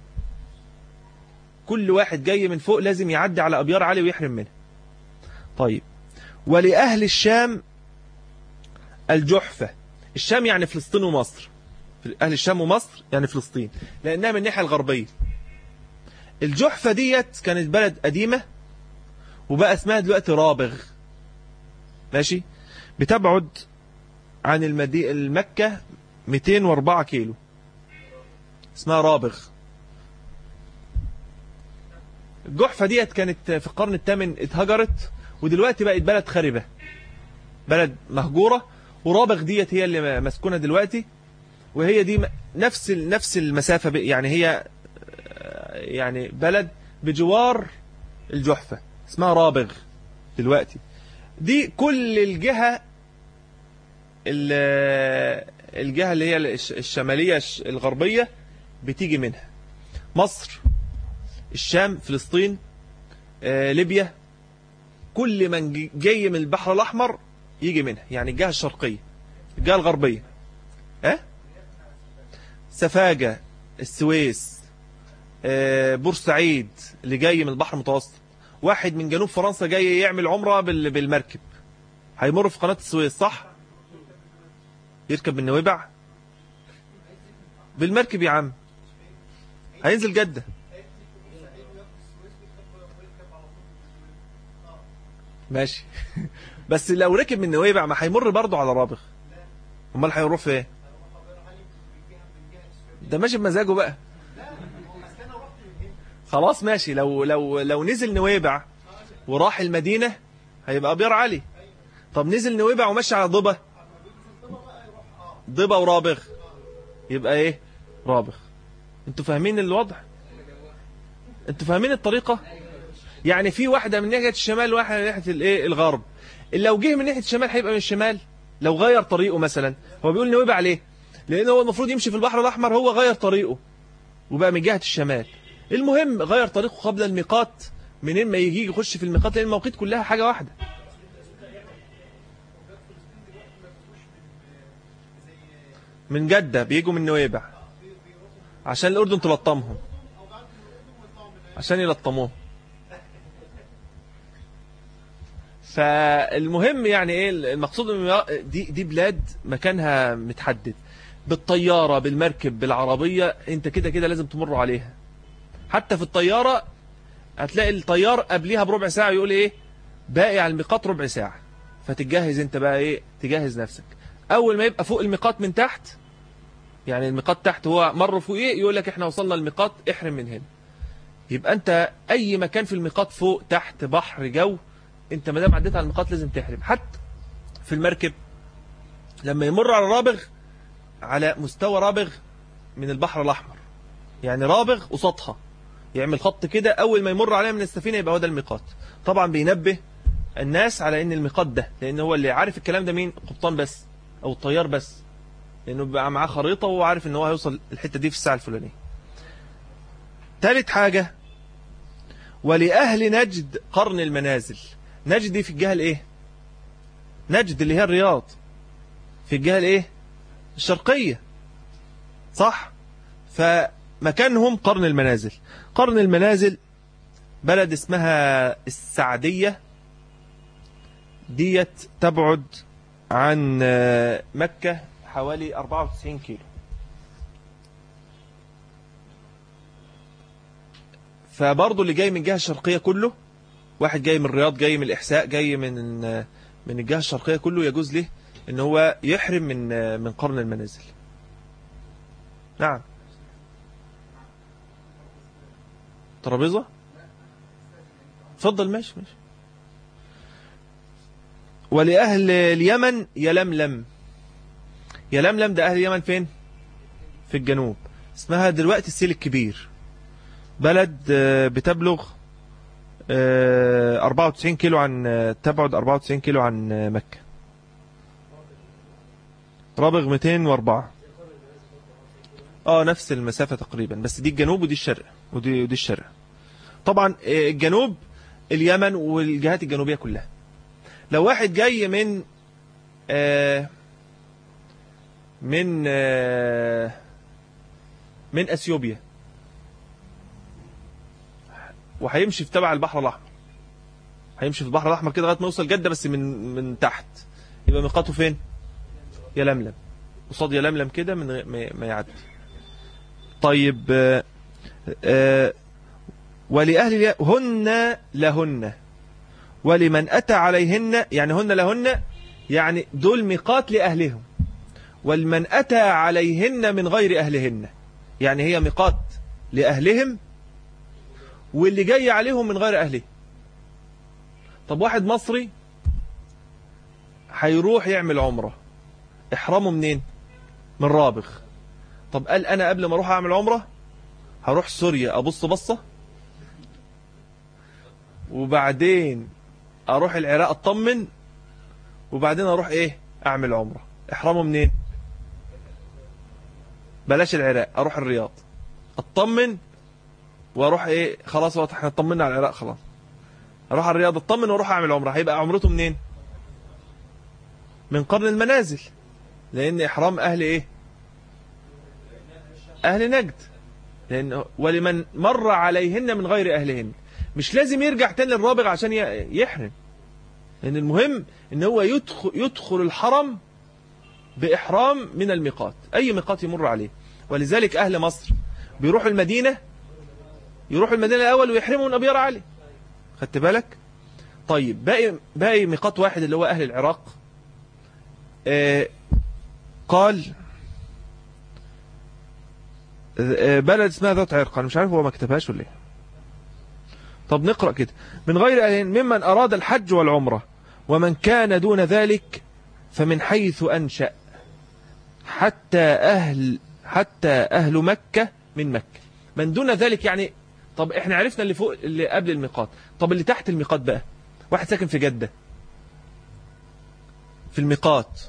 كل واحد جاي من فوق لازم يعدي على أبيار علي ويحرم منها. طيب، ولأهل الشام الجحفة. الشام يعني فلسطين ومصر، أهل الشام ومصر يعني فلسطين، لأنها من الناحية الغربية. الجحفة ديت كانت بلد قديمة وبقى اسمها دلوقتي رابغ، ماشي، بتبعد عن المكة 204 كيلو، اسمها رابغ. الجحفة ديت كانت في القرن الثامن اتهجرت، ودلوقتي بقت بلد خربة، بلد مهجورة. ورابغ ديت هي اللي مسكونة دلوقتي، وهي دي نفس المسافة، يعني هي يعني بلد بجوار الجحفة، اسمها رابغ دلوقتي. دي كل الجهة اللي هي الشمالية الغربية بتيجي منها، مصر، الشام، فلسطين، ليبيا، كل من جاي من البحر الأحمر يجي منها، يعني الجهة الشرقية، الجهة الغربية، سفاجة، السويس، بورسعيد اللي جاي من البحر المتوسط. واحد من جنوب فرنسا جاي يعمل عمرة بالمركب، هيمر في قناة السويس، صح؟ يركب من نويبع بالمركب يا عم، هينزل جدة. ماشي بس لو ركب من نويبع ما هيمر برضه على رابغ، امال هيروح فين؟ ده ماشي بمزاجه بقى. خلاص ماشي، لو نزل نويبع وراح المدينة هيبقى أبيار علي. طب نزل نويبع ومشي على ضبا ورابغ، يبقى ايه؟ رابغ. انتوا فاهمين الوضع؟ انتوا فاهمين الطريقة؟ يعني في واحدة من ناحية الشمال وواحدة من ناحية الايه الغرب. اللي لو جه من ناحية الشمال هيبقى من الشمال. لو غير طريقه مثلا، هو بيقول نويبع ليه؟ لأنه هو المفروض يمشي في البحر الأحمر، هو غير طريقه وبقى من جهة الشمال. المهم غير طريقه قبل الميقات، منين ما يجي يخش في الميقات، لأن المواقيت كلها حاجة واحدة. من جدة بيجوا من نويبع عشان الأردن تلطمهم، عشان يلطموه. فالمهم يعني ايه المقصود، دي بلاد مكانها متحدد، بالطيارة، بالمركب، بالعربية، انت كده لازم تمر عليها. حتى في الطيارة هتلاقي الطيار قبليها بربع ساعة يقول ايه باقي على الميقات ربع ساعة، فتتجهز انت بقى ايه، تجهز نفسك. اول ما يبقى فوق الميقات من تحت، يعني الميقات تحت هو مر فوق ايه، يقول لك احنا وصلنا الميقات، احرم من هنا. يبقى انت اي مكان في الميقات، فوق تحت بحر جو، انت ما دام عديت على الميقات لازم تحرم. حتى في المركب لما يمر على رابغ، على مستوى رابغ من البحر الأحمر، يعني رابغ قصادها، يعمل خط كده، أول ما يمر عليها من السفينة يبقى هو ده الميقات. طبعا بينبه الناس على ان الميقات ده، لأن هو اللي عارف الكلام ده مين؟ القبطان بس أو الطيار بس، لأنه بيبقى معاه خريطة وهو عارف ان هو هيوصل الحتة دي في الساعة الفلانية. ثالث حاجة، ولأهل نجد قرن المنازل. نجد دي في الجهة الايه؟ نجد اللي هي الرياض، في الجهة الايه؟ الشرقية، صح؟ مكانهم قرن المنازل. قرن المنازل بلد اسمها السعدية، ديت تبعد عن مكة حوالي 94 كيلو. فبرضه اللي جاي من الجهة الشرقية كله، واحد جاي من الرياض، جاي من الإحساء، جاي من الجهة الشرقية كله، يجوز له ان هو يحرم من قرن المنازل. نعم. ترابيزة، اتفضل. ماشي. ولأهل اليمن يلملم. يلملم ده أهل اليمن فين؟ في الجنوب. اسمها دلوقتي السيل الكبير. بلد بتبلغ 94 كيلو تبعد 94 كيلو عن مكة. رابغ 204. نفس المسافة تقريبا، بس دي الجنوب ودي الشرق ودي الشرق. طبعا الجنوب اليمن والجهات الجنوبية كلها. لو واحد جاي من اثيوبيا وهيمشي في تبع البحر الاحمر، هيمشي في البحر الاحمر كده لغايه ما يوصل جده، بس من تحت، يبقى ميقاته فين؟ يلملم. قصاد يلملم كده من ما يعدي. طيب ولأهل هن لهن ولمن أتى عليهن، يعني هن لهن يعني دول ميقات لأهلهم، ولمن أتى عليهن من غير أهلهن، يعني هي ميقات لأهلهم واللي جاي عليهم من غير أهله. طب واحد مصري هيروح يعمل عمرة، إحرامه منين؟ من رابغ. طب قال أنا قبل ما أروح أعمل عمرة هروح سوريا أبص بصة، وبعدين أروح العراق أطمن، وبعدين أروح أعمل عمرة. إحرامه منين؟ بلاش العراق، أروح الرياض أطمن وأروح خلاص احنا اطمنا على العراق، خلاص أروح الرياض أطمن وأروح أعمل عمرة. هيبقى عمرته منين؟ من قرن المنازل، لأن إحرام أهل أهل نجد. لأن ولمن مر عليهن من غير أهلهن، مش لازم يرجع تاني للرابغ عشان يحرم، لأن المهم إن هو يدخل الحرم بإحرام من الميقات، أي ميقات يمر عليه. ولذلك أهل مصر بيروحوا المدينة، الأول ويحرموا من أبيار علي. خدت بالك؟ طيب باقي ميقات واحد اللي هو أهل العراق. قال بلد اسمها ذات عرق، أنا مش عارف هو ما كتبهاش ولا ايه. طب نقرأ كده: من غير أهل ممن أراد الحج والعمرة، ومن كان دون ذلك فمن حيث أنشأ حتى أهل مكة من مكة. من دون ذلك يعني، طب احنا عرفنا اللي فوق اللي قبل الميقات، طب اللي تحت الميقات بقى، واحد ساكن في جدة في الميقات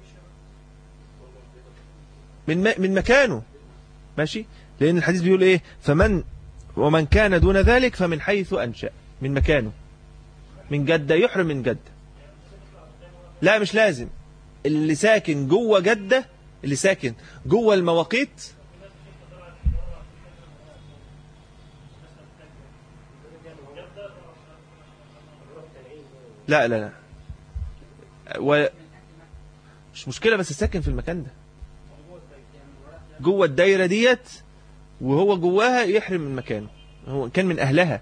من مكانه، ماشي، لأن الحديث بيقول ومن كان دون ذلك فمن حيث أنشأ، من مكانه، من جدة يحرم من جدة. لا مش لازم، اللي ساكن جوه جدة، اللي ساكن جوه المواقيت. لا مش مشكلة، بس ساكن في المكان ده جوه الدايرة ديت، وهو جواها يحرم من مكانه، هو كان من أهلها.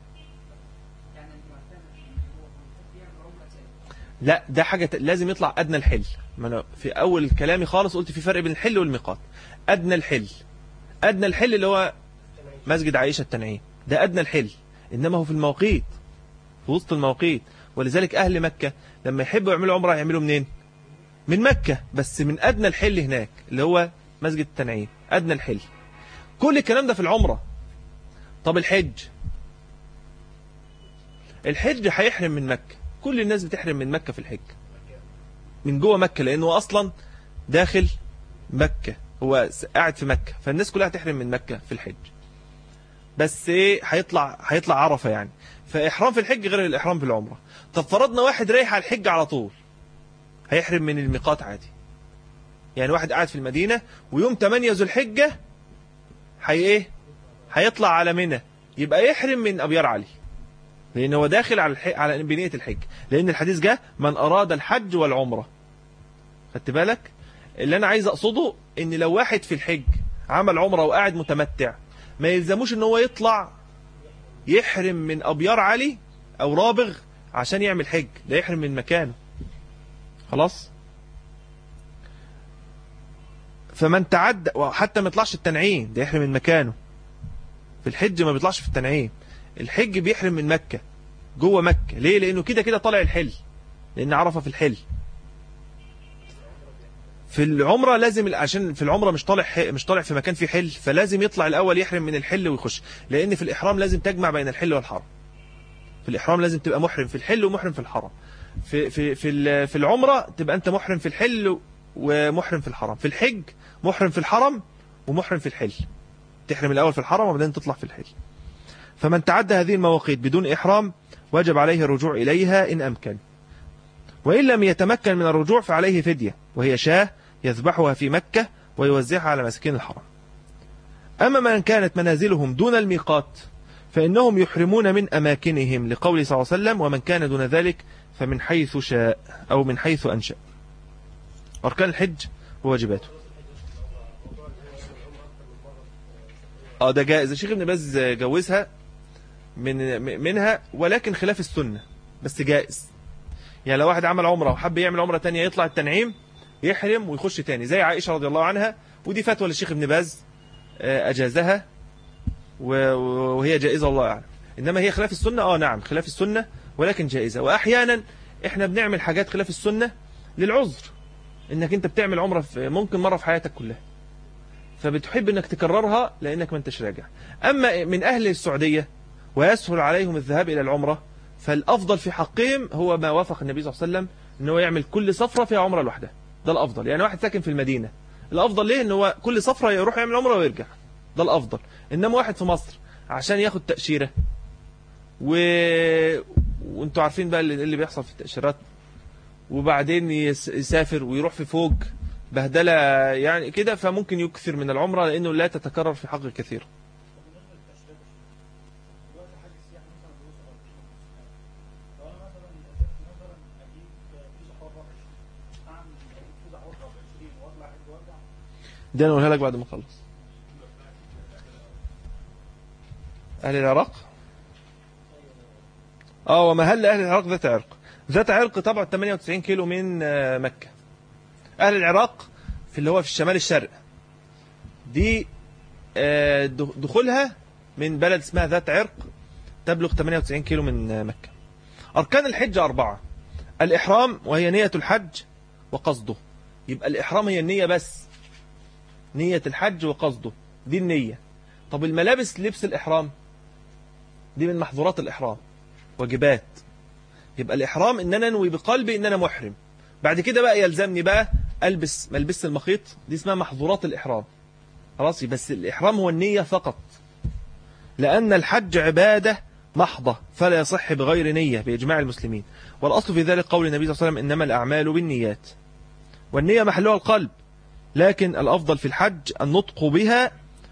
لا ده حاجة لازم يطلع أدنى الحل. ما أنا في أول كلامي خالص قلت في فرق بين الحل والميقات. أدنى الحل اللي هو مسجد عائشة التنعيم، ده أدنى الحل، إنما هو في المواقيت، في وسط المواقيت. ولذلك أهل مكة لما يحبوا يعملوا عمرة يعملوا منين؟ من مكة، بس من أدنى الحل هناك اللي هو مسجد التنعيم، أدنى الحل. كل الكلام ده في العمرة. طب الحج هيحرم من مكة، كل الناس بتحرم من مكة في الحج، من جوه مكة، لأنه أصلا داخل مكة، هو قاعد في مكة، فالناس كلها هتحرم من مكة في الحج. بس هيطلع عرفة يعني، فإحرام في الحج غير الإحرام في العمرة. طب فرضنا واحد رايح على الحج على طول، هيحرم من الميقات عادي. يعني واحد قاعد في المدينة ويوم 8 ذو الحجة هيطلع على منى يبقى يحرم من أبيار علي، لأن هو داخل على بنية الحج، لأن الحديث جاء من أراد الحج والعمرة. خدت بالك؟ اللي أنا عايز أقصده إن لو واحد في الحج عمل عمرة وقاعد متمتع ما يلزموش إن هو يطلع يحرم من أبيار علي أو رابغ عشان يعمل حج، ده يحرم من مكانه خلاص. فمن تعدى، وحتى ما يطلعش التنعيم، ده يحرم من مكانه. في الحج ما بيطلعش في التنعيم، الحج بيحرم من مكة جوه مكة. ليه؟ لأنه كده كده طالع الحل، لأن عرفة في الحل. في العمرة لازم، عشان في العمرة مش طالع في مكان فيه حل، فلازم يطلع الأول يحرم من الحل ويخش، لأن في الإحرام لازم تجمع بين الحل والحرم. في الإحرام لازم تبقى محرم في الحل ومحرم في الحرم. في العمرة تبقى أنت محرم في الحل ومحرم في الحرم. في الحج محرم في الحرم ومحرم في الحل، تحرم الأول في الحرم وبعدين تطلع في الحل. فمن تعدى هذه المواقيت بدون إحرام وجب عليه الرجوع إليها إن أمكن، وإن لم يتمكن من الرجوع فعليه فدية، وهي شاة يذبحها في مكة ويوزعها على مساكين الحرم. أما من كانت منازلهم دون الميقات فإنهم يحرمون من أماكنهم، لقوله صلى الله عليه وسلم ومن كان دون ذلك فمن حيث شاء أو من حيث أنشأ. أركان الحج وواجباته. ده جائز، الشيخ ابن باز جوزها منها، ولكن خلاف السنة، بس جائز. يعني لو واحد عمل عمرة وحب يعمل عمرة تانية يطلع التنعيم يحرم ويخش تاني زي عائشة رضي الله عنها، ودي فتوى للشيخ ابن باز أجازها وهي جائزة الله أعلم. إنما هي خلاف السنة، نعم خلاف السنة ولكن جائزة. وأحيانا إحنا بنعمل حاجات خلاف السنة للعذر، إنك أنت بتعمل عمرة ممكن مرة في حياتك كلها، فبتحب إنك تكررها لأنك ما انتش راجع. أما من أهل السعودية ويسهل عليهم الذهاب إلى العمرة، فالأفضل في حقهم هو ما وافق النبي صلى الله عليه وسلم، إنه يعمل كل سفرة فيها عمرة لوحدها، ده الأفضل. يعني واحد ساكن في المدينة، الأفضل ليه إن هو كل سفرة يروح يعمل عمرة ويرجع، ده الأفضل. إنما واحد في مصر عشان ياخد تأشيرة وانتوا عارفين بقى اللي بيحصل في التأشيرات، وبعدين يسافر ويروح في فوق بهدلة يعني كده، فممكن يكثر من العمرة لأنه لا تتكرر في حق كثير. دي أنا أقولها لك بعد ما أخلص. أهل العراق ومهل أهل العراق ذات عرق طبعا 98 كيلو من مكة. أهل العراق في اللي هو في الشمال الشرق دي دخولها من بلد اسمها ذات عرق تبلغ 98 كيلو من مكة. أركان الحج 4: الإحرام وهي نية الحج وقصده، يبقى الإحرام هي النية بس، نية الحج وقصده دي النية. طب الملابس لبس الإحرام دي من محظورات الإحرام، واجبات. يبقى الإحرام إن أنا أنوي بقلبي إن أنا محرم، بعد كده بقى يلزمني بقى ألبس ملبس المخيط، دي اسمها محظورات الإحرام خلاص. بس الإحرام هو النية فقط، لأن الحج عبادة محضة فلا يصح بغير نية بإجماع المسلمين. والأصل في ذلك قول النبي صلى الله عليه وسلم إنما الأعمال بالنيات، والنية محلها القلب، لكن الأفضل في الحج النطق بها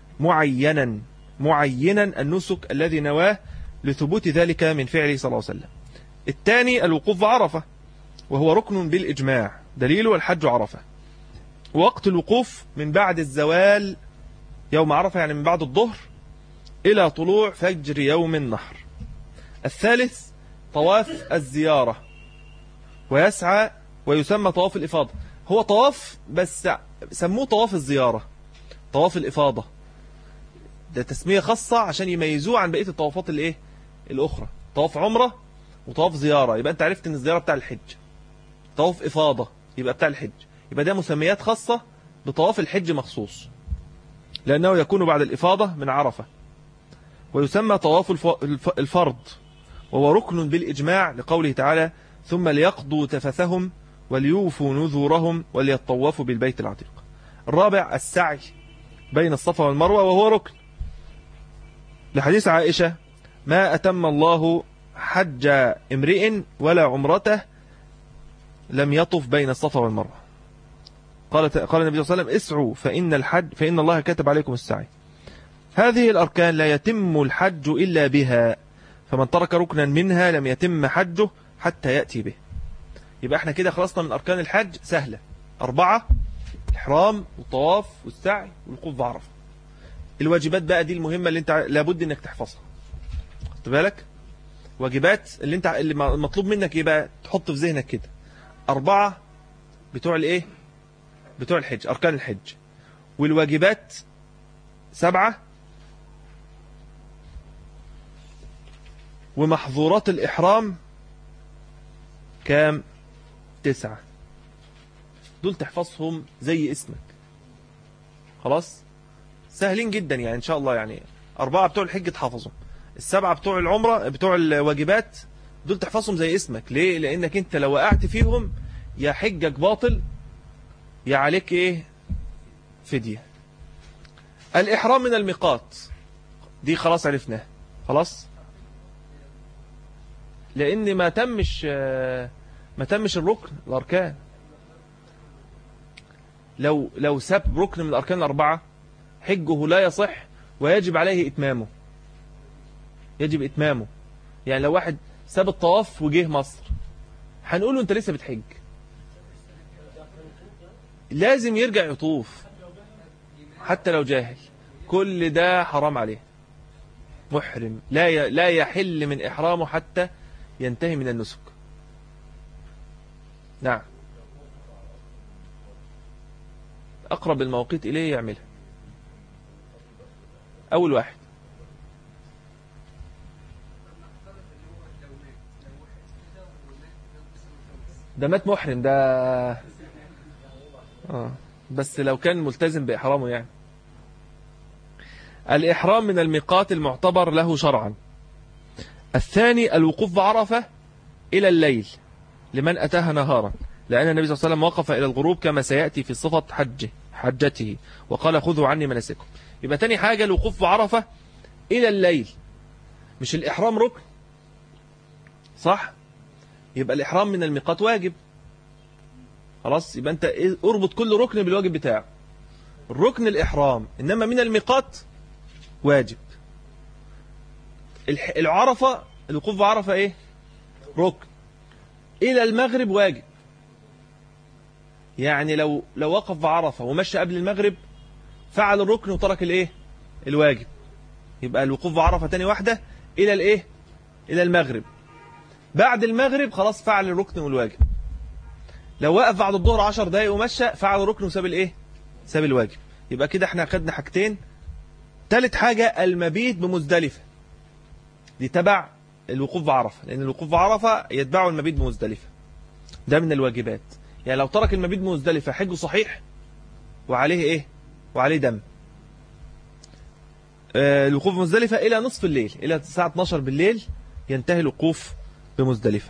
معينا النسك الذي نواه لثبوت ذلك من فعله صلى الله عليه وسلم. الثاني الوقوف بعرفة، وهو ركن بالإجماع، دليله الحج عرفة. وقت الوقوف من بعد الزوال يوم عرفة، يعني من بعد الظهر إلى طلوع فجر يوم النحر. الثالث طواف الزيارة، ويسعى ويسمى طواف الإفاضة. هو طواف بس سموه طواف الزيارة، طواف الإفاضة ده تسمية خاصة عشان يميزوه عن بقية الطوافات الأخرى. طواف عمرة وطواف زيارة، يبقى أنت عرفت أن الزيارة بتاع الحج. طواف إفاضة يبقى بتاع الحج، يبقى ده مسميات خاصة بطواف الحج مخصوص، لأنه يكون بعد الإفاضة من عرفة. ويسمى طواف الفرض، وهو ركن بالإجماع لقوله تعالى ثم ليقضوا تفثهم وليوفوا نذورهم وليطوفوا بالبيت العتيق. الرابع السعي بين الصفا والمروة، وهو ركن لحديث عائشة ما أتم الله حج امرئ ولا عمرته لم يطف بين الصفا والمروة. قال النبي صلى الله عليه وسلم اسعوا فإن الله كتب عليكم السعي. هذه الأركان لا يتم الحج إلا بها، فمن ترك ركنا منها لم يتم حجه حتى يأتي به. يبقى احنا كده خلصنا من أركان الحج سهلة 4: الإحرام والطواف والسعي والوقوف بعرفة. الواجبات بقى دي المهمة اللي انت لابد انك تحفظها. خدت بالك؟ واجبات اللي مطلوب منك ايه بقى؟ تحط في ذهنك كده 4 بتوع الايه؟ بتوع الحج، أركان الحج. والواجبات 7، ومحظورات الإحرام كام؟ 9. دول تحفظهم زي اسمك. خلاص سهلين جدا يعني إن شاء الله. يعني 4 بتوع الحج تحفظهم، 7 بتوع العمرة بتوع الواجبات دول تحفظهم زي اسمك. ليه؟ لأنك انت لو وقعت فيهم يا حجك باطل يا عليك ايه؟ فدية. الإحرام من الميقات دي خلاص عرفناه. خلاص، لأن ما تمش الركن الأركان. لو ساب ركن من الأركان ال4 حجه لا يصح ويجب عليه إتمامه. يجب إتمامه. يعني لو واحد ساب الطواف وجه مصر هنقوله أنت لسه بتحج، لازم يرجع يطوف حتى لو جاهل. كل ده حرام عليه. محرم لا يحل من إحرامه حتى ينتهي من النسك. نعم، أقرب المواقيت إليه يعملها. أول واحد ده مات محرم ده. بس لو كان ملتزم بإحرامه يعني. الإحرام من الميقات المعتبر له شرعا. الثاني الوقوف بعرفة إلى الليل لمن أتاها نهارا، لأن النبي صلى الله عليه وسلم وقف إلى الغروب كما سيأتي في صفة حجته وقال خذوا عني مناسككم. يبقى تاني حاجة الوقوف بعرفة إلى الليل. مش الإحرام ركن صح؟ يبقى الإحرام من الميقات واجب. خلاص، يبقى أنت اربط كل ركن بالواجب بتاعه. الركن الإحرام، إنما من الميقات واجب. العرفة الوقوف بعرفة إيه؟ ركن. إلى المغرب واجب. يعني لو وقف بعرفة ومشى قبل المغرب فعل الركن وترك الإيه؟ الواجب. يبقى الوقوف بعرفة تاني واحدة إلى الإيه؟ إلى المغرب. بعد المغرب خلاص فعل الركن والواجب. لو وقف بعد الظهر 10 دقايق ومشى فعل الركن وساب الإيه؟ ساب الواجب. يبقى كده احنا أخدنا حاجتين. ثالث حاجة المبيت بمزدلفة، دي تبع الوقوف بعرفة، لأن الوقوف بعرفة يتبعه المبيت بمزدلفة. ده من الواجبات. يعني لو ترك المبيت بمزدلفة حجه صحيح وعليه إيه؟ وعليه دم. الوقوف بمزدلفة إلى نصف الليل، إلى الساعة 12 بالليل ينتهي الوقوف بمزدلفة.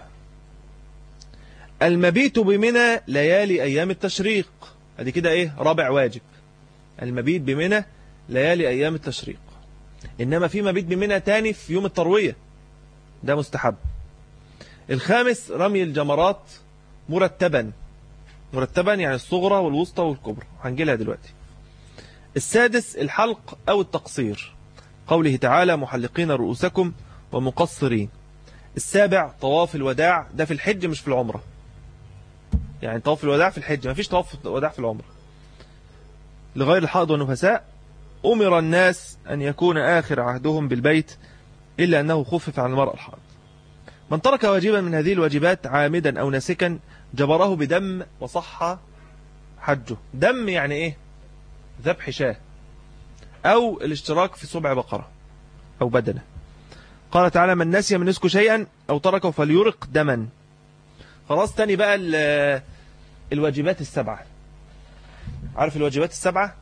المبيت بمنى ليالي أيام التشريق، ادي كده إيه؟ رابع واجب. المبيت بمنى ليالي أيام التشريق. إنما في مبيت بمنى تاني في يوم التروية، ده مستحب. الخامس رمي الجمرات مرتبا يعني الصغرى والوسطى والكبرى، هنجيلها دلوقتي. السادس الحلق أو التقصير، قوله تعالى محلقين رؤوسكم ومقصرين. السابع طواف الوداع، ده في الحج مش في العمرة. يعني طواف الوداع في الحج، ما فيش طواف الوداع في العمرة. لغير الحائض والنفساء أمر الناس أن يكون آخر عهدهم بالبيت إلا أنه خفف عن المرأة الحائض. من ترك واجبا من هذه الواجبات عامدا أو ناسكا جبره بدم وصح حجه. دم يعني إيه؟ ذبح شاة أو الاشتراك في سبع بقرة أو بدنة. قال تعالى من نسي من نسك شيئا أو تركه فليرق دما. خلاص، تاني بقى الواجبات السبعة. عارف الواجبات السبعة؟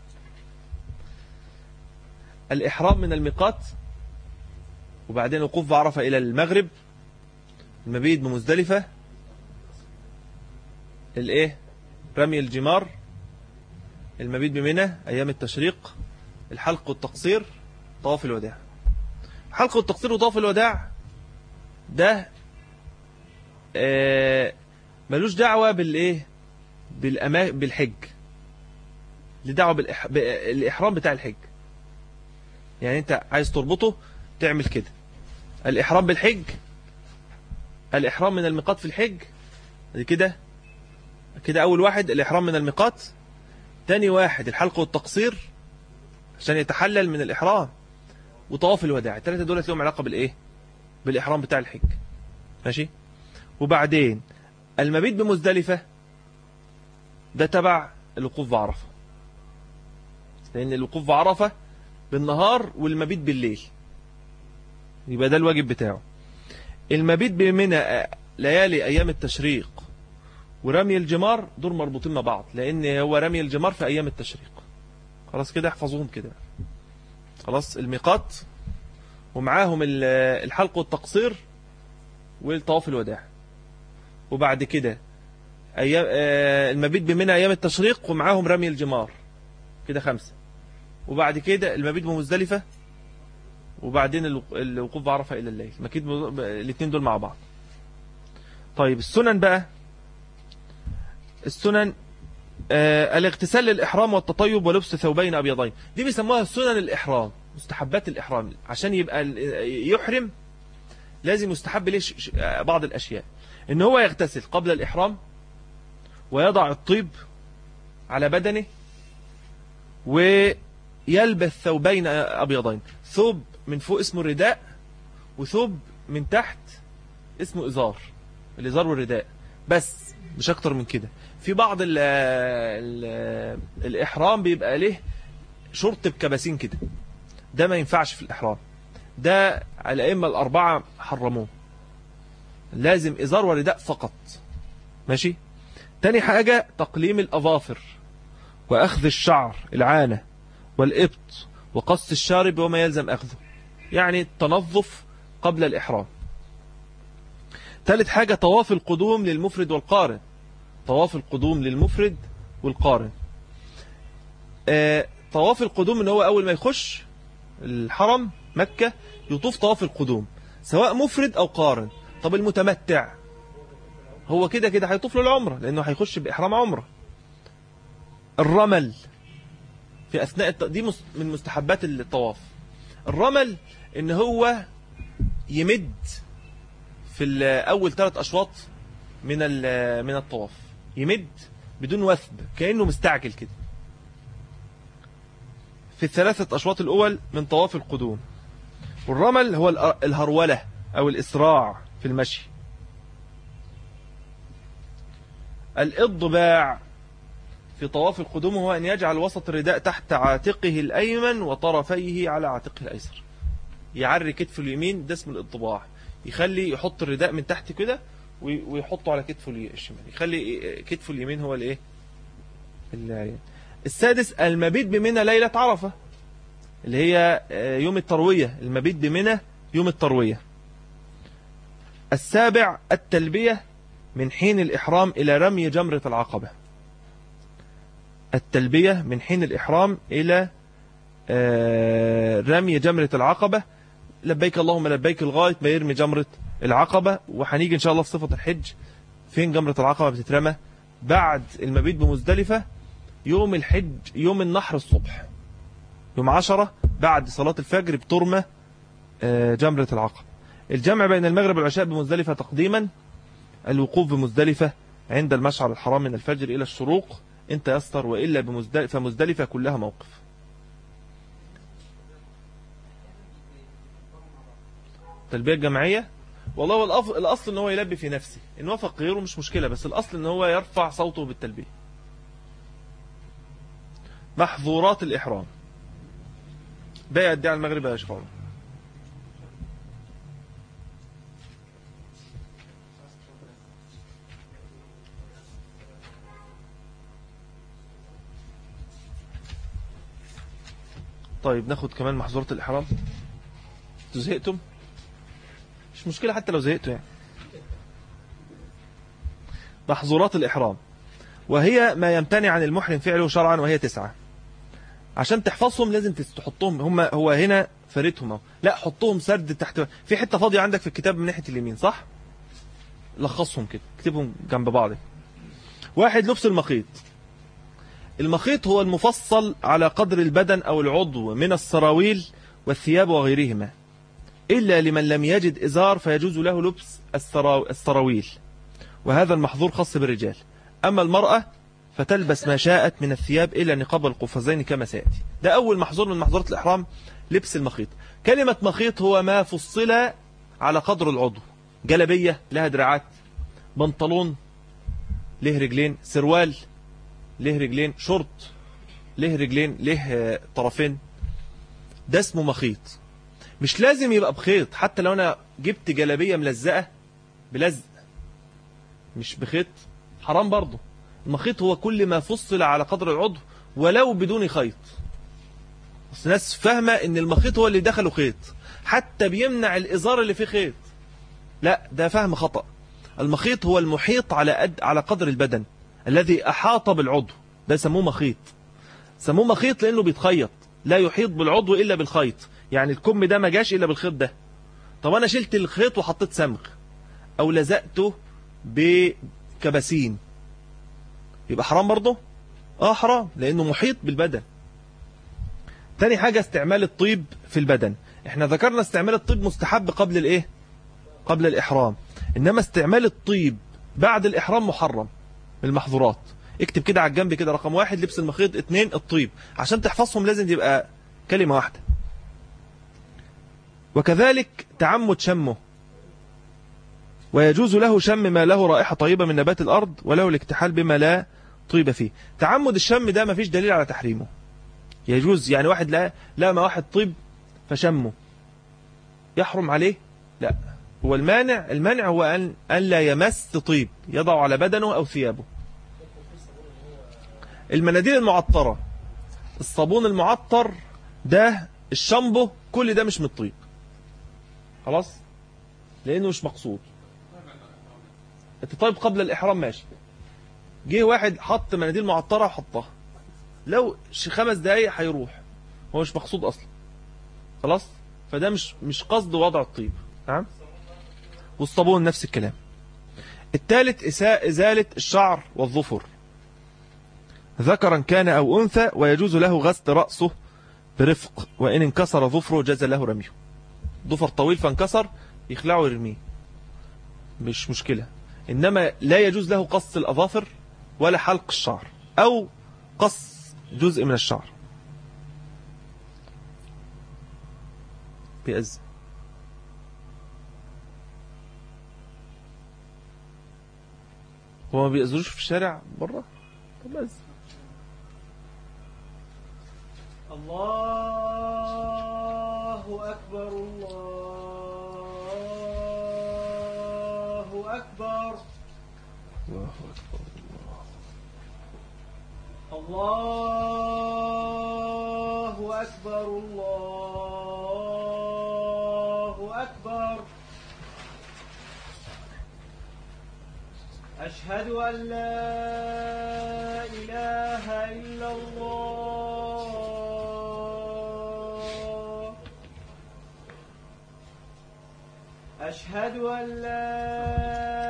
الإحرام من الميقات، وبعدين الوقوف بعرفة إلى المغرب، المبيت بمزدلفة، الإيه؟ رمي الجمار، المبيت بمنى أيام التشريق، الحلق والتقصير، طواف الوداع. حلق والتقصير وطواف الوداع ده ملوش دعوة بالإيه؟ بالحج، له دعوة بالإحرام بتاع الحج. يعني انت عايز تربطه تعمل كده: الإحرام بالحج، الإحرام من الميقات في الحج، كده كده أول واحد الإحرام من الميقات، تاني واحد الحلق والتقصير عشان يتحلل من الإحرام، وطواف الوداع. الثلاثة دول لهم علاقة بالإيه؟ بالإحرام بتاع الحج. ماشي. وبعدين المبيت بمزدلفة ده تبع الوقوف بعرفة، لأن الوقوف بعرفة بالنهار والمبيت بالليل، يبقى ده الواجب بتاعه. المبيت بمنى ليالي أيام التشريق ورمي الجمار دول مربوطين مع بعض، لأن هو رمي الجمار في أيام التشريق. خلاص كده احفظوهم كده. خلاص الميقات ومعاهم الحلق والتقصير والطواف الوداع. وبعد كده أيام المبيت بمنى أيام التشريق ومعاهم رمي الجمار، كده 5. وبعد كده المبيت بمزدلفة، وبعدين الوقوف بعرفة إلى الليل. أكيد الاثنين دول مع بعض. طيب السنن بقى، السنن الاغتسال للإحرام والتطيب ولبس ثوبين أبيضين، دي بيسموها سنن الإحرام، مستحبات الإحرام. عشان يبقى يحرم لازم يستحب ليه بعض الأشياء: إن هو يغتسل قبل الإحرام، ويضع الطيب على بدنه، ويلبس ثوبين أبيضين، ثوب من فوق اسمه الرداء، وثوب من تحت اسمه إزار، الإزار والرداء بس، مش أكتر من كده. في بعض الإحرام بيبقى له شرط بكباسين كده، ده ما ينفعش في الإحرام، ده الأئمة الأربعة حرموه، لازم إزار ورداء فقط. ماشي. تاني حاجة تقليم الأظافر، وأخذ الشعر العانة والإبط، وقص الشارب وما يلزم أخذه، يعني التنظف قبل الإحرام. ثالث حاجة طواف القدوم للمفرد والقارن، طواف القدوم للمفرد والقارن. طواف القدوم ان هو اول ما يخش الحرم مكة يطوف طواف القدوم، سواء مفرد او قارن. طب المتمتع هو كده كده هيطوف للعمرة، لانه هيخش باحرام عمرة. الرمل في اثناء دي من مستحبات الطواف. الرمل ان هو يمد في اول 3 اشواط من الطواف، يمد بدون وثب كأنه مستعجل كده في ال3 أشواط الأول من طواف القدوم. والرمل هو الهرولة أو الإسراع في المشي. الإضباع في طواف القدوم هو أن يجعل وسط الرداء تحت عاتقه الأيمن وطرفيه على عاتقه الأيسر، يعري كتفه اليمين، ده اسمه الإضباع. يخلي يحط الرداء من تحت كده ويحطه على كتفه الشمال، يخلي كتفه اليمين هو الايه. السادس المبيت بمنى ليلة عرفة، اللي هي يوم التروية، المبيت بمنى يوم التروية. السابع التلبية من حين الإحرام إلى رمي جمرة العقبة، التلبية من حين الإحرام إلى رمي جمرة العقبة، لبيك اللهم لبيك لغاية ما يرمي جمرة العقبة. وهنيجي إن شاء الله في صفة الحج فين جمرة العقبة بتترمى بعد المبيت بمزدلفة يوم الحج، يوم النحر الصبح، يوم 10 بعد صلاة الفجر بترمى جمرة العقبة. الجمع بين المغرب والعشاء بمزدلفة تقديما، الوقوف بمزدلفة عند المشعر الحرام من الفجر إلى الشروق انت يسطر، وإلا فمزدلفة كلها موقف. تلبية الجمعية والله هو الأصل ان هو يلبي في نفسه، ان وافق غيره مش مشكلة، بس الأصل ان هو يرفع صوته بالتلبية. محظورات الإحرام باقي قد ايه على المغرب يا شيخ؟ طيب ناخد كمان محظورات الإحرام. زهقتم؟ مش مشكلة حتى لو زهقتوا يعني. محظورات الإحرام وهي ما يمتنع عن المحرم فعله شرعا، وهي 9. عشان تحفظهم لازم تحطهم، هو هنا فريتهم، لا حطهم سرد تحت في حتة فاضية عندك في الكتاب من ناحية اليمين، صح؟ لخصهم كده، اكتبهم جنب بعض. 1 لبس المخيط. المخيط هو المفصل على قدر البدن أو العضو من السراويل والثياب وغيرهما، إلا لمن لم يجد إزار فيجوز له لبس السراويل، وهذا المحظور خاص بالرجال. أما المرأة فتلبس ما شاءت من الثياب إلى نقاب القفازين كما سيأتي. ده أول محظور من محظورات الإحرام، لبس المخيط. كلمة مخيط هو ما فصل على قدر العضو، جلبية لها دراعات، بنطلون له رجلين، سروال له رجلين، شورت له رجلين له طرفين، ده اسمه مخيط. مش لازم يبقى بخيط، حتى لو أنا جبت جلبية ملزقة بلزق مش بخيط حرام برضه. المخيط هو كل ما فصل على قدر العضو ولو بدون خيط. بس الناس فاهمة ان المخيط هو اللي دخله خيط، حتى بيمنع الإزار اللي فيه خيط. لا، ده فهم خطأ. المخيط هو المحيط على قدر البدن الذي أحاط بالعضو، ده سموه مخيط. سموه مخيط لأنه بيتخيط، لا يحيط بالعضو إلا بالخيط. يعني الكم ده ما جاش إلا بالخيط ده. طب أنا شلت الخيط وحطيت صمغ أو لزقته بكباسين، يبقى حرام برضه؟ حرام، لأنه محيط بالبدن. تاني حاجة استعمال الطيب في البدن. احنا ذكرنا استعمال الطيب مستحب قبل الايه؟ قبل الإحرام. إنما استعمال الطيب بعد الإحرام محرم من المحظورات. اكتب كده على الجنب كده، رقم 1 لبس المخيط، 2 الطيب، عشان تحفظهم لازم تبقى كلمة واحدة. وكذلك تعمد شمه، ويجوز له شم ما له رائحة طيبة من نبات الأرض، وله الاكتحال بما لا طيب فيه. تعمد الشم ده ما فيش دليل على تحريمه، يجوز. يعني واحد لا ما واحد طيب فشمه يحرم عليه؟ لا. هو المانع هو أن لا يمس طيب يضع على بدنه أو ثيابه. المناديل المعطرة، الصابون المعطر، ده الشامبو، كل ده مش من الطيب خلاص، لأنه مش مقصود. انت طيب قبل الإحرام ماشي، جه واحد حط مناديل معطرة وحطها، لو 5 دقايق هيروح، هو مش مقصود أصلا خلاص، فده مش قصد وضع الطيب. نعم. والصابون نفس الكلام. الثالث إزالة الشعر والظفر، ذكرا كان أو أنثى، ويجوز له غسل رأسه برفق، وإن انكسر ظفره جاز له رميه. ظفر طويل فانكسر يخلعه ويرميه، مش مشكلة. إنما لا يجوز له قص الأظافر ولا حلق الشعر أو قص جزء من الشعر. بيأذن. هو ما بيأذنوش في الشارع بره؟ طب أذن. الله أكبر، الله أكبر، الله أكبر، الله أكبر، الله أكبر. أشهد أن لا إله إلا الله، أشهد أن لا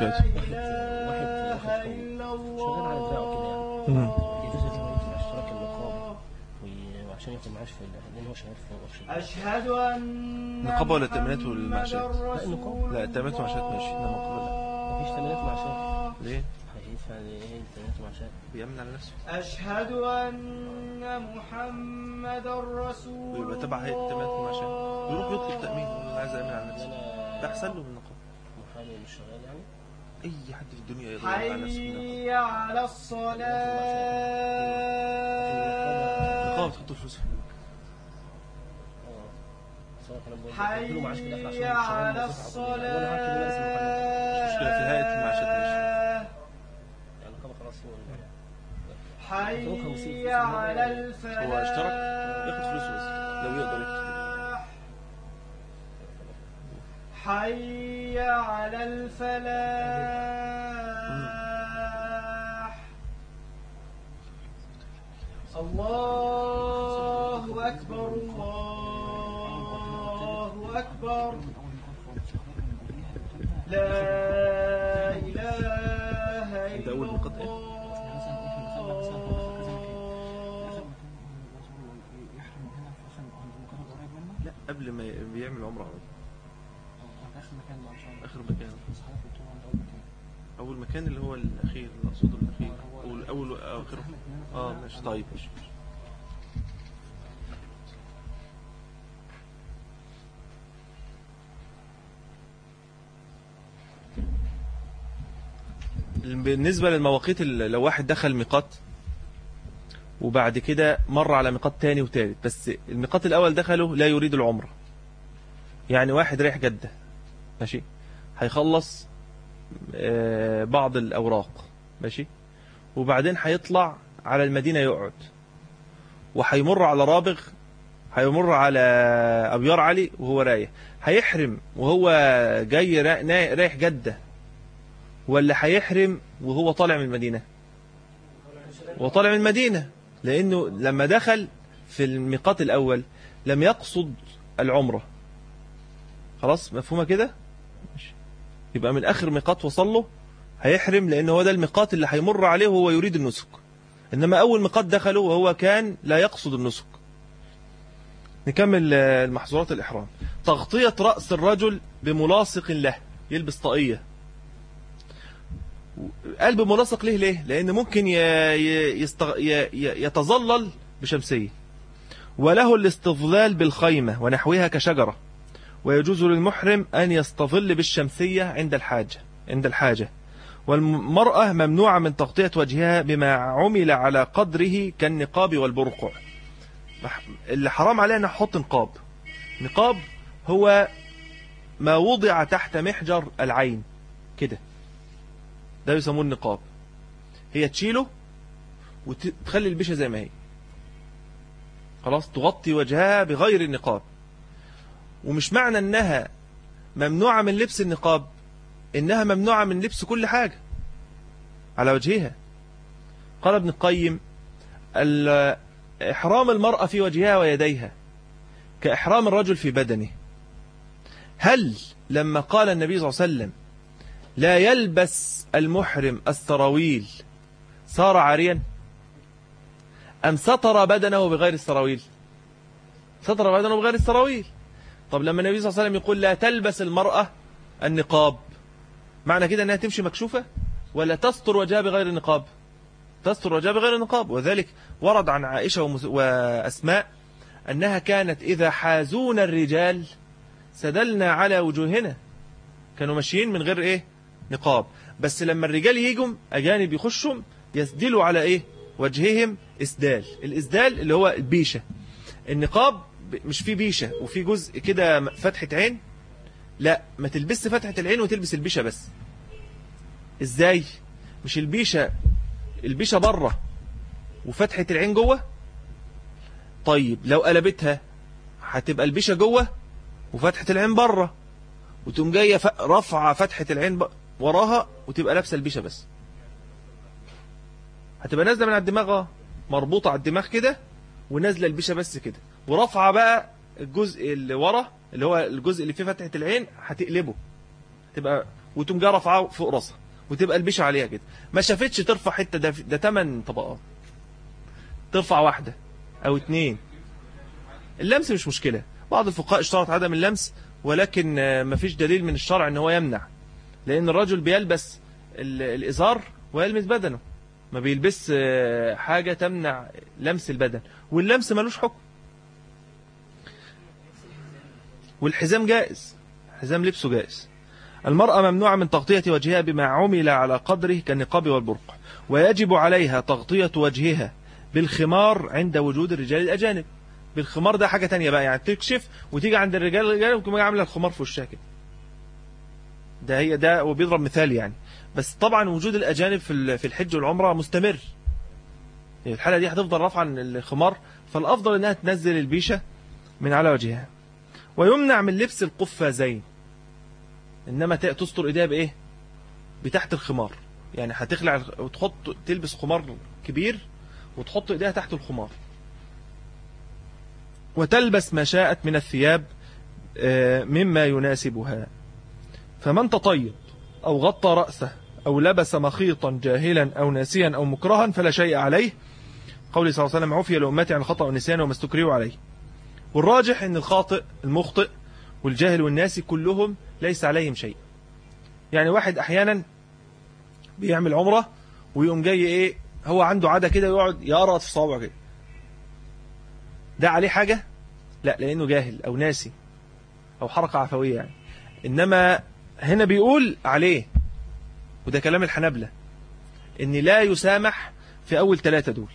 إله إلا الله. عشان ياخد معاش في لان هو شغال في ورشه. أشهد أن نقابة ولا تأمينات والمعاشات؟ لا النقابة. لا التأمينات والمعاشات ماشي، إنما النقابة لا. مفيش تأمينات ومعاشات. ليه؟ هيدفع ايه التأمينات ومعاشات؟ بيأمن على نفسه. أشهد أن محمدا رسول الله. ويبقى تبع هيئة التأمينات والمعاشات، يروح يطلب تأمين، أنا عايز أأمن على نفسي، ده أحسن له من النقابة. محامي مش شغال يعني؟ أي حد في الدنيا يقدر يأمن على نفسه من النقابة. حي على الصلاة. النقابة بتحط فلوس في البنك. حي على الصلاة. مش مشكلة، في هيئة المعاشات ماشي. يعني النقابة خلاص هو حي على الفلاح. هو اشترك ياخد فلوسه بس لو يقدر ياخد. حي على الفلاح. الله أكبر، الله أكبر، لا إله إلا الله. قبل ما بيعمل عمره آخر مكان بقى إن شاء الله. آخر مكان. بس حضرتك قلت له عند أول مكان. أول مكان اللي هو الأخير، اللي أقصده الأخير، أول وآخره. ماشي طيب. بالنسبة للمواقيت، لو واحد دخل ميقات وبعد كده مر على ميقات تاني وتالت، بس الميقات الأول دخله لا يريد العمرة، يعني واحد رايح جدة ماشي، هيخلص بعض الأوراق ماشي، وبعدين هيطلع على المدينة يقعد، وهيمر على رابغ، هيمر على أبيار علي وهو رايح، هيحرم وهو جاي رايح جدة، ولا هيحرم وهو طالع من المدينة؟ وطالع من المدينة، لأنه لما دخل في الميقات الأول لم يقصد العمرة. خلاص مفهومة كده؟ يبقى من آخر ميقات وصل له هيحرم، لأنه هو ده الميقات اللي هيمر عليه وهو يريد النسك. إنما أول ميقات دخله وهو كان لا يقصد النسك. نكمل المحظورات الإحرام. تغطية رأس الرجل بملاصق له، يلبس طاقية. قلب ملاصق ليه؟ لأن ممكن يتظلل بشمسية، وله الاستظلال بالخيمة ونحوها كشجرة، ويجوز للمحرم أن يستظل بالشمسية عند الحاجة. والمرأة ممنوعة من تغطية وجهها بما عمل على قدره كالنقاب والبرقع. اللي حرام عليها أن نحط نقاب. نقاب هو ما وضع تحت محجر العين كده، ده يسموه النقاب. هي تشيله وتخلي البشة زي ما هي، خلاص تغطي وجهها بغير النقاب. ومش معنى انها ممنوعة من لبس النقاب انها ممنوعة من لبس كل حاجة على وجهها. قال ابن القيم: إحرام المرأة في وجهها ويديها كإحرام الرجل في بدنه. هل لما قال النبي صلى الله عليه وسلم لا يلبس المحرم السراويل صار عاريا، أم ستر بدنه بغير السراويل؟ ستر بدنه بغير السراويل. طب لما النبي صلى الله عليه وسلم يقول لا تلبس المرأة النقاب، معنى كده أنها تمشي مكشوفة ولا تستر وجهها بغير النقاب؟ تستر وجهها بغير النقاب. وذلك ورد عن عائشة وأسماء أنها كانت إذا حازون الرجال سدلنا على وجوهنا، كانوا ماشيين من غير نقاب. بس لما الرجال يجوا أجانب يخشوا يسدلوا على وجههم إسدال. الإسدال اللي هو البيشة. النقاب مش فيه بيشة وفي جزء كده فتحة عين، لا، ما تلبس فتحة العين وتلبس البيشة بس. ازاي؟ مش البيشة بره وفتحة العين جوه. طيب لو قلبتها هتبقى البيشة جوه وفتحة العين بره، وتقوم جاية رفع فتحة العين وراها وتبقى لابسه البيشة بس. هتبقى نازلة من على الدماغ، مربوطة على الدماغ كده، ونازلة البيشة بس كده، ورفعة بقى الجزء اللي ورا اللي هو الجزء اللي فيه فتحة العين هتقلبه، تبقى وتقوم جايه رافعاه فوق راسها وتبقى البيشة عليها كده. ما شافتش ترفع حتة، ده 8 طبقات، ترفع واحدة او 2. اللمس مش مشكلة، بعض الفقهاء اشترط عدم اللمس، ولكن ما فيش دليل من الشرع ان هو يمنع، لان الرجل بيلبس الازار ويلمس بدنه، ما بيلبس حاجة تمنع لمس البدن، واللمس ملوش حكم. والحزام جائز، حزام لبسه جائز. المرأة ممنوعة من تغطية وجهها بما عمل على قدره كالنقاب والبرقع، ويجب عليها تغطية وجهها بالخمار عند وجود الرجال الأجانب. بالخمار ده حاجة تانية بقى، يعني تكشف وتيجي عند الرجال الأجانب وتقوم عاملة الخمار في وشها كده. ده هي ده، وبيضرب مثال يعني. بس طبعا وجود الأجانب في الحج والعمرة مستمر، الحالة دي هتفضل رافعة الخمار، فالأفضل أنها تنزل البيشة من على وجهها. ويمنع من لبس القفازين، إنما تستر إيديها بتحت الخمار، يعني هتخلع تلبس خمار كبير وتحط إيديها تحت الخمار. وتلبس ما شاءت من الثياب مما يناسبها. فمن تطيب أو غطى رأسه أو لبس مخيطا جاهلا أو ناسيا أو مكرها فلا شيء عليه. قول صلى الله عليه وسلم: عفي لأمتي عن الخطأ والنسيان وما استكرهوا عليه. والراجح ان الخاطئ المخطئ والجاهل والناسي كلهم ليس عليهم شيء. يعني واحد احيانا بيعمل عمرة ويقوم جاي ايه، هو عنده عادة كده يقعد يقرأ في صوابعه كده، ده عليه حاجة؟ لا، لانه جاهل او ناسي او حركة عفوية يعني. انما هنا بيقول عليه، وده كلام الحنابلة، ان لا يسامح في اول 3 دول،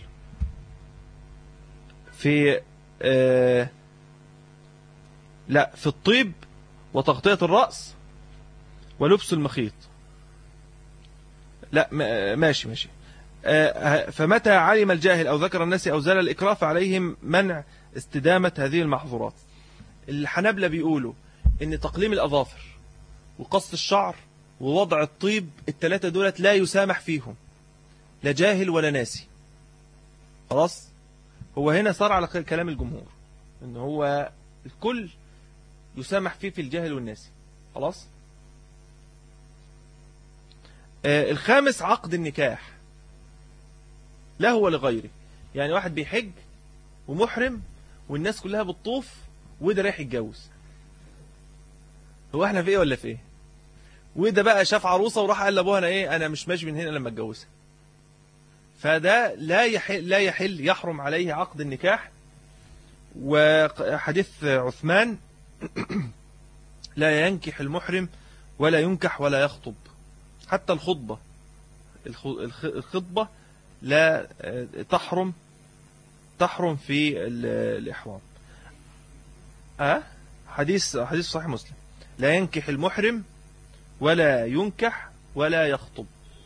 في لا، في الطيب وتغطية الرأس ولبس المخيط. لا ماشي. فمتى علم الجاهل أو ذكر الناس أو زال الإكراه فعليهم منع استدامة هذه المحظورات. الحنابلة بيقولوا إن تقليم الأظافر وقص الشعر ووضع الطيب ال3 دولت لا يسامح فيهم، لا جاهل ولا ناسي. خلاص، هو هنا صار على كلام الجمهور إن هو الكل يسامح فيه في الجاهل والناسي. خلاص. الخامس عقد النكاح له ولغيره. يعني واحد بيحج ومحرم والناس كلها بتطوف وده رايح يتجوز، هو احنا في ايه ولا في ايه؟ وده بقى شاف عروسة وراح قال لابوها انا مش ماشي من هنا لما اتجوزها. فده لا يحل يحرم عليه عقد النكاح. وحديث عثمان لا ينكح المحرم ولا ينكح ولا يخطب. حتى الخطبة لا تحرم في الإحرام. حديث صحيح مسلم، لا ينكح المحرم ولا ينكح ولا يخطب.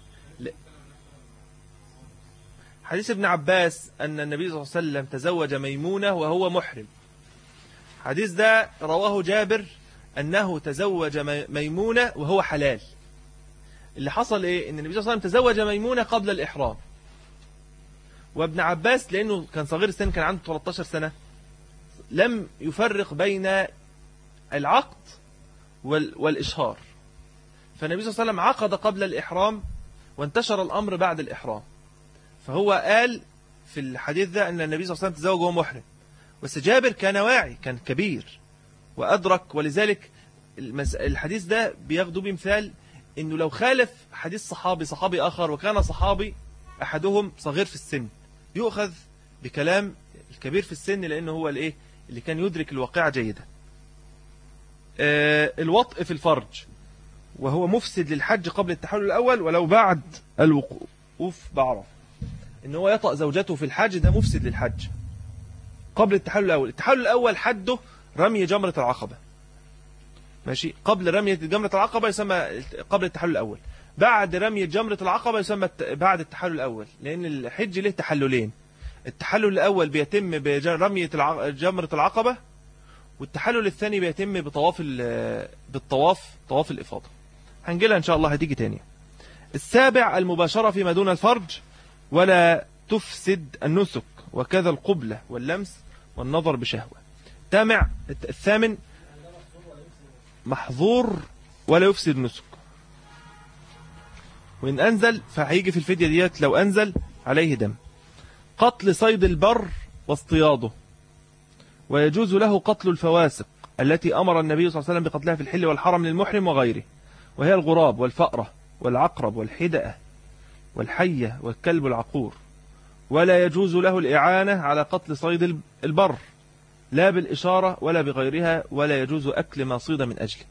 حديث ابن عباس أن النبي صلى الله عليه وسلم تزوج ميمونة وهو محرم. حديث ده رواه جابر أنه تزوج ميمونة وهو حلال. اللي حصل إيه؟ أن النبي صلى الله عليه وسلم تزوج ميمونة قبل الإحرام، وابن عباس لأنه كان صغير السن، كان عنده 13 سنة، لم يفرق بين العقد والإشهار. فالنبي صلى الله عليه وسلم عقد قبل الإحرام وانتشر الأمر بعد الإحرام. فهو قال في الحديث ده أن النبي صلى الله عليه وسلم تزوج وهو محرم. بس جابر كان واعي، كان كبير وأدرك، ولذلك الحديث ده بياخدوا بمثال أنه لو خالف حديث صحابي آخر وكان صحابي أحدهم صغير في السن، يؤخذ بكلام الكبير في السن، لأنه هو اللي كان يدرك الواقع جيدا. الوطء في الفرج وهو مفسد للحج قبل التحلل الأول ولو بعد الوقوف بعرفة. إن هو يطأ زوجته في الحج ده مفسد للحج قبل التحلل الأول. التحلل الأول حده رمي جمرة العقبة، ماشي، قبل رمية جمرة العقبة يسمى قبل التحلل الأول، بعد رمية جمرة العقبة يسمى بعد التحلل الأول، لأن الحج له تحللين. التحلل الأول بيتم برمية جمرة العقبة، والتحلل الثاني بيتم طواف الإفاضة. هنجيلها إن شاء الله، هتيجي تاني. السابع المباشرة فيما دون الفرج ولا تفسد النسك، وكذا القبلة واللمس والنظر بشهوة. الثامن محظور ولا يفسد النسك، وإن أنزل فهيجي في الفدية ديت لو أنزل عليه دم. قتل صيد البر واصطياده، ويجوز له قتل الفواسق التي أمر النبي صلى الله عليه وسلم بقتلها في الحل والحرم للمحرم وغيره، وهي الغراب والفأرة والعقرب والحدأة والحية والكلب العقور. ولا يجوز له الإعانة على قتل صيد البر لا بالإشارة ولا بغيرها، ولا يجوز أكل ما صيد من أجله.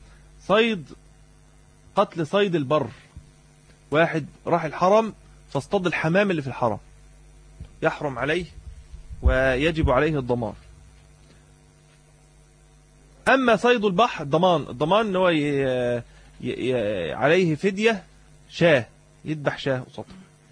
قتل صيد البر، واحد راح الحرم فاصطاد الحمام اللي في الحرم، يحرم عليه ويجب عليه الضمان. أما صيد البحر الضمان هو عليه فدية شاه، يذبح شاه وسطر.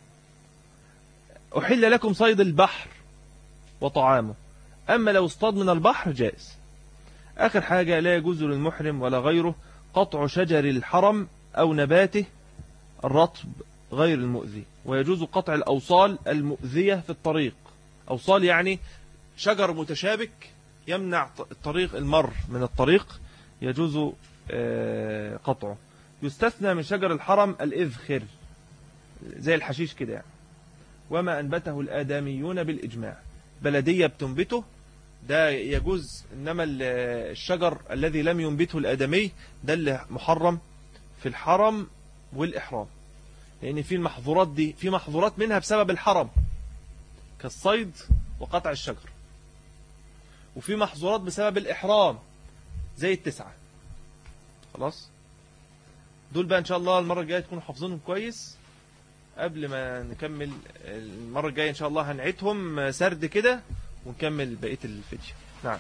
أحل لكم صيد البحر وطعامه، أما لو اصطاد من البحر جائز. آخر حاجة، لا يجوز للمحرم ولا غيره قطع شجر الحرم أو نباته الرطب غير المؤذي، ويجوز قطع الأوصال المؤذية في الطريق. أوصال يعني شجر متشابك يمنع المر من الطريق، يجوز قطعه. يستثنى من شجر الحرم الإذخر زي الحشيش كده يعني. وما أنبته الآدميون بالإجماع، بلدية بتنبته ده يجوز، إنما الشجر الذي لم ينبته الآدمي ده اللي محرم في الحرم والإحرام، لأن في المحظورات دي في محظورات منها بسبب الحرم كالصيد وقطع الشجر، وفي محظورات بسبب الإحرام زي التسعة. خلاص، دول بقى إن شاء الله المرة الجاية تكونوا حافظينهم كويس. قبل ما نكمل المرة الجاية إن شاء الله هنعيدهم سرد كده ونكمل بقية الفيديو. نعم.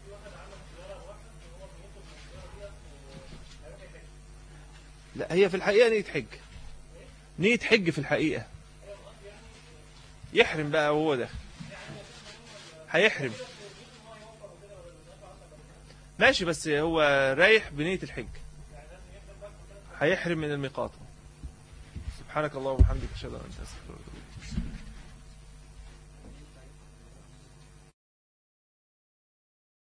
لا، هي في الحقيقة نية حج، نية حج في الحقيقة. يحرم بقى وهو داخل، هيحرم ماشي، بس هو رايح بنية الحج، هيحرم من الميقات. سبحانك اللهم وبحمدك، اشهد ان لا اله الا انت، استغفرك.